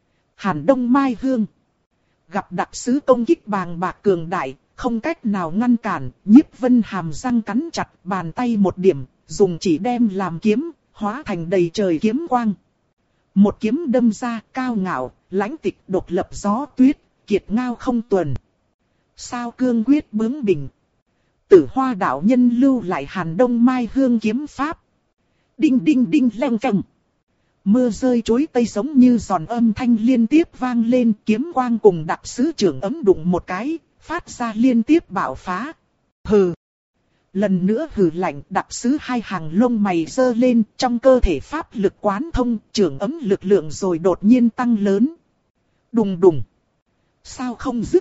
Hàn đông mai hương. Gặp đặc sứ công kích bàng bạc cường đại, không cách nào ngăn cản, Nhiếp Vân hàm răng cắn chặt, bàn tay một điểm, dùng chỉ đem làm kiếm, hóa thành đầy trời kiếm quang. Một kiếm đâm ra, cao ngạo, lãnh tịch độc lập gió tuyết, kiệt ngao không tuần. Sao cương quyết bướng bỉnh. Tử Hoa đạo nhân lưu lại Hàn Đông Mai hương kiếm pháp. Đinh đinh đinh leng keng. Mưa rơi chối tây giống như giòn âm thanh liên tiếp vang lên, kiếm quang cùng đặc sứ trưởng ấm đụng một cái, phát ra liên tiếp bạo phá. Hừ. Lần nữa hừ lạnh, đặc sứ hai hàng lông mày giơ lên, trong cơ thể pháp lực quán thông, trưởng ấm lực lượng rồi đột nhiên tăng lớn. Đùng đùng. Sao không dứt?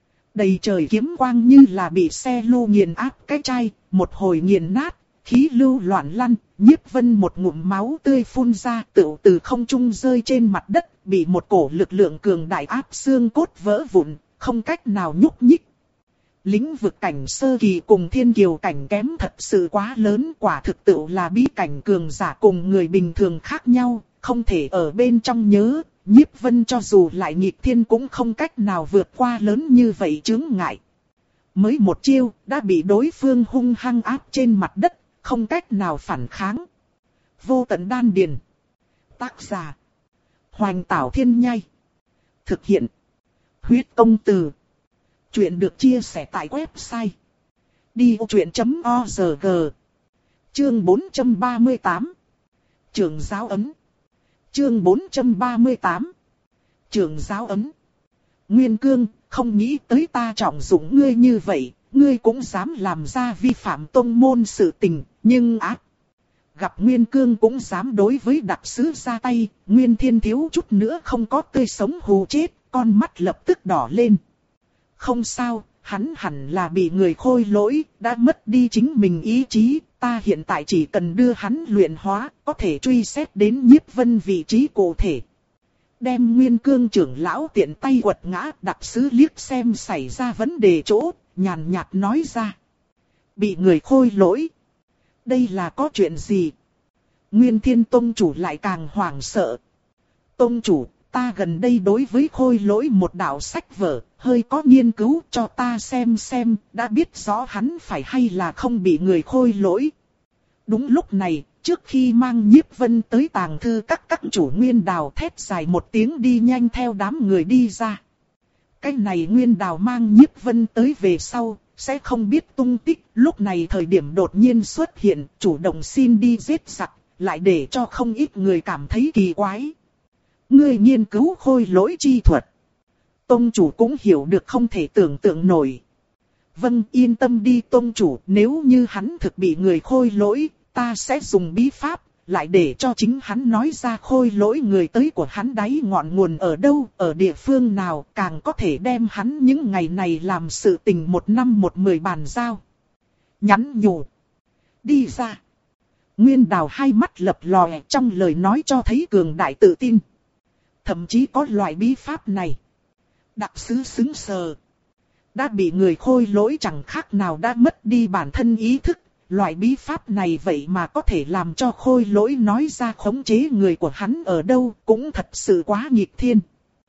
Đầy trời kiếm quang như là bị xe lưu nghiền áp cái chai, một hồi nghiền nát, khí lưu loạn lăn, Nhiếp Vân một ngụm máu tươi phun ra, tựu từ không trung rơi trên mặt đất, bị một cổ lực lượng cường đại áp xương cốt vỡ vụn, không cách nào nhúc nhích. Lĩnh vực cảnh sơ kỳ cùng thiên kiều cảnh kém thật sự quá lớn, quả thực tựu là bí cảnh cường giả cùng người bình thường khác nhau, không thể ở bên trong nhớ. Nhiếp Vân cho dù lại nghịch thiên cũng không cách nào vượt qua lớn như vậy chướng ngại. Mới một chiêu, đã bị đối phương hung hăng áp trên mặt đất, không cách nào phản kháng. Vô tận đan điền. Tác giả. Hoành Tảo Thiên Nhai. Thực hiện. Huyết Công Từ. Chuyện được chia sẻ tại website. đi ô chuyện chấm o rờ giê. Chương bốn trăm ba mươi tám. Trưởng giáo ấm. Chương bốn trăm ba mươi tám. Trưởng giáo ấm. Nguyên Cương, không nghĩ tới ta trọng dụng ngươi như vậy, ngươi cũng dám làm ra vi phạm tông môn sự tình, nhưng ác. Gặp Nguyên Cương cũng dám đối với đặc sứ ra tay, Nguyên Thiên thiếu chút nữa không có tươi sống hù chết, con mắt lập tức đỏ lên. Không sao, hắn hẳn là bị người khôi lỗi, đã mất đi chính mình ý chí, ta hiện tại chỉ cần đưa hắn luyện hóa, có thể truy xét đến Nhiếp Vân vị trí cụ thể. Đem Nguyên Cương trưởng lão tiện tay quật ngã, đặc sứ liếc xem xảy ra vấn đề chỗ, nhàn nhạt nói ra. Bị người khôi lỗi. Đây là có chuyện gì? Nguyên Thiên Tông chủ lại càng hoảng sợ. Tông chủ, ta gần đây đối với khôi lỗi một đạo sách vở, hơi có nghiên cứu, cho ta xem xem, đã biết rõ hắn phải hay là không bị người khôi lỗi. Đúng lúc này, trước khi mang Nhiếp Vân tới tàng thư các các chủ Nguyên Đào thét dài một tiếng đi nhanh theo đám người đi ra. Cái này Nguyên Đào mang Nhiếp Vân tới về sau, sẽ không biết tung tích, lúc này thời điểm đột nhiên xuất hiện, chủ động xin đi giết giặc, lại để cho không ít người cảm thấy kỳ quái. Ngươi nghiên cứu khôi lỗi chi thuật. Tông chủ cũng hiểu được không thể tưởng tượng nổi. Vâng, yên tâm đi tông chủ, nếu như hắn thực bị người khôi lỗi, ta sẽ dùng bí pháp, lại để cho chính hắn nói ra khôi lỗi người tới của hắn đáy ngọn nguồn ở đâu, ở địa phương nào, càng có thể đem hắn những ngày này làm sự tình một năm một mười bàn giao. Nhắn nhủ. Đi ra. Nguyên Đào hai mắt lập lòe trong lời nói cho thấy cường đại tự tin. Thậm chí có loại bí pháp này. Đặc sứ xứng sờ. Đã bị người khôi lỗi chẳng khác nào đã mất đi bản thân ý thức. Loại bí pháp này vậy mà có thể làm cho khôi lỗi nói ra khống chế người của hắn ở đâu cũng thật sự quá nghịch thiên.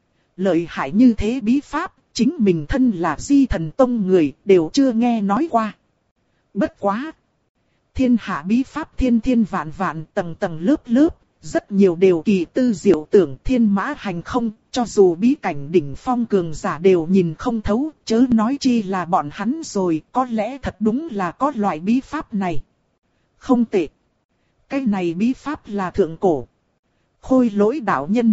Lợi hại như thế bí pháp, chính mình thân là Di Thần Tông người đều chưa nghe nói qua. Bất quá. Thiên hạ bí pháp thiên thiên vạn vạn tầng tầng lớp lớp, rất nhiều đều kỳ tư diệu tưởng thiên mã hành không, cho dù bí cảnh đỉnh phong cường giả đều nhìn không thấu, chớ nói chi là bọn hắn rồi, có lẽ thật đúng là có loại bí pháp này. Không tệ. Cái này bí pháp là thượng cổ. Khôi lỗi đạo nhân.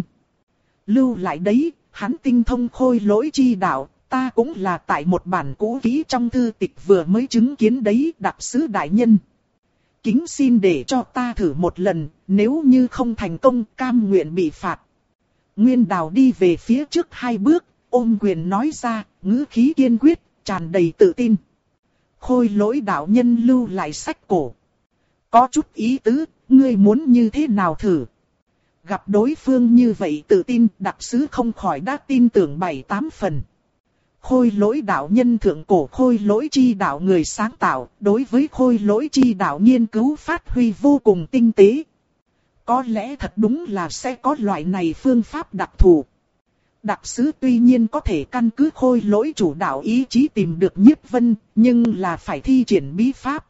Lưu lại đấy, hắn tinh thông khôi lỗi chi đạo, ta cũng là tại một bản cũ kỹ trong thư tịch vừa mới chứng kiến đấy, đặc sứ đại nhân. Kính xin để cho ta thử một lần, nếu như không thành công cam nguyện bị phạt. Nguyên Đào đi về phía trước hai bước, ôm quyền nói ra, ngữ khí kiên quyết, tràn đầy tự tin. Khôi lỗi đạo nhân lưu lại sách cổ. Có chút ý tứ, ngươi muốn như thế nào thử? Gặp đối phương như vậy tự tin, đặc sứ không khỏi đã tin tưởng bảy tám phần. Khôi lỗi đạo nhân thượng cổ khôi lỗi chi đạo người sáng tạo, đối với khôi lỗi chi đạo nghiên cứu phát huy vô cùng tinh tế. Có lẽ thật đúng là sẽ có loại này phương pháp đặc thù. Đặc sứ tuy nhiên có thể căn cứ khôi lỗi chủ đạo ý chí tìm được Nhiếp Vân, nhưng là phải thi triển bí pháp.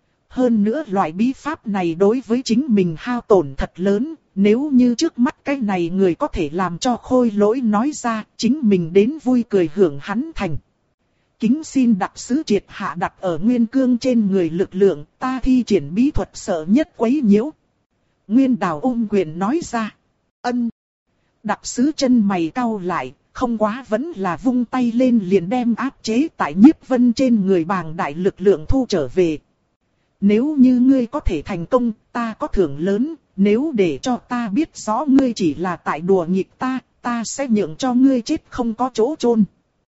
Hơn nữa loại bí pháp này đối với chính mình hao tổn thật lớn, nếu như trước mắt cái này người có thể làm cho khôi lỗi nói ra, chính mình đến vui cười hưởng hắn thành. Kính xin đặc sứ triệt hạ đặt ở nguyên cương trên người lực lượng, ta thi triển bí thuật sợ nhất quấy nhiễu. Nguyên Đào ôm quyền nói ra. Ân. Đặc sứ chân mày cau lại, không quá vẫn là vung tay lên liền đem áp chế tại Nhiếp Vân trên người bàng đại lực lượng thu trở về. Nếu như ngươi có thể thành công, ta có thưởng lớn, nếu để cho ta biết rõ ngươi chỉ là tại đùa nghịch ta, ta sẽ nhượng cho ngươi chết không có chỗ chôn.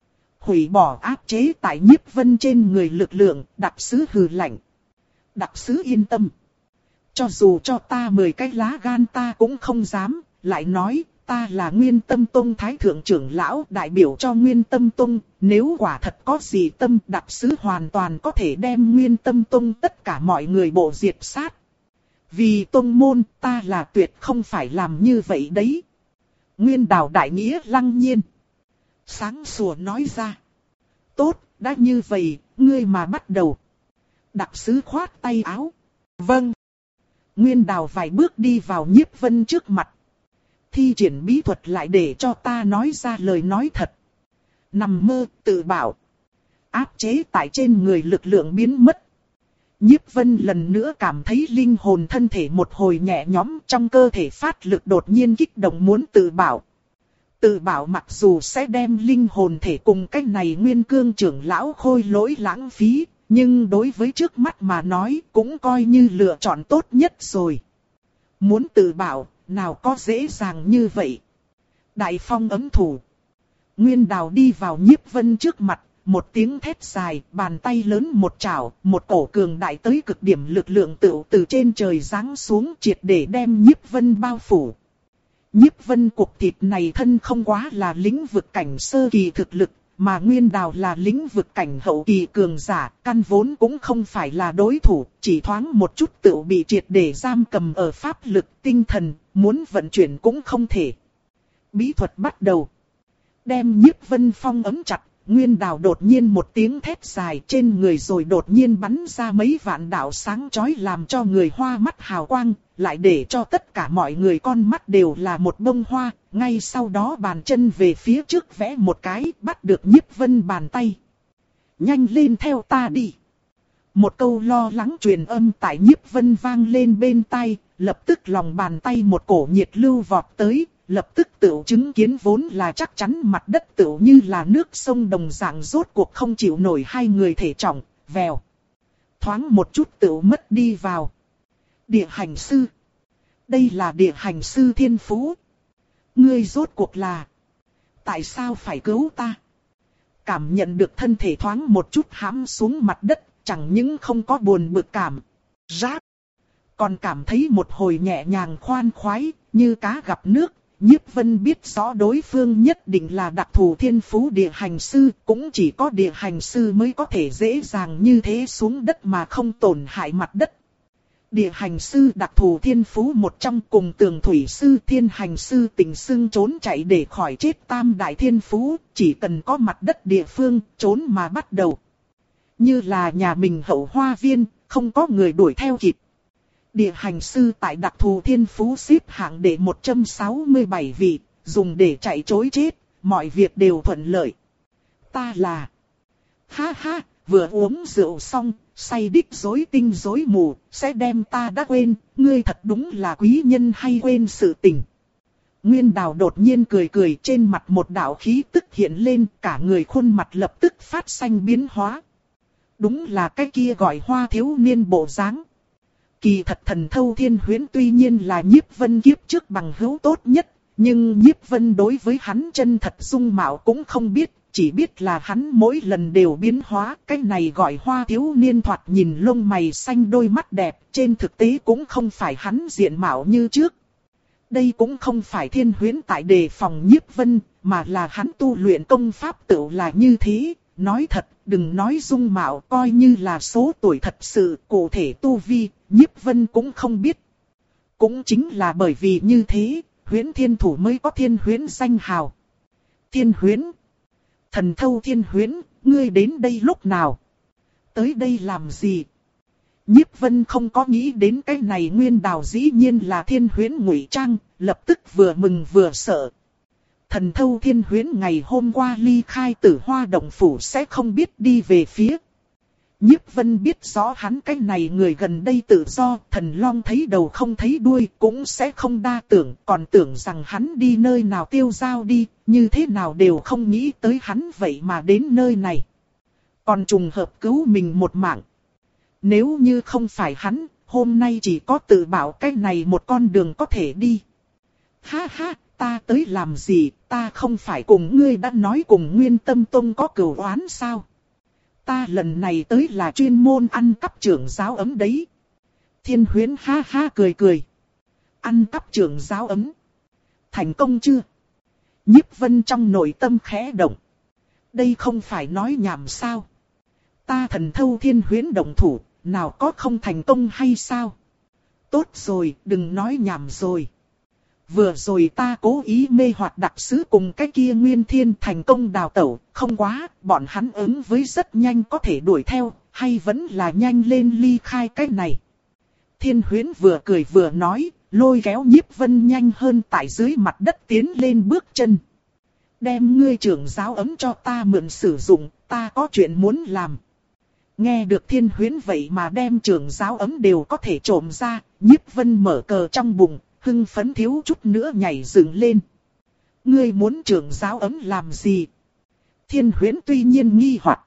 Hủy bỏ áp chế tại Nhiếp Vân trên người lực lượng, đặc sứ hừ lạnh. Đặc sứ yên tâm. Cho dù cho ta mười cái lá gan ta cũng không dám, lại nói, ta là Nguyên Tâm Tông Thái Thượng trưởng lão đại biểu cho Nguyên Tâm Tông, nếu quả thật có gì tâm đặc sứ hoàn toàn có thể đem Nguyên Tâm Tông tất cả mọi người bộ diệt sát. Vì tông môn ta là tuyệt không phải làm như vậy đấy. Nguyên Đào đại nghĩa lăng nhiên. Sáng sủa nói ra. Tốt, đã như vậy, ngươi mà bắt đầu. Đặc sứ khoát tay áo. Vâng. Nguyên Đào vài bước đi vào Nhiếp Vân trước mặt. Thi triển bí thuật lại để cho ta nói ra lời nói thật. Nằm mơ, tự bảo. Áp chế tại trên người lực lượng biến mất. Nhiếp Vân lần nữa cảm thấy linh hồn thân thể một hồi nhẹ nhõm, trong cơ thể phát lực đột nhiên kích động muốn tự bảo. Tự bảo mặc dù sẽ đem linh hồn thể cùng cái này Nguyên Cương trưởng lão khôi lỗi lãng phí, nhưng đối với trước mắt mà nói cũng coi như lựa chọn tốt nhất rồi. Muốn tự bảo, nào có dễ dàng như vậy. Đại phong ấm thủ. Nguyên Đào đi vào Nhiếp Vân trước mặt, một tiếng thét dài, bàn tay lớn một chảo, một cổ cường đại tới cực điểm lực lượng tựu từ trên trời giáng xuống triệt để đem Nhiếp Vân bao phủ. Nhiếp Vân cục thịt này thân không quá là lĩnh vực cảnh sơ kỳ thực lực, mà Nguyên Đào là lĩnh vực cảnh hậu kỳ cường giả, căn vốn cũng không phải là đối thủ, chỉ thoáng một chút tựu bị triệt để giam cầm ở pháp lực tinh thần, muốn vận chuyển cũng không thể. Bí thuật bắt đầu. Đem Nhiếp Vân phong ấm chặt, Nguyên Đào đột nhiên một tiếng thét dài trên người rồi đột nhiên bắn ra mấy vạn đạo sáng chói làm cho người hoa mắt hào quang, lại để cho tất cả mọi người con mắt đều là một bông hoa, ngay sau đó bàn chân về phía trước vẽ một cái, bắt được Nhiếp Vân bàn tay. Nhanh lên theo ta đi. Một câu lo lắng truyền âm tại Nhiếp Vân vang lên bên tai, lập tức lòng bàn tay một cổ nhiệt lưu vọt tới, lập tức tựu chứng kiến vốn là chắc chắn mặt đất tựu như là nước sông đồng dạng rốt cuộc không chịu nổi hai người thể trọng, vèo. Thoáng một chút tựu mất đi vào. Địa hành sư. Đây là địa hành sư thiên phú. Ngươi rốt cuộc là. Tại sao phải cứu ta? Cảm nhận được thân thể thoáng một chút hãm xuống mặt đất, chẳng những không có buồn bực cảm. Rát. Còn cảm thấy một hồi nhẹ nhàng khoan khoái, như cá gặp nước. Nhiếp Vân biết rõ đối phương nhất định là đặc thù thiên phú địa hành sư, cũng chỉ có địa hành sư mới có thể dễ dàng như thế xuống đất mà không tổn hại mặt đất. Địa hành sư đặc thù thiên phú một trong cùng tường thủy sư thiên hành sư tình xưng trốn chạy để khỏi chết tam đại thiên phú, chỉ cần có mặt đất địa phương, trốn mà bắt đầu. Như là nhà mình hậu hoa viên, không có người đuổi theo kịp. Địa hành sư tại đặc thù thiên phú xếp hạng đệ một trăm sáu mươi bảy vị, dùng để chạy trối chết, mọi việc đều thuận lợi. Ta là... Ha ha, vừa uống rượu xong, say đích rối tinh rối mù, sẽ đem ta đã quên, ngươi thật đúng là quý nhân hay quên sự tình. Nguyên Đào đột nhiên cười cười, trên mặt một đạo khí tức hiện lên, cả người khuôn mặt lập tức phát xanh biến hóa. Đúng là cái kia gọi Hoa thiếu niên bộ dáng. Kỳ thật Thần Thâu Thiên Huyễn tuy nhiên là Nhiếp Vân kiếp trước bằng hữu tốt nhất, nhưng Nhiếp Vân đối với hắn chân thật dung mạo cũng không biết, chỉ biết là hắn mỗi lần đều biến hóa. Cái này gọi Hoa thiếu niên thoạt nhìn lông mày xanh đôi mắt đẹp, trên thực tế cũng không phải hắn diện mạo như trước. Đây cũng không phải Thiên Huyễn tại đề phòng Nhiếp Vân, mà là hắn tu luyện công pháp tự là như thế. Nói thật, đừng nói dung mạo, coi như là số tuổi thật sự, cụ thể tu vi, Nhiếp Vân cũng không biết. Cũng chính là bởi vì như thế, Huyễn Thiên Thủ mới có Thiên Huyễn danh hào. Thiên Huyễn. Thần Thâu Thiên Huyễn, ngươi đến đây lúc nào? Tới đây làm gì? Nhiếp Vân không có nghĩ đến cái này Nguyên Đào dĩ nhiên là Thiên Huyễn ngụy trang, lập tức vừa mừng vừa sợ. Thần Thâu Thiên Huyễn ngày hôm qua ly khai Tử Hoa Động Phủ sẽ không biết đi về phía. Nhiếp Vân biết rõ hắn cái này người gần đây tự do, thần long thấy đầu không thấy đuôi, cũng sẽ không đa tưởng, còn tưởng rằng hắn đi nơi nào tiêu dao đi, như thế nào đều không nghĩ tới hắn vậy mà đến nơi này. Còn trùng hợp cứu mình một mạng. Nếu như không phải hắn, hôm nay chỉ có tự bảo cái này một con đường có thể đi. Ha ha, ta tới làm gì, ta không phải cùng ngươi đã nói cùng Nguyên Tâm Tông có cửu oán sao? Ta lần này tới là chuyên môn ăn cắp trưởng giáo ấm đấy. Thiên Huyễn ha ha cười cười. Ăn cắp trưởng giáo ấm. Thành công chưa? Nhiếp Vân trong nội tâm khẽ động. Đây không phải nói nhảm sao? Ta Thần Thâu Thiên Huyễn động thủ, nào có không thành công hay sao? Tốt rồi, đừng nói nhảm rồi. Vừa rồi ta cố ý mê hoặc đặc sứ cùng cái kia Nguyên Thiên thành công đào tẩu, không quá, bọn hắn ứng với rất nhanh có thể đuổi theo, hay vẫn là nhanh lên ly khai cái này. Thiên Huyễn vừa cười vừa nói, lôi kéo Nhiếp Vân nhanh hơn tại dưới mặt đất tiến lên bước chân. Đem ngươi trưởng giáo ấm cho ta mượn sử dụng, ta có chuyện muốn làm. Nghe được Thiên Huyễn vậy mà đem trưởng giáo ấm đều có thể trộm ra, Nhiếp Vân mở cờ trong bụng. Hưng phấn thiếu chút nữa nhảy dựng lên. Ngươi muốn trưởng giáo ấm làm gì? Thiên Huyễn tuy nhiên nghi hoặc.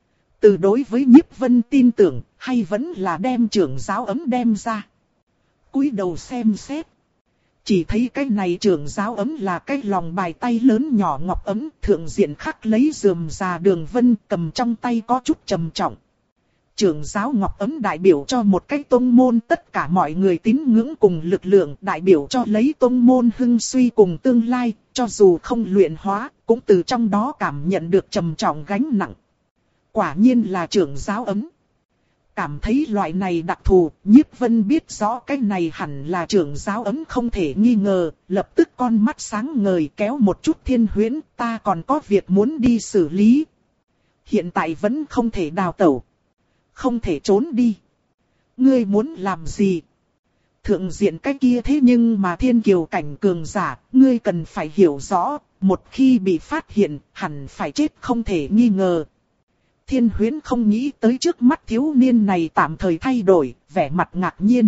Từ đối với Nhiếp Vân tin tưởng, hay vẫn là đem trưởng giáo ấm đem ra. Cúi đầu xem xét. Chỉ thấy cái này trưởng giáo ấm là cái lòng bài tay lớn nhỏ ngọc ấm, thượng diện khắc lấy rườm rà đường vân, cầm trong tay có chút trầm trọng. Trưởng giáo ngọc ấm đại biểu cho một cái tông môn tất cả mọi người tín ngưỡng cùng lực lượng, đại biểu cho lấy tông môn hưng suy cùng tương lai, cho dù không luyện hóa, cũng từ trong đó cảm nhận được trầm trọng gánh nặng. Quả nhiên là trưởng giáo ấm. Cảm thấy loại này đặc thù, Nhiếp Vân biết rõ cái này hẳn là trưởng giáo ấm không thể nghi ngờ, lập tức con mắt sáng ngời kéo một chút Thiên Huyễn, ta còn có việc muốn đi xử lý. Hiện tại vẫn không thể đào tẩu. Không thể trốn đi. Ngươi muốn làm gì? Thượng diện cái kia thế nhưng mà thiên kiều cảnh cường giả, ngươi cần phải hiểu rõ, một khi bị phát hiện, hẳn phải chết không thể nghi ngờ. Thiên Huyễn không nghĩ tới trước mắt thiếu niên này tạm thời thay đổi, vẻ mặt ngạc nhiên.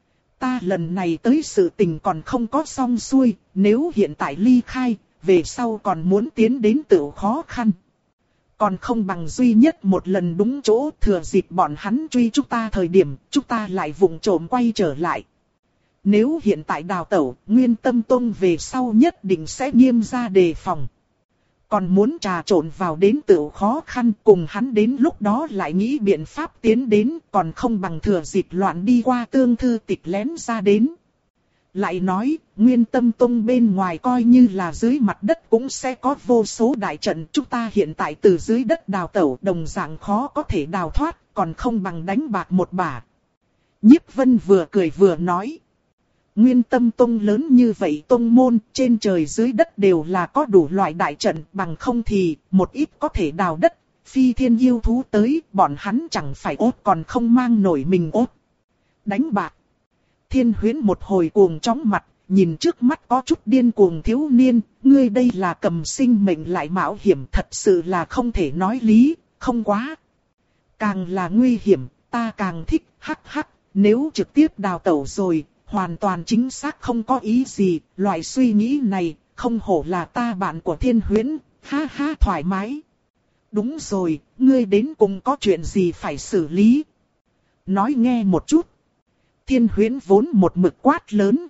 Ta lần này tới sự tình còn không có xong xuôi, nếu hiện tại ly khai, về sau còn muốn tiến đến tự khó khăn. Còn không bằng duy nhất một lần đúng chỗ, thừa dịp bọn hắn truy chúng ta thời điểm, chúng ta lại vụng trộm quay trở lại. Nếu hiện tại đào tẩu, Nguyên Tâm Tông về sau nhất định sẽ nghiêm ra đề phòng. Còn muốn trà trộn vào đến tự khó khăn, cùng hắn đến lúc đó lại nghĩ biện pháp tiến đến, còn không bằng thừa dịp loạn đi qua tương thư tịch lén ra đến. Lại nói, Nguyên Tâm Tông bên ngoài coi như là dưới mặt đất cũng sẽ có vô số đại trận. Chúng ta hiện tại từ dưới đất đào tẩu đồng dạng khó có thể đào thoát, còn không bằng đánh bạc một bả. Nhiếp Vân vừa cười vừa nói. Nguyên Tâm Tông lớn như vậy tông môn, trên trời dưới đất đều là có đủ loại đại trận, bằng không thì, một ít có thể đào đất, phi thiên yêu thú tới, bọn hắn chẳng phải ốt còn không mang nổi mình ốt. Đánh bạc. Thiên Huyễn một hồi cuồng chóng mặt, nhìn trước mắt có chút điên cuồng thiếu niên, ngươi đây là cầm sinh mệnh lại mạo hiểm, thật sự là không thể nói lý, không quá. Càng là nguy hiểm, ta càng thích, hắc hắc, nếu trực tiếp đào tẩu rồi, hoàn toàn chính xác không có ý gì, loại suy nghĩ này, không hổ là ta bạn của Thiên Huyễn, ha ha thoải mái. Đúng rồi, ngươi đến cùng có chuyện gì phải xử lý? Nói nghe một chút. Thiên Huyễn vốn một mực quát lớn.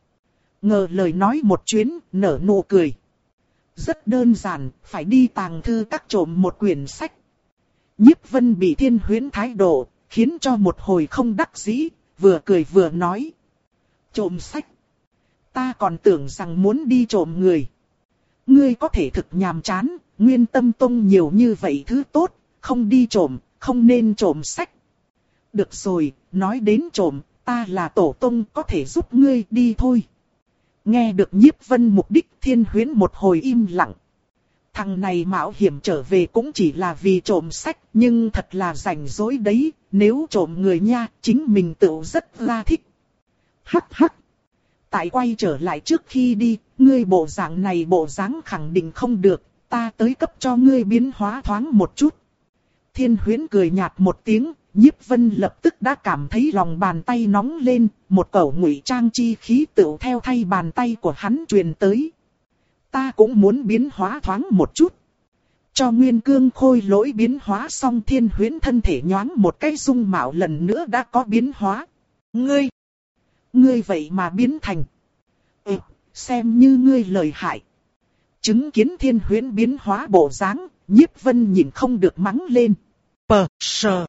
Ngờ lời nói một chuyến, nở nụ cười. Rất đơn giản, phải đi tàng thư các trộm một quyển sách. Nhiếp Vân bị Thiên Huyễn thái độ, khiến cho một hồi không đắc dĩ, vừa cười vừa nói. Trộm sách. Ta còn tưởng rằng muốn đi trộm người. Ngươi có thể thực nhàm chán, Nguyên Tâm Tông nhiều như vậy thứ tốt, không đi trộm, không nên trộm sách. Được rồi, nói đến trộm, ta là tổ tông có thể giúp ngươi đi thôi. Nghe được Nhiếp Vân mục đích, Thiên Huyễn một hồi im lặng. Thằng này mạo hiểm trở về cũng chỉ là vì trộm sách, nhưng thật là rảnh rỗi đấy, nếu trộm người nha, chính mình tự rất là thích. Hắc hắc. Tại quay trở lại trước khi đi, ngươi bộ dạng này bộ dáng khẳng định không được, ta tới cấp cho ngươi biến hóa thoáng một chút. Thiên Huyễn cười nhạt một tiếng, Nhiếp Vân lập tức đã cảm thấy lòng bàn tay nóng lên, một cẩu ngụy trang chi khí tựu theo thay bàn tay của hắn truyền tới. Ta cũng muốn biến hóa thoáng một chút. Cho Nguyên Cương Khôi Lỗi biến hóa xong, Thiên Huyễn thân thể nhoáng một cái dung mạo lần nữa đã có biến hóa. Ngươi! Ngươi vậy mà biến thành. Ừ, xem như ngươi lợi hại. Chứng kiến Thiên Huyễn biến hóa bộ dáng, Nhiếp Vân nhìn không được mắng lên. Pờ, sờ.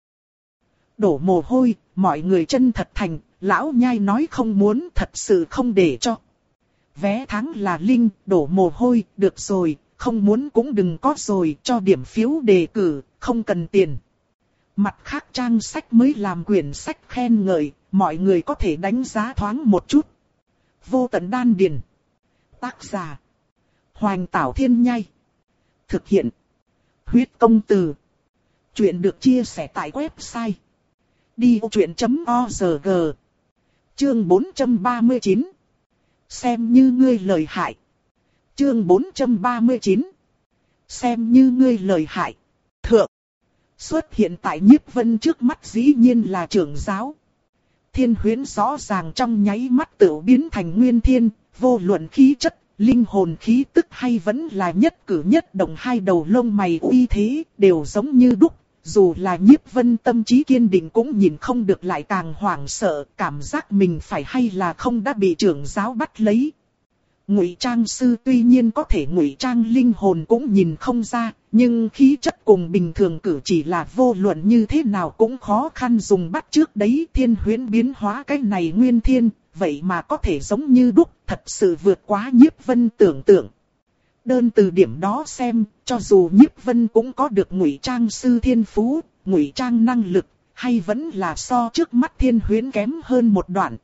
Đổ mồ hôi, mọi người chân thật thành, lão nhai nói không muốn, thật sự không để cho. Vé tháng là linh, đổ mồ hôi, được rồi, không muốn cũng đừng có rồi, cho điểm phiếu đề cử, không cần tiền. Mặt khác trang sách mới làm quyển sách khen ngợi, mọi người có thể đánh giá thoáng một chút. Vô tận đan điền. Tác giả. Hoành Tảo Thiên Nhai. Thực hiện. Huyết Công Từ. Chuyện được chia sẻ tại website. đi ô chuyện chấm o rờ giê. Chương bốn trăm ba mươi chín. Xem như ngươi lợi hại. Chương bốn trăm ba mươi chín. Xem như ngươi lợi hại. Thượng. Xuất hiện tại Nhiếp Vân trước mắt dĩ nhiên là trưởng giáo. Thiên Huyễn rõ ràng trong nháy mắt tự biến thành nguyên thiên, vô luận khí chất, linh hồn khí tức hay vẫn là nhất cử nhất động hai đầu lông mày uy thế, đều giống như đúc. Dù là Nhiếp Vân tâm trí kiên định cũng nhìn không được lại càng hoảng sợ, cảm giác mình phải hay là không đã bị trưởng giáo bắt lấy. Ngụy trang sư tuy nhiên có thể ngụy trang linh hồn cũng nhìn không ra, nhưng khí chất cùng bình thường cử chỉ là vô luận như thế nào cũng khó khăn dùng bắt trước đấy. Thiên Huyễn biến hóa cái này nguyên thiên, vậy mà có thể giống như đúc, thật sự vượt quá Nhiếp Vân tưởng tượng. Đơn từ điểm đó xem, cho dù Nhiếp Vân cũng có được ngụy trang sư thiên phú, ngụy trang năng lực, hay vẫn là so trước mắt Thiên Huyễn kém hơn một đoạn.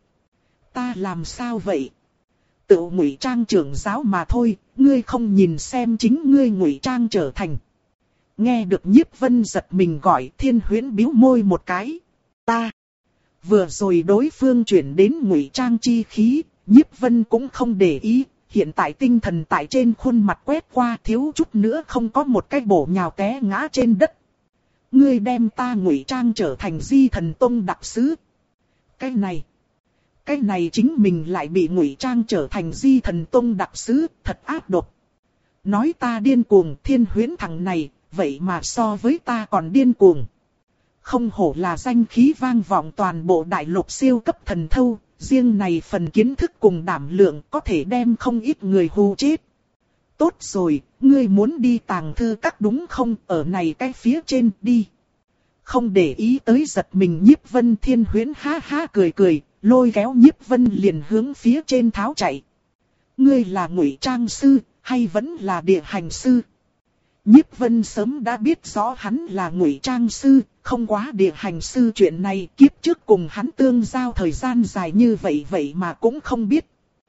Ta làm sao vậy? Tự ngụy trang trưởng giáo mà thôi, ngươi không nhìn xem chính ngươi ngụy trang trở thành. Nghe được Nhiếp Vân giật mình gọi, Thiên Huyễn bĩu môi một cái. Ta. Vừa rồi đối phương chuyển đến ngụy trang chi khí, Nhiếp Vân cũng không để ý, hiện tại tinh thần tại trên khuôn mặt quét qua thiếu chút nữa không có một cái bổ nhào té ngã trên đất. Ngươi đem ta ngụy trang trở thành Di Thần Tông đặc sứ. Cái này, cái này chính mình lại bị ngụy trang trở thành Di Thần Tông đặc sứ, thật ác độc. Nói ta điên cuồng, Thiên Huyễn thằng này, vậy mà so với ta còn điên cuồng. Không hổ là danh khí vang vọng toàn bộ đại lục siêu cấp thần thâu, riêng này phần kiến thức cùng đảm lượng có thể đem không ít người hù chết. Tốt rồi, ngươi muốn đi tàng thư các đúng không, ở này cái phía trên đi. Không để ý tới giật mình Nhiếp Vân, Thiên Huyễn ha ha cười cười, lôi kéo Nhiếp Vân liền hướng phía trên tháo chạy. Ngươi là ngụy trang sư, hay vẫn là địa hành sư? Nhiếp Vân sớm đã biết rõ hắn là ngụy trang sư, không quá địa hành sư chuyện này kiếp trước cùng hắn tương giao thời gian dài như vậy vậy mà cũng không biết.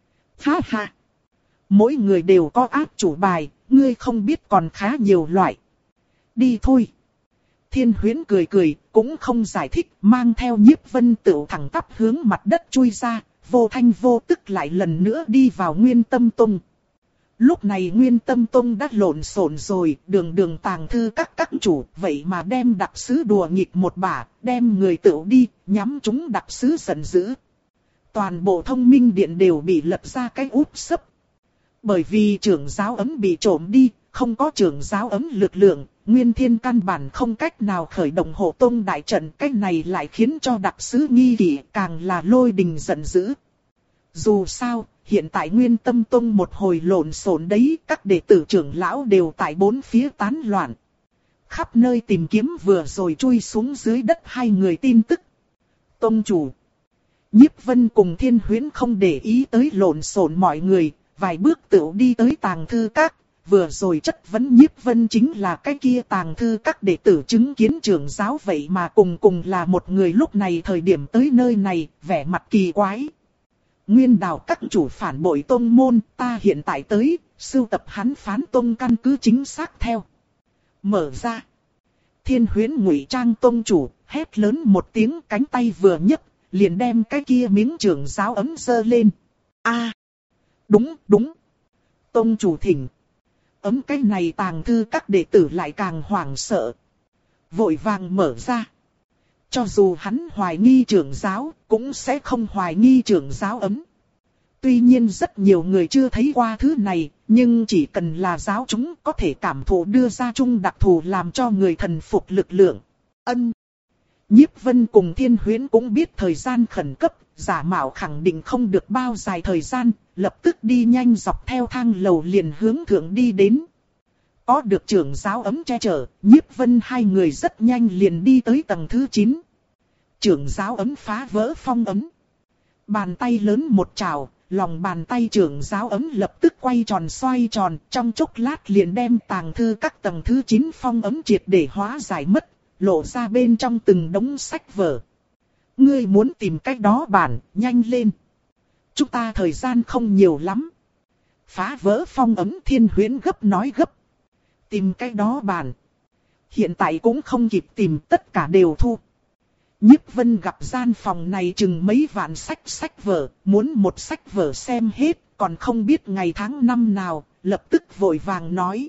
Ha ha! Mỗi người đều có áp chủ bài, ngươi không biết còn khá nhiều loại. Đi thôi! Thiên Huyễn cười cười, cũng không giải thích, mang theo Nhiếp Vân tựu thẳng tắp hướng mặt đất chui ra, vô thanh vô tức lại lần nữa đi vào Nguyên Tâm Tông. Lúc này Nguyên Tâm Tông đã lộn xộn rồi, đường đường tàng thư các các chủ, vậy mà đem đặc sứ đùa nghịch một bả, đem người tựu đi, nhắm chúng đặc sứ giận dữ. Toàn bộ Thông Minh Điện đều bị lật ra cái úp sấp. Bởi vì trưởng giáo ấm bị trộm đi, không có trưởng giáo ấm lực lượng, Nguyên Thiên căn bản không cách nào khởi động hộ tông đại trận, cái này lại khiến cho đặc sứ nghi kỵ càng là lôi đình giận dữ. Dù sao, hiện tại Nguyên Tâm Tông một hồi lộn xộn đấy, các đệ tử trưởng lão đều tại bốn phía tán loạn. Khắp nơi tìm kiếm vừa rồi chui xuống dưới đất hai người tin tức. Tông chủ. Nhiếp Vân cùng Thiên Huyễn không để ý tới lộn xộn mọi người, vài bước tựu đi tới tàng thư các. Vừa rồi chất vấn Nhiếp Vân chính là cái kia tàng thư các đệ tử chứng kiến trưởng giáo vậy mà cùng cùng là một người, lúc này thời điểm tới nơi này, vẻ mặt kỳ quái. Nguyên Đào các chủ phản bội tông môn, ta hiện tại tới, sưu tập hắn phán tông căn cứ chính xác theo. Mở ra. Thiên Huyễn ngụy trang tông chủ, hét lớn một tiếng, cánh tay vừa nhấc, liền đem cái kia miếng trưởng giáo ấm giơ lên. A, đúng, đúng. Tông chủ thỉnh. Ấm cái này tàng thư các đệ tử lại càng hoảng sợ. Vội vàng mở ra. Cho dù hắn hoài nghi trưởng giáo, cũng sẽ không hoài nghi trưởng giáo ấm. Tuy nhiên rất nhiều người chưa thấy qua thứ này, nhưng chỉ cần là giáo chúng có thể cảm thụ đưa ra chung đặc thù làm cho người thần phục lực lượng. Ân. Nhiếp Vân cùng Thiên Huyễn cũng biết thời gian khẩn cấp, giả mạo khẳng định không được bao dài thời gian, lập tức đi nhanh dọc theo thang lầu liền hướng thượng đi đến. Có được trưởng giáo ấm che chở, Nhiếp Vân hai người rất nhanh liền đi tới tầng thứ chín. Trưởng giáo ấm phá vỡ phong ấm. Bàn tay lớn một trào, lòng bàn tay trưởng giáo ấm lập tức quay tròn xoay tròn, trong chốc lát liền đem tàng thư các tầng thứ chín phong ấm triệt để hóa giải mất, lộ ra bên trong từng đống sách vở. Ngươi muốn tìm cách đó bản, nhanh lên. Chúng ta thời gian không nhiều lắm. Phá vỡ phong ấm, Thiên Huyễn gấp nói gấp. Tìm cách đó bản. Hiện tại cũng không kịp tìm, tất cả đều thu. Nhiếp Vân gặp gian phòng này chừng mấy vạn sách sách vở, muốn một sách vở xem hết, còn không biết ngày tháng năm nào, lập tức vội vàng nói.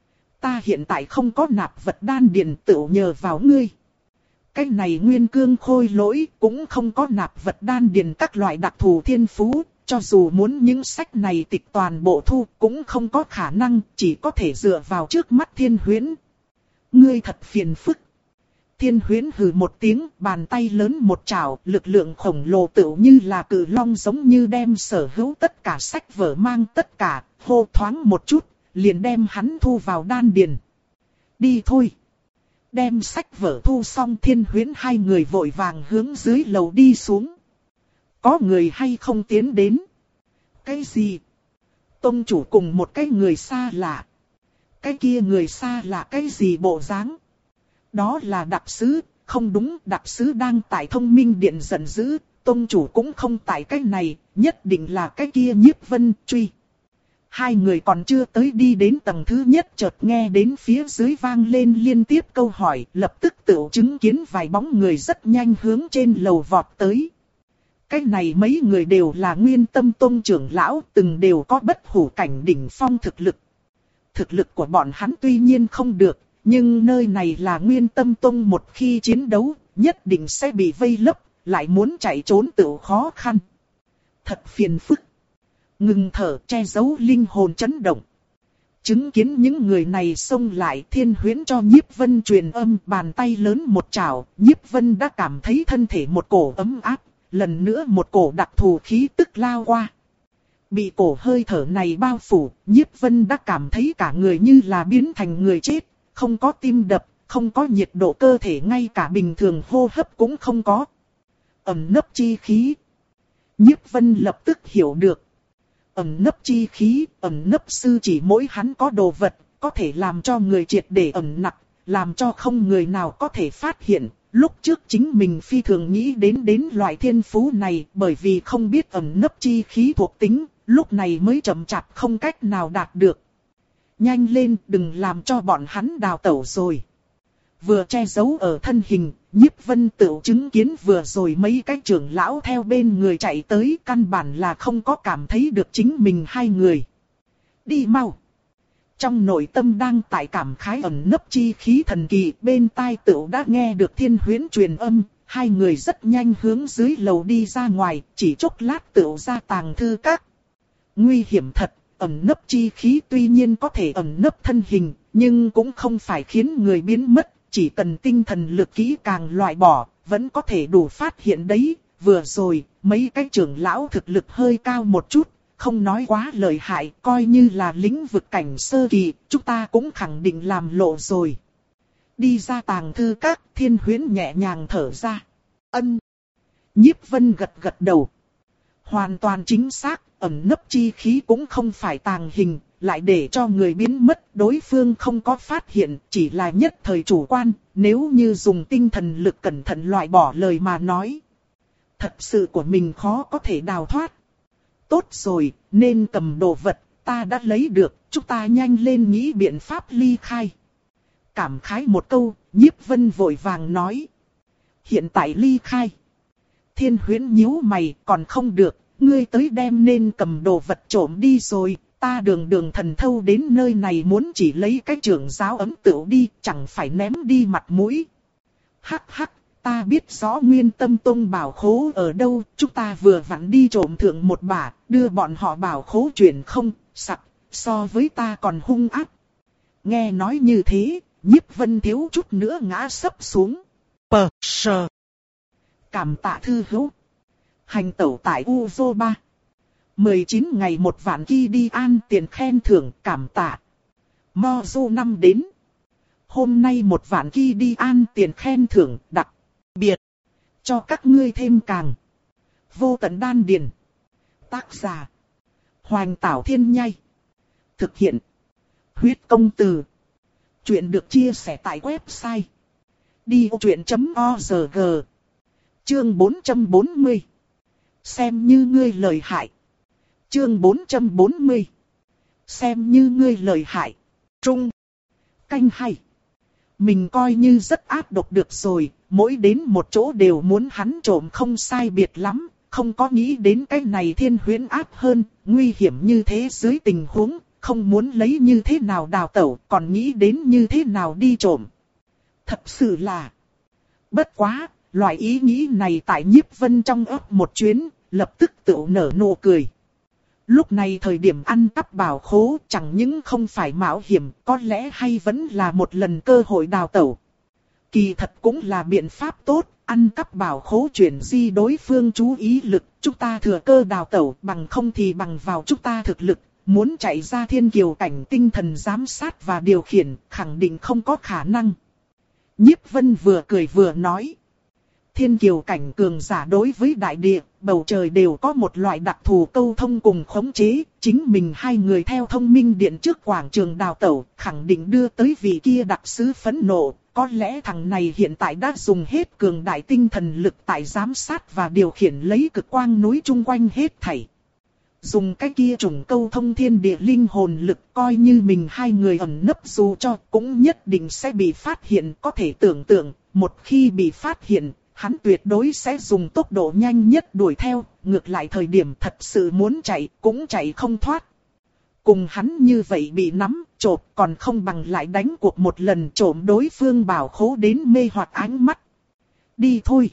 Ta hiện tại không có nạp vật đan điền, tựu nhờ vào ngươi. Cái này nguyên cương khôi lỗi cũng không có nạp vật đan điền các loại đặc thù thiên phú, cho dù muốn những sách này tịch toàn bộ thu cũng không có khả năng, chỉ có thể dựa vào trước mắt Thiên Huyễn. Ngươi thật phiền phức. Thiên Huyễn hừ một tiếng, bàn tay lớn một trảo, lực lượng khổng lồ tựu như là cự long giống như đem sở hữu tất cả sách vở mang tất cả, hô thoáng một chút, liền đem hắn thu vào đan điền. Đi thôi. Đem sách vở thu xong, Thiên Huyễn hai người vội vàng hướng dưới lầu đi xuống. Có người hay không tiến đến? Cái gì? Tông chủ cùng một cái người xa lạ. Cái kia người xa lạ cái gì bộ dáng? Đó là đặc sứ, không đúng, đặc sứ đang tại Thông Minh Điện giận dữ, tông chủ cũng không tại cái này, nhất định là cái kia Nhiếp Vân truy. Hai người còn chưa tới đi đến tầng thứ nhất chợt nghe đến phía dưới vang lên liên tiếp câu hỏi, lập tức tự chứng kiến vài bóng người rất nhanh hướng trên lầu vọt tới. Cái này mấy người đều là Nguyên Tâm Tông trưởng lão, từng đều có bất hủ cảnh đỉnh phong thực lực. Thực lực của bọn hắn tuy nhiên không được, nhưng nơi này là Nguyên Tâm Tông, một khi chiến đấu, nhất định sẽ bị vây lấp, lại muốn chạy trốn tự khó khăn. Thật phiền phức. Ngừng thở, che giấu linh hồn chấn động. Chứng kiến những người này xông lại, Thiên Huyễn cho Nhiếp Vân truyền âm, bàn tay lớn một chảo, Nhiếp Vân đã cảm thấy thân thể một cổ ấm áp, lần nữa một cổ đặc thù khí tức lao qua. Bị cổ hơi thở này bao phủ, Nhiếp Vân đã cảm thấy cả người như là biến thành người chết, không có tim đập, không có nhiệt độ cơ thể, ngay cả bình thường hô hấp cũng không có. Ẩn nấp chi khí. Nhiếp Vân lập tức hiểu được. Ẩn nấp chi khí, ẩn nấp sư chỉ mỗi hắn có đồ vật, có thể làm cho người triệt để ẩn nặc, làm cho không người nào có thể phát hiện. Lúc trước chính mình phi thường nghĩ đến đến loại thiên phú này, bởi vì không biết ẩn nấp chi khí thuộc tính, lúc này mới chậm chạp không cách nào đạt được. Nhanh lên, đừng làm cho bọn hắn đào tẩu rồi. Vừa che giấu ở thân hình, Nhiếp Vân tự chứng kiến vừa rồi mấy cái trưởng lão theo bên người chạy tới, căn bản là không có cảm thấy được chính mình hai người. Đi mau. Trong nội tâm đang tại cảm khái ẩn nấp chi khí thần kỳ, bên tai tự đã nghe được Thiên Huyễn truyền âm, hai người rất nhanh hướng dưới lầu đi ra ngoài, chỉ chốc lát tự ra tàng thư các. Nguy hiểm thật, ẩn nấp chi khí tuy nhiên có thể ẩn nấp thân hình, nhưng cũng không phải khiến người biến mất, chỉ cần tinh thần lực kỹ càng loại bỏ, vẫn có thể đủ phát hiện đấy. Vừa rồi, mấy cái trưởng lão thực lực hơi cao một chút, không nói quá lợi hại, coi như là lĩnh vực cảnh sơ kỳ, chúng ta cũng khẳng định làm lộ rồi. Đi ra tàng thư các, Thiên Huyễn nhẹ nhàng thở ra. Ân. Nhiếp Vân gật gật đầu. Hoàn toàn chính xác, ẩn nấp chi khí cũng không phải tàng hình, lại để cho người biến mất, đối phương không có phát hiện, chỉ là nhất thời chủ quan, nếu như dùng tinh thần lực cẩn thận loại bỏ lời mà nói. Thật sự của mình khó có thể đào thoát. Tốt rồi, nên cầm đồ vật, ta đã lấy được, chúng ta nhanh lên nghĩ biện pháp ly khai. Cảm khái một câu, Nhiếp Vân vội vàng nói. Hiện tại ly khai. Thiên Huyễn nhíu mày, còn không được, ngươi tới đem nên cầm đồ vật trộm đi rồi, ta đường đường thần thâu đến nơi này muốn chỉ lấy cái trưởng giáo ấm tựu đi, chẳng phải ném đi mặt mũi. Hắc hắc. Ta biết rõ Nguyên Tâm Tông bảo khố ở đâu, chúng ta vừa vặn đi trộm thượng một bả, đưa bọn họ bảo khố chuyển không, sặc, so với ta còn hung ác. Nghe nói như thế, Nhiếp Vân thiếu chút nữa ngã sấp xuống. Pờ, sờ. Cảm tạ thư hữu. Hành tẩu tại Uzo ba. mười chín ngày một vạn ki đi an tiền khen thưởng cảm tạ. Mozo năm đến. Hôm nay một vạn ki đi an tiền khen thưởng đặc biệt. Cho các ngươi thêm càng. Vô tận đan điền. Tác giả. Hoành Tảo Thiên Nhai. Thực hiện. Huyết công từ. Chuyện được chia sẻ tại website. đi ô chuyện chấm org. Chương bốn trăm bốn mươi. Xem như ngươi lời hại. Chương bốn trăm bốn mươi. Xem như ngươi lời hại. Trung. Canh hay. Mình coi như rất ác độc được rồi, mỗi đến một chỗ đều muốn hắn trộm không sai biệt lắm, không có nghĩ đến cái này Thiên Huyễn ác hơn, nguy hiểm như thế dưới tình huống, không muốn lấy như thế nào đào tẩu, còn nghĩ đến như thế nào đi trộm. Thật sự là... Bất quá, loại ý nghĩ này tại Nhiếp Vân trong óc một chuyến, lập tức tự nở nụ cười. Lúc này thời điểm ăn cắp bảo khố chẳng những không phải mạo hiểm, có lẽ hay vẫn là một lần cơ hội đào tẩu. Kỳ thật cũng là biện pháp tốt, ăn cắp bảo khố chuyển di đối phương chú ý lực, chúng ta thừa cơ đào tẩu, bằng không thì bằng vào chúng ta thực lực, muốn chạy ra thiên kiều cảnh tinh thần giám sát và điều khiển, khẳng định không có khả năng. Nhiếp Vân vừa cười vừa nói. Thiên kiều cảnh cường giả đối với đại địa, bầu trời đều có một loại đặc thù câu thông cùng khống chế, chính mình hai người theo thông minh điện trước quảng trường đào tẩu, khẳng định đưa tới vị kia đặc sứ phẫn nộ, có lẽ thằng này hiện tại đã dùng hết cường đại tinh thần lực tại giám sát và điều khiển lấy cực quang núi chung quanh hết thảy. Dùng cái kia trùng câu thông thiên địa linh hồn lực coi như mình hai người ẩn nấp dù cho cũng nhất định sẽ bị phát hiện, có thể tưởng tượng, một khi bị phát hiện, hắn tuyệt đối sẽ dùng tốc độ nhanh nhất đuổi theo, ngược lại thời điểm thật sự muốn chạy cũng chạy không thoát. Cùng hắn như vậy bị nắm, chộp còn không bằng lại đánh cuộc một lần trộm đối phương bảo khố đến mê hoặc ánh mắt. Đi thôi.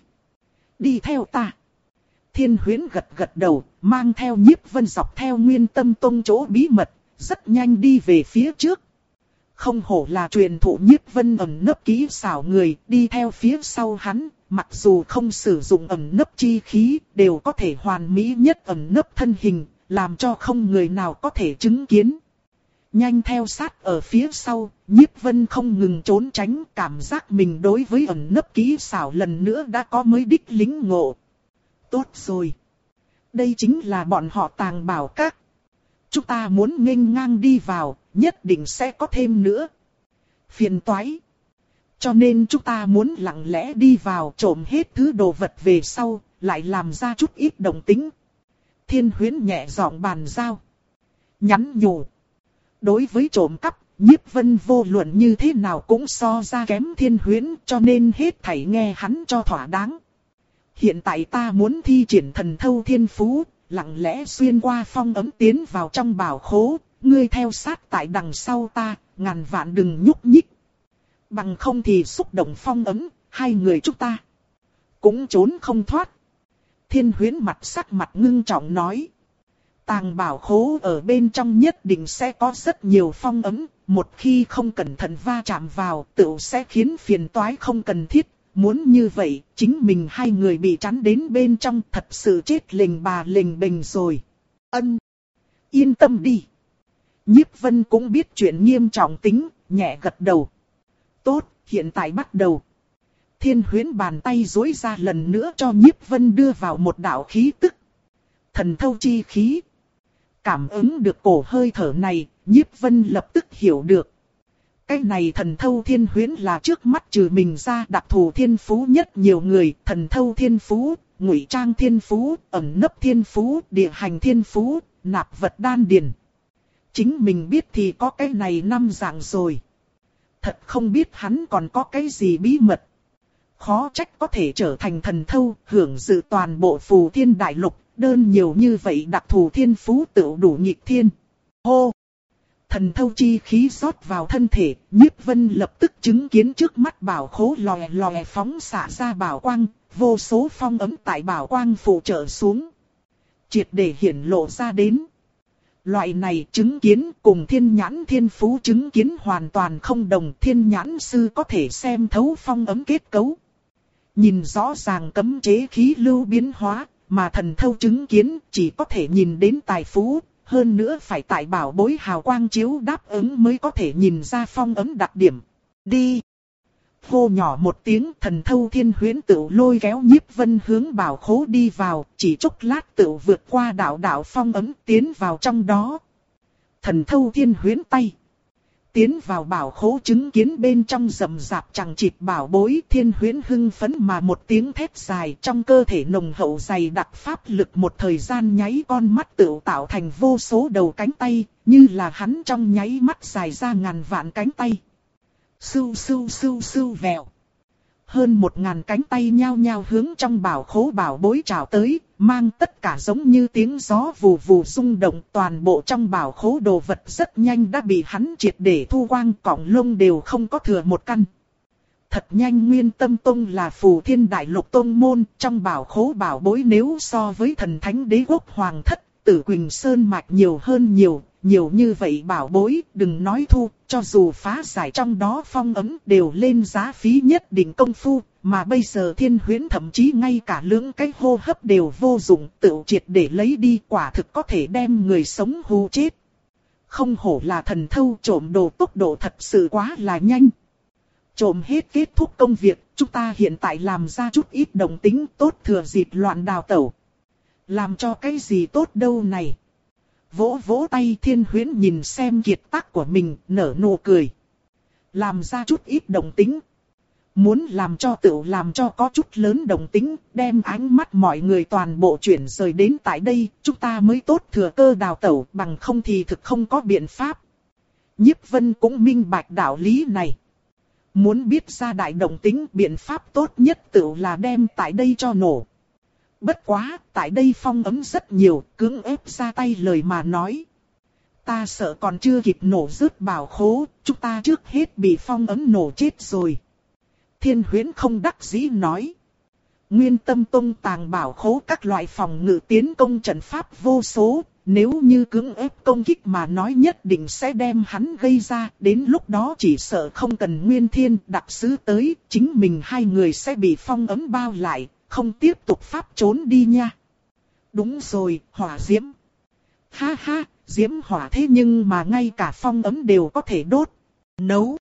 Đi theo ta. Thiên Huyễn gật gật đầu, mang theo Nhiếp Vân dọc theo Nguyên Tâm Tông chỗ bí mật, rất nhanh đi về phía trước. Không hổ là truyền thụ Nhiếp Vân ẩn nấp kỹ xảo người, đi theo phía sau hắn, mặc dù không sử dụng ẩn nấp chi khí, đều có thể hoàn mỹ nhất ẩn nấp thân hình, làm cho không người nào có thể chứng kiến. Nhanh theo sát ở phía sau, Nhiếp Vân không ngừng trốn tránh, cảm giác mình đối với ẩn nấp kỹ xảo lần nữa đã có mới đích lĩnh ngộ. Tốt rồi. Đây chính là bọn họ Tàng Bảo Các. Chúng ta muốn nghênh ngang đi vào, nhất định sẽ có thêm nữa. Phiền toái. Cho nên chúng ta muốn lặng lẽ đi vào trộm hết thứ đồ vật về sau, lại làm ra chút ít động tĩnh. Thiên Huyễn nhẹ giọng bàn giao. Nhắn nhủ. Đối với trộm cắp, Nhiếp Vân vô luận như thế nào cũng so ra kém Thiên Huyễn, cho nên hết thảy nghe hắn cho thỏa đáng. Hiện tại ta muốn thi triển thần thâu thiên phú, lặng lẽ xuyên qua phong ấm tiến vào trong bảo khố, ngươi theo sát tại đằng sau ta, ngàn vạn đừng nhúc nhích. Bằng không thì xúc động phong ấm, hai người chúng ta cũng trốn không thoát. Thiên Huyễn mặt sắc mặt ngưng trọng nói. Tàng bảo khố ở bên trong nhất định sẽ có rất nhiều phong ấm, một khi không cẩn thận va chạm vào, tựu sẽ khiến phiền toái không cần thiết. Muốn như vậy, chính mình hai người bị chắn đến bên trong thật sự chết lình bà lình bềnh rồi. Ân. Yên tâm đi. Nhiếp Vân cũng biết chuyện nghiêm trọng tính, nhẹ gật đầu. Tốt, hiện tại bắt đầu. Thiên Huyễn bàn tay duỗi ra lần nữa cho Nhiếp Vân đưa vào một đạo khí tức. Thần thâu chi khí. Cảm ứng được cổ hơi thở này, Nhiếp Vân lập tức hiểu được. Cái này thần thâu thiên huyễn là trước mắt trừ mình ra đặc thù thiên phú nhất nhiều người, thần thâu thiên phú, ngụy trang thiên phú, ẩn nấp thiên phú, địa hành thiên phú, nạp vật đan điền. Chính mình biết thì có cái này năm dạng rồi. Thật không biết hắn còn có cái gì bí mật. Khó trách có thể trở thành thần thâu, hưởng dự toàn bộ phù thiên đại lục, đơn nhiều như vậy đặc thù thiên phú tự đủ nghịch thiên. Hô! Thần thâu chi khí rót vào thân thể, Nhiếp Vân lập tức chứng kiến trước mắt bảo khố lòe lòe phóng xạ ra bảo quang, vô số phong ấm tại bảo quang phụ trợ xuống. Triệt để hiển lộ ra đến. Loại này chứng kiến cùng thiên nhãn thiên phú chứng kiến hoàn toàn không đồng, thiên nhãn sư có thể xem thấu phong ấm kết cấu. Nhìn rõ ràng cấm chế khí lưu biến hóa, mà thần thâu chứng kiến chỉ có thể nhìn đến tài phú. Hơn nữa phải tại bảo bối hào quang chiếu đáp ứng mới có thể nhìn ra phong ấm đặc điểm. Đi! Hô nhỏ một tiếng, thần thâu thiên huyễn tự lôi kéo Nhiếp Vân hướng bảo khố đi vào, chỉ chốc lát tự vượt qua đạo đạo phong ấm tiến vào trong đó. Thần thâu thiên huyễn tay. Tiến vào bảo khố chứng kiến bên trong rậm rạp chẳng chịt bảo bối, thiên huyễn hưng phấn mà một tiếng thét dài, trong cơ thể nồng hậu dày đặc pháp lực một thời gian nháy con mắt tự tạo thành vô số đầu cánh tay, như là hắn trong nháy mắt dài ra ngàn vạn cánh tay. Sưu sưu sưu sưu vèo. Hơn một ngàn cánh tay nhao nhao hướng trong bảo khố bảo bối trào tới, mang tất cả giống như tiếng gió vù vù rung động, toàn bộ trong bảo khố đồ vật rất nhanh đã bị hắn triệt để thu quang, cọng lông đều không có thừa một căn. Thật nhanh, Nguyên Tâm Tông là phù thiên đại lục tông môn, trong bảo khố bảo bối nếu so với thần thánh đế quốc hoàng thất, Tử Quỳnh Sơn mạch nhiều hơn nhiều. Nhiều như vậy bảo bối, đừng nói thu, cho dù phá giải trong đó phong ấm đều lên giá phí nhất định công phu, mà bây giờ thiên huyễn thậm chí ngay cả lưỡng cái hô hấp đều vô dụng, tự triệt để lấy đi, quả thực có thể đem người sống hù chết. Không hổ là thần thâu, trộm đồ tốc độ thật sự quá là nhanh. Trộm hết kết thúc công việc, chúng ta hiện tại làm ra chút ít đồng tính tốt thừa dịp loạn đào tẩu. Làm cho cái gì tốt đâu này. Vỗ vỗ tay Thiên Huyễn nhìn xem kiệt tác của mình, nở nụ cười. Làm ra chút ít đồng tính. Muốn làm cho tự làm cho có chút lớn đồng tính, đem ánh mắt mọi người toàn bộ chuyển rời đến tại đây, chúng ta mới tốt thừa cơ đào tẩu, bằng không thì thực không có biện pháp. Nhiếp Vân cũng minh bạch đạo lý này. Muốn biết ra đại đồng tính, biện pháp tốt nhất tự là đem tại đây cho nổ. Bất quá, tại đây phong ấm rất nhiều, cưỡng ép ra tay lời mà nói. Ta sợ còn chưa kịp nổ rớt bảo khố, chúng ta trước hết bị phong ấm nổ chết rồi. Thiên Huyễn không đắc dĩ nói. Nguyên Tâm Tông tàng bảo khố các loại phòng ngự tiến công trận pháp vô số, nếu như cưỡng ép công kích mà nói nhất định sẽ đem hắn gây ra, đến lúc đó chỉ sợ không cần Nguyên Thiên đặc sứ tới, chính mình hai người sẽ bị phong ấm bao lại, không tiếp tục pháp trốn đi nha. Đúng rồi, hỏa diễm. Ha ha, diễm hỏa thế nhưng mà ngay cả phong ấm đều có thể đốt, nấu.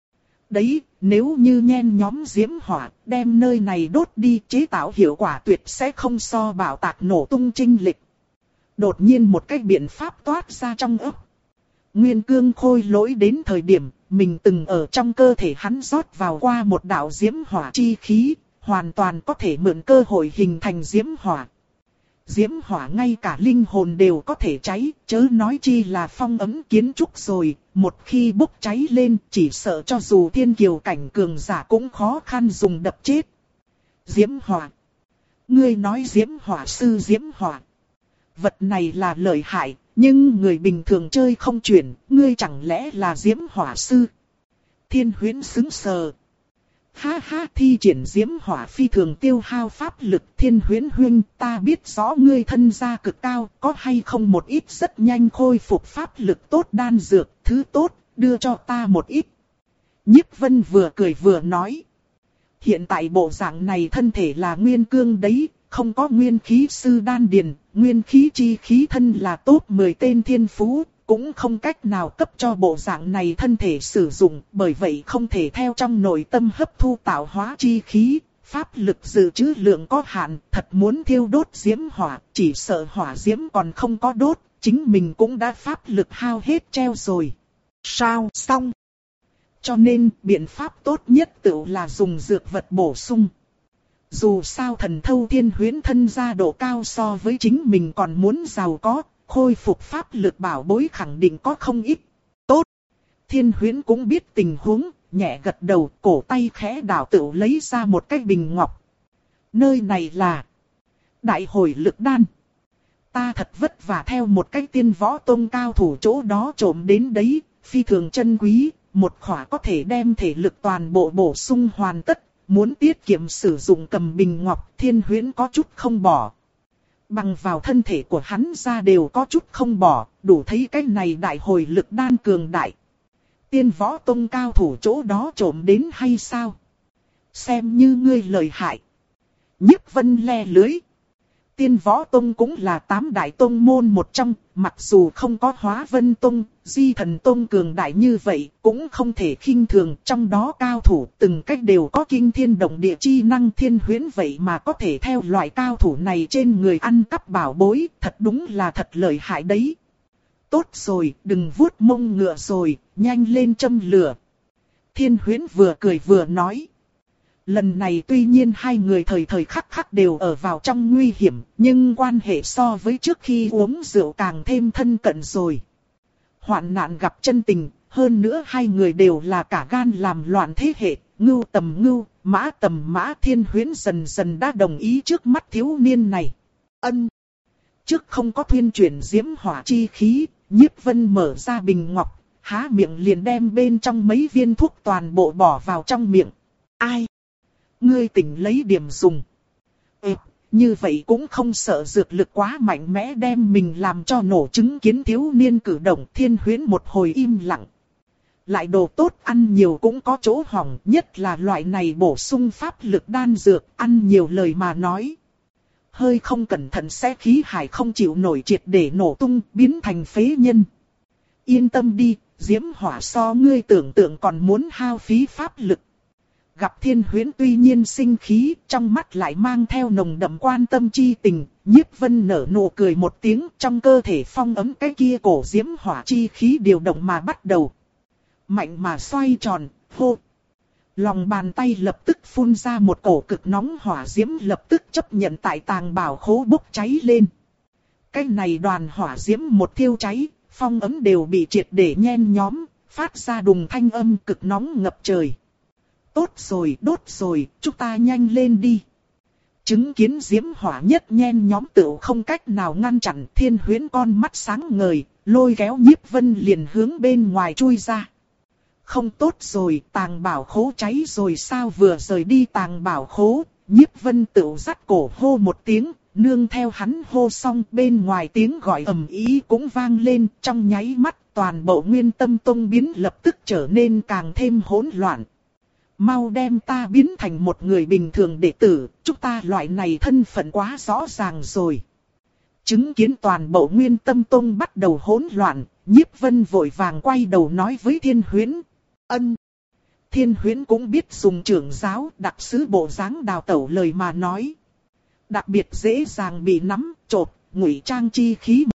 Đấy, nếu như nhen nhóm diễm hỏa, đem nơi này đốt đi, chế tạo hiệu quả tuyệt sẽ không so bảo tạc nổ tung chênh lệch. Đột nhiên một cái biện pháp toát ra trong óc. Nguyên Cương Khôi Lỗi đến thời điểm, mình từng ở trong cơ thể hắn rót vào qua một đạo diễm hỏa chi khí, hoàn toàn có thể mượn cơ hội hình thành diễm hỏa. Diễm hỏa ngay cả linh hồn đều có thể cháy, chớ nói chi là phong ấm kiến trúc rồi, một khi bốc cháy lên chỉ sợ cho dù thiên kiều cảnh cường giả cũng khó khăn dùng đập chết. Diễm hỏa. Ngươi nói diễm hỏa sư diễm hỏa. Vật này là lợi hại, nhưng người bình thường chơi không chuyển, ngươi chẳng lẽ là diễm hỏa sư? Thiên Huyễn sững sờ. Ha ha, thi triển diễm hỏa phi thường tiêu hao pháp lực. Thiên Huyễn huynh, ta biết rõ ngươi thân gia cực cao, có hay không một ít rất nhanh khôi phục pháp lực tốt đan dược, thứ tốt, đưa cho ta một ít. Nhiếp Vân vừa cười vừa nói. Hiện tại bộ dạng này thân thể là nguyên cương đấy, không có nguyên khí sư đan điền, nguyên khí chi khí thân là top mười tên thiên phú. Cũng không cách nào cấp cho bộ dạng này thân thể sử dụng, bởi vậy không thể theo trong nội tâm hấp thu tạo hóa chi khí, pháp lực dự trữ lượng có hạn, thật muốn thiêu đốt diễm hỏa, chỉ sợ hỏa diễm còn không có đốt, chính mình cũng đã pháp lực hao hết treo rồi. Sao xong? Cho nên, biện pháp tốt nhất tự là dùng dược vật bổ sung. Dù sao thần thâu Thiên Huyễn thân gia độ cao so với chính mình còn muốn giàu có, khôi phục pháp lực bảo bối khẳng định có không ít. Tốt. Thiên Huyễn cũng biết tình huống, nhẹ gật đầu, cổ tay khẽ đảo tự lấy ra một cái bình ngọc. Nơi này là đại hồi lực đan. Ta thật vất vả theo một cái tiên võ tông cao thủ chỗ đó trộm đến đấy, phi thường chân quý, một khỏa có thể đem thể lực toàn bộ bổ sung hoàn tất, muốn tiết kiệm sử dụng cầm bình ngọc. Thiên Huyễn có chút không bỏ. Bằng vào thân thể của hắn ra đều có chút không bỏ, đủ thấy cái này đại hồi lực đan cường đại. Tiên võ tông cao thủ chỗ đó trộm đến hay sao? Xem như ngươi lợi hại. Nhiếp Vân le lưới. Tiên võ tông cũng là tám đại tông môn một trong, mặc dù không có Hóa Vân tông, Di Thần tông cường đại như vậy, cũng không thể khinh thường. Trong đó cao thủ từng cách đều có kinh thiên động địa chi năng. Thiên Huyễn vậy mà có thể theo loại cao thủ này trên người ăn cắp bảo bối, thật đúng là thật lợi hại đấy. Tốt rồi, đừng vuốt mông ngựa rồi, nhanh lên châm lửa. Thiên Huyễn vừa cười vừa nói. Lần này tuy nhiên hai người thời thời khắc khắc đều ở vào trong nguy hiểm, nhưng quan hệ so với trước khi uống rượu càng thêm thân cận rồi. Hoạn nạn gặp chân tình, hơn nữa hai người đều là cả gan làm loạn thế hệ, ngưu tầm ngưu, mã tầm mã. Thiên Huyễn dần dần đã đồng ý trước mắt thiếu niên này. Ân. Trước không có thuyên chuyển diễm hỏa chi khí, Nhiếp Vân mở ra bình ngọc, há miệng liền đem bên trong mấy viên thuốc toàn bộ bỏ vào trong miệng. Ai? Ngươi tỉnh lấy điểm dùng. Ê, như vậy cũng không sợ dược lực quá mạnh mẽ đem mình làm cho nổ. Chứng kiến thiếu niên cử động, Thiên Huyễn một hồi im lặng. Lại đồ tốt ăn nhiều cũng có chỗ hỏng, nhất là loại này bổ sung pháp lực đan dược, ăn nhiều lời mà nói. Hơi không cẩn thận sẽ khí hải không chịu nổi triệt để nổ tung, biến thành phế nhân. Yên tâm đi, diễm hỏa so ngươi tưởng tượng còn muốn hao phí pháp lực. gặp Thiên Huyễn tuy nhiên sinh khí, trong mắt lại mang theo nồng đậm quan tâm chi tình, Nhiếp Vân nở nụ cười một tiếng, trong cơ thể phong ấm cái kia cổ diễm hỏa chi khí điều động mà bắt đầu. Mạnh mà xoay tròn, hô. Lòng bàn tay lập tức phun ra một cổ cực nóng hỏa diễm, lập tức chấp nhận tại tàng bảo khố bốc cháy lên. Cái này đoàn hỏa diễm một thiêu cháy, phong ấm đều bị triệt để nhen nhóm, phát ra đùng thanh âm cực nóng ngập trời. Tốt rồi, đốt rồi, chúng ta nhanh lên đi. Chứng kiến diễm hỏa nhất nhen nhóm tựu không cách nào ngăn chặn, Thiên Huyễn con mắt sáng ngời, lôi kéo Nhiếp Vân liền hướng bên ngoài chui ra. Không tốt rồi, tàng bảo khố cháy rồi sao? Vừa rời đi tàng bảo khố, Nhiếp Vân tựu dắt cổ hô một tiếng, nương theo hắn hô xong bên ngoài tiếng gọi ầm ĩ cũng vang lên, trong nháy mắt toàn bộ Nguyên Tâm Tông biến lập tức trở nên càng thêm hỗn loạn. Mau đem ta biến thành một người bình thường đệ tử, chúng ta loại này thân phận quá rõ ràng rồi. Chứng kiến toàn bộ Nguyên Tâm Tông bắt đầu hỗn loạn, Nhiếp Vân vội vàng quay đầu nói với Thiên Huyễn. Ân. Thiên Huyễn cũng biết dùng trưởng giáo đặc sứ bộ dáng đào tẩu lời mà nói. Đặc biệt dễ dàng bị nắm, chộp, ngụy trang chi khí.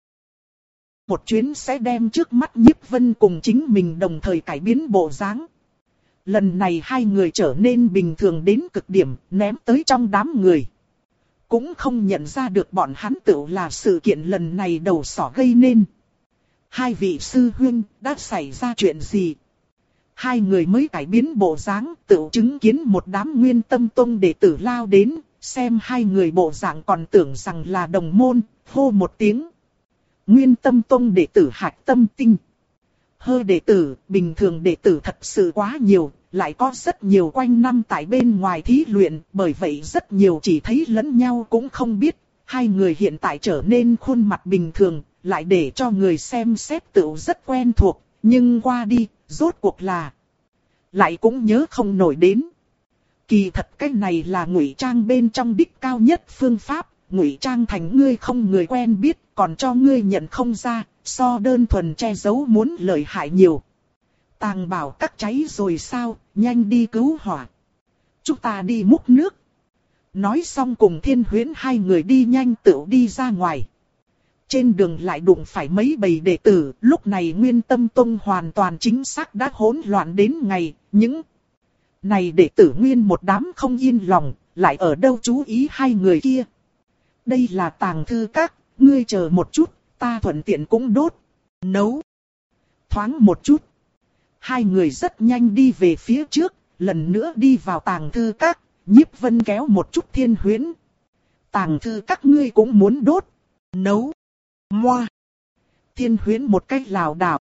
Một chuyến sẽ đem trước mắt Nhiếp Vân cùng chính mình đồng thời cải biến bộ dáng. Lần này hai người trở nên bình thường đến cực điểm, ném tới trong đám người. Cũng không nhận ra được bọn hắn tự là sự kiện lần này đầu sỏ gây nên. Hai vị sư huynh, đã xảy ra chuyện gì? Hai người mới cải biến bộ dáng, tự chứng kiến một đám Nguyên Tâm Tông đệ tử lao đến, xem hai người bộ dạng còn tưởng rằng là đồng môn, hô một tiếng. Nguyên Tâm Tông đệ tử Hạch Tâm Tinh. Hơi đệ tử, bình thường đệ tử thật sự quá nhiều, lại có rất nhiều quanh năm tại bên ngoài thí luyện, bởi vậy rất nhiều chỉ thấy lẫn nhau cũng không biết. Hai người hiện tại trở nên khuôn mặt bình thường, lại để cho người xem xét tự rất quen thuộc, nhưng qua đi, rốt cuộc là lại cũng nhớ không nổi đến. Kỳ thật cái này là ngụy trang bên trong đích cao nhất phương pháp, ngụy trang thành ngươi không người quen biết, còn cho ngươi nhận không ra, so đơn thuần che giấu muốn lợi hại nhiều. Tàng bảo các cháy rồi sao, nhanh đi cứu hỏa. Chúng ta đi múc nước. Nói xong cùng Thiên Huyễn hai người đi nhanh tựu đi ra ngoài. Trên đường lại đụng phải mấy bầy đệ tử, lúc này Nguyên Tâm Tông hoàn toàn chính xác đã hỗn loạn đến ngày, những này đệ tử nguyên một đám không yên lòng, lại ở đâu chú ý hai người kia. Đây là tàng thư các, ngươi chờ một chút, ta thuận tiện cũng đốt, nấu. Thoáng một chút. Hai người rất nhanh đi về phía trước, lần nữa đi vào tàng thư các, Nhiếp Vân kéo một chút Thiên Huyễn. Tàng thư các ngươi cũng muốn đốt, nấu. Moa. Thiên Huyễn một cách lảo đảo.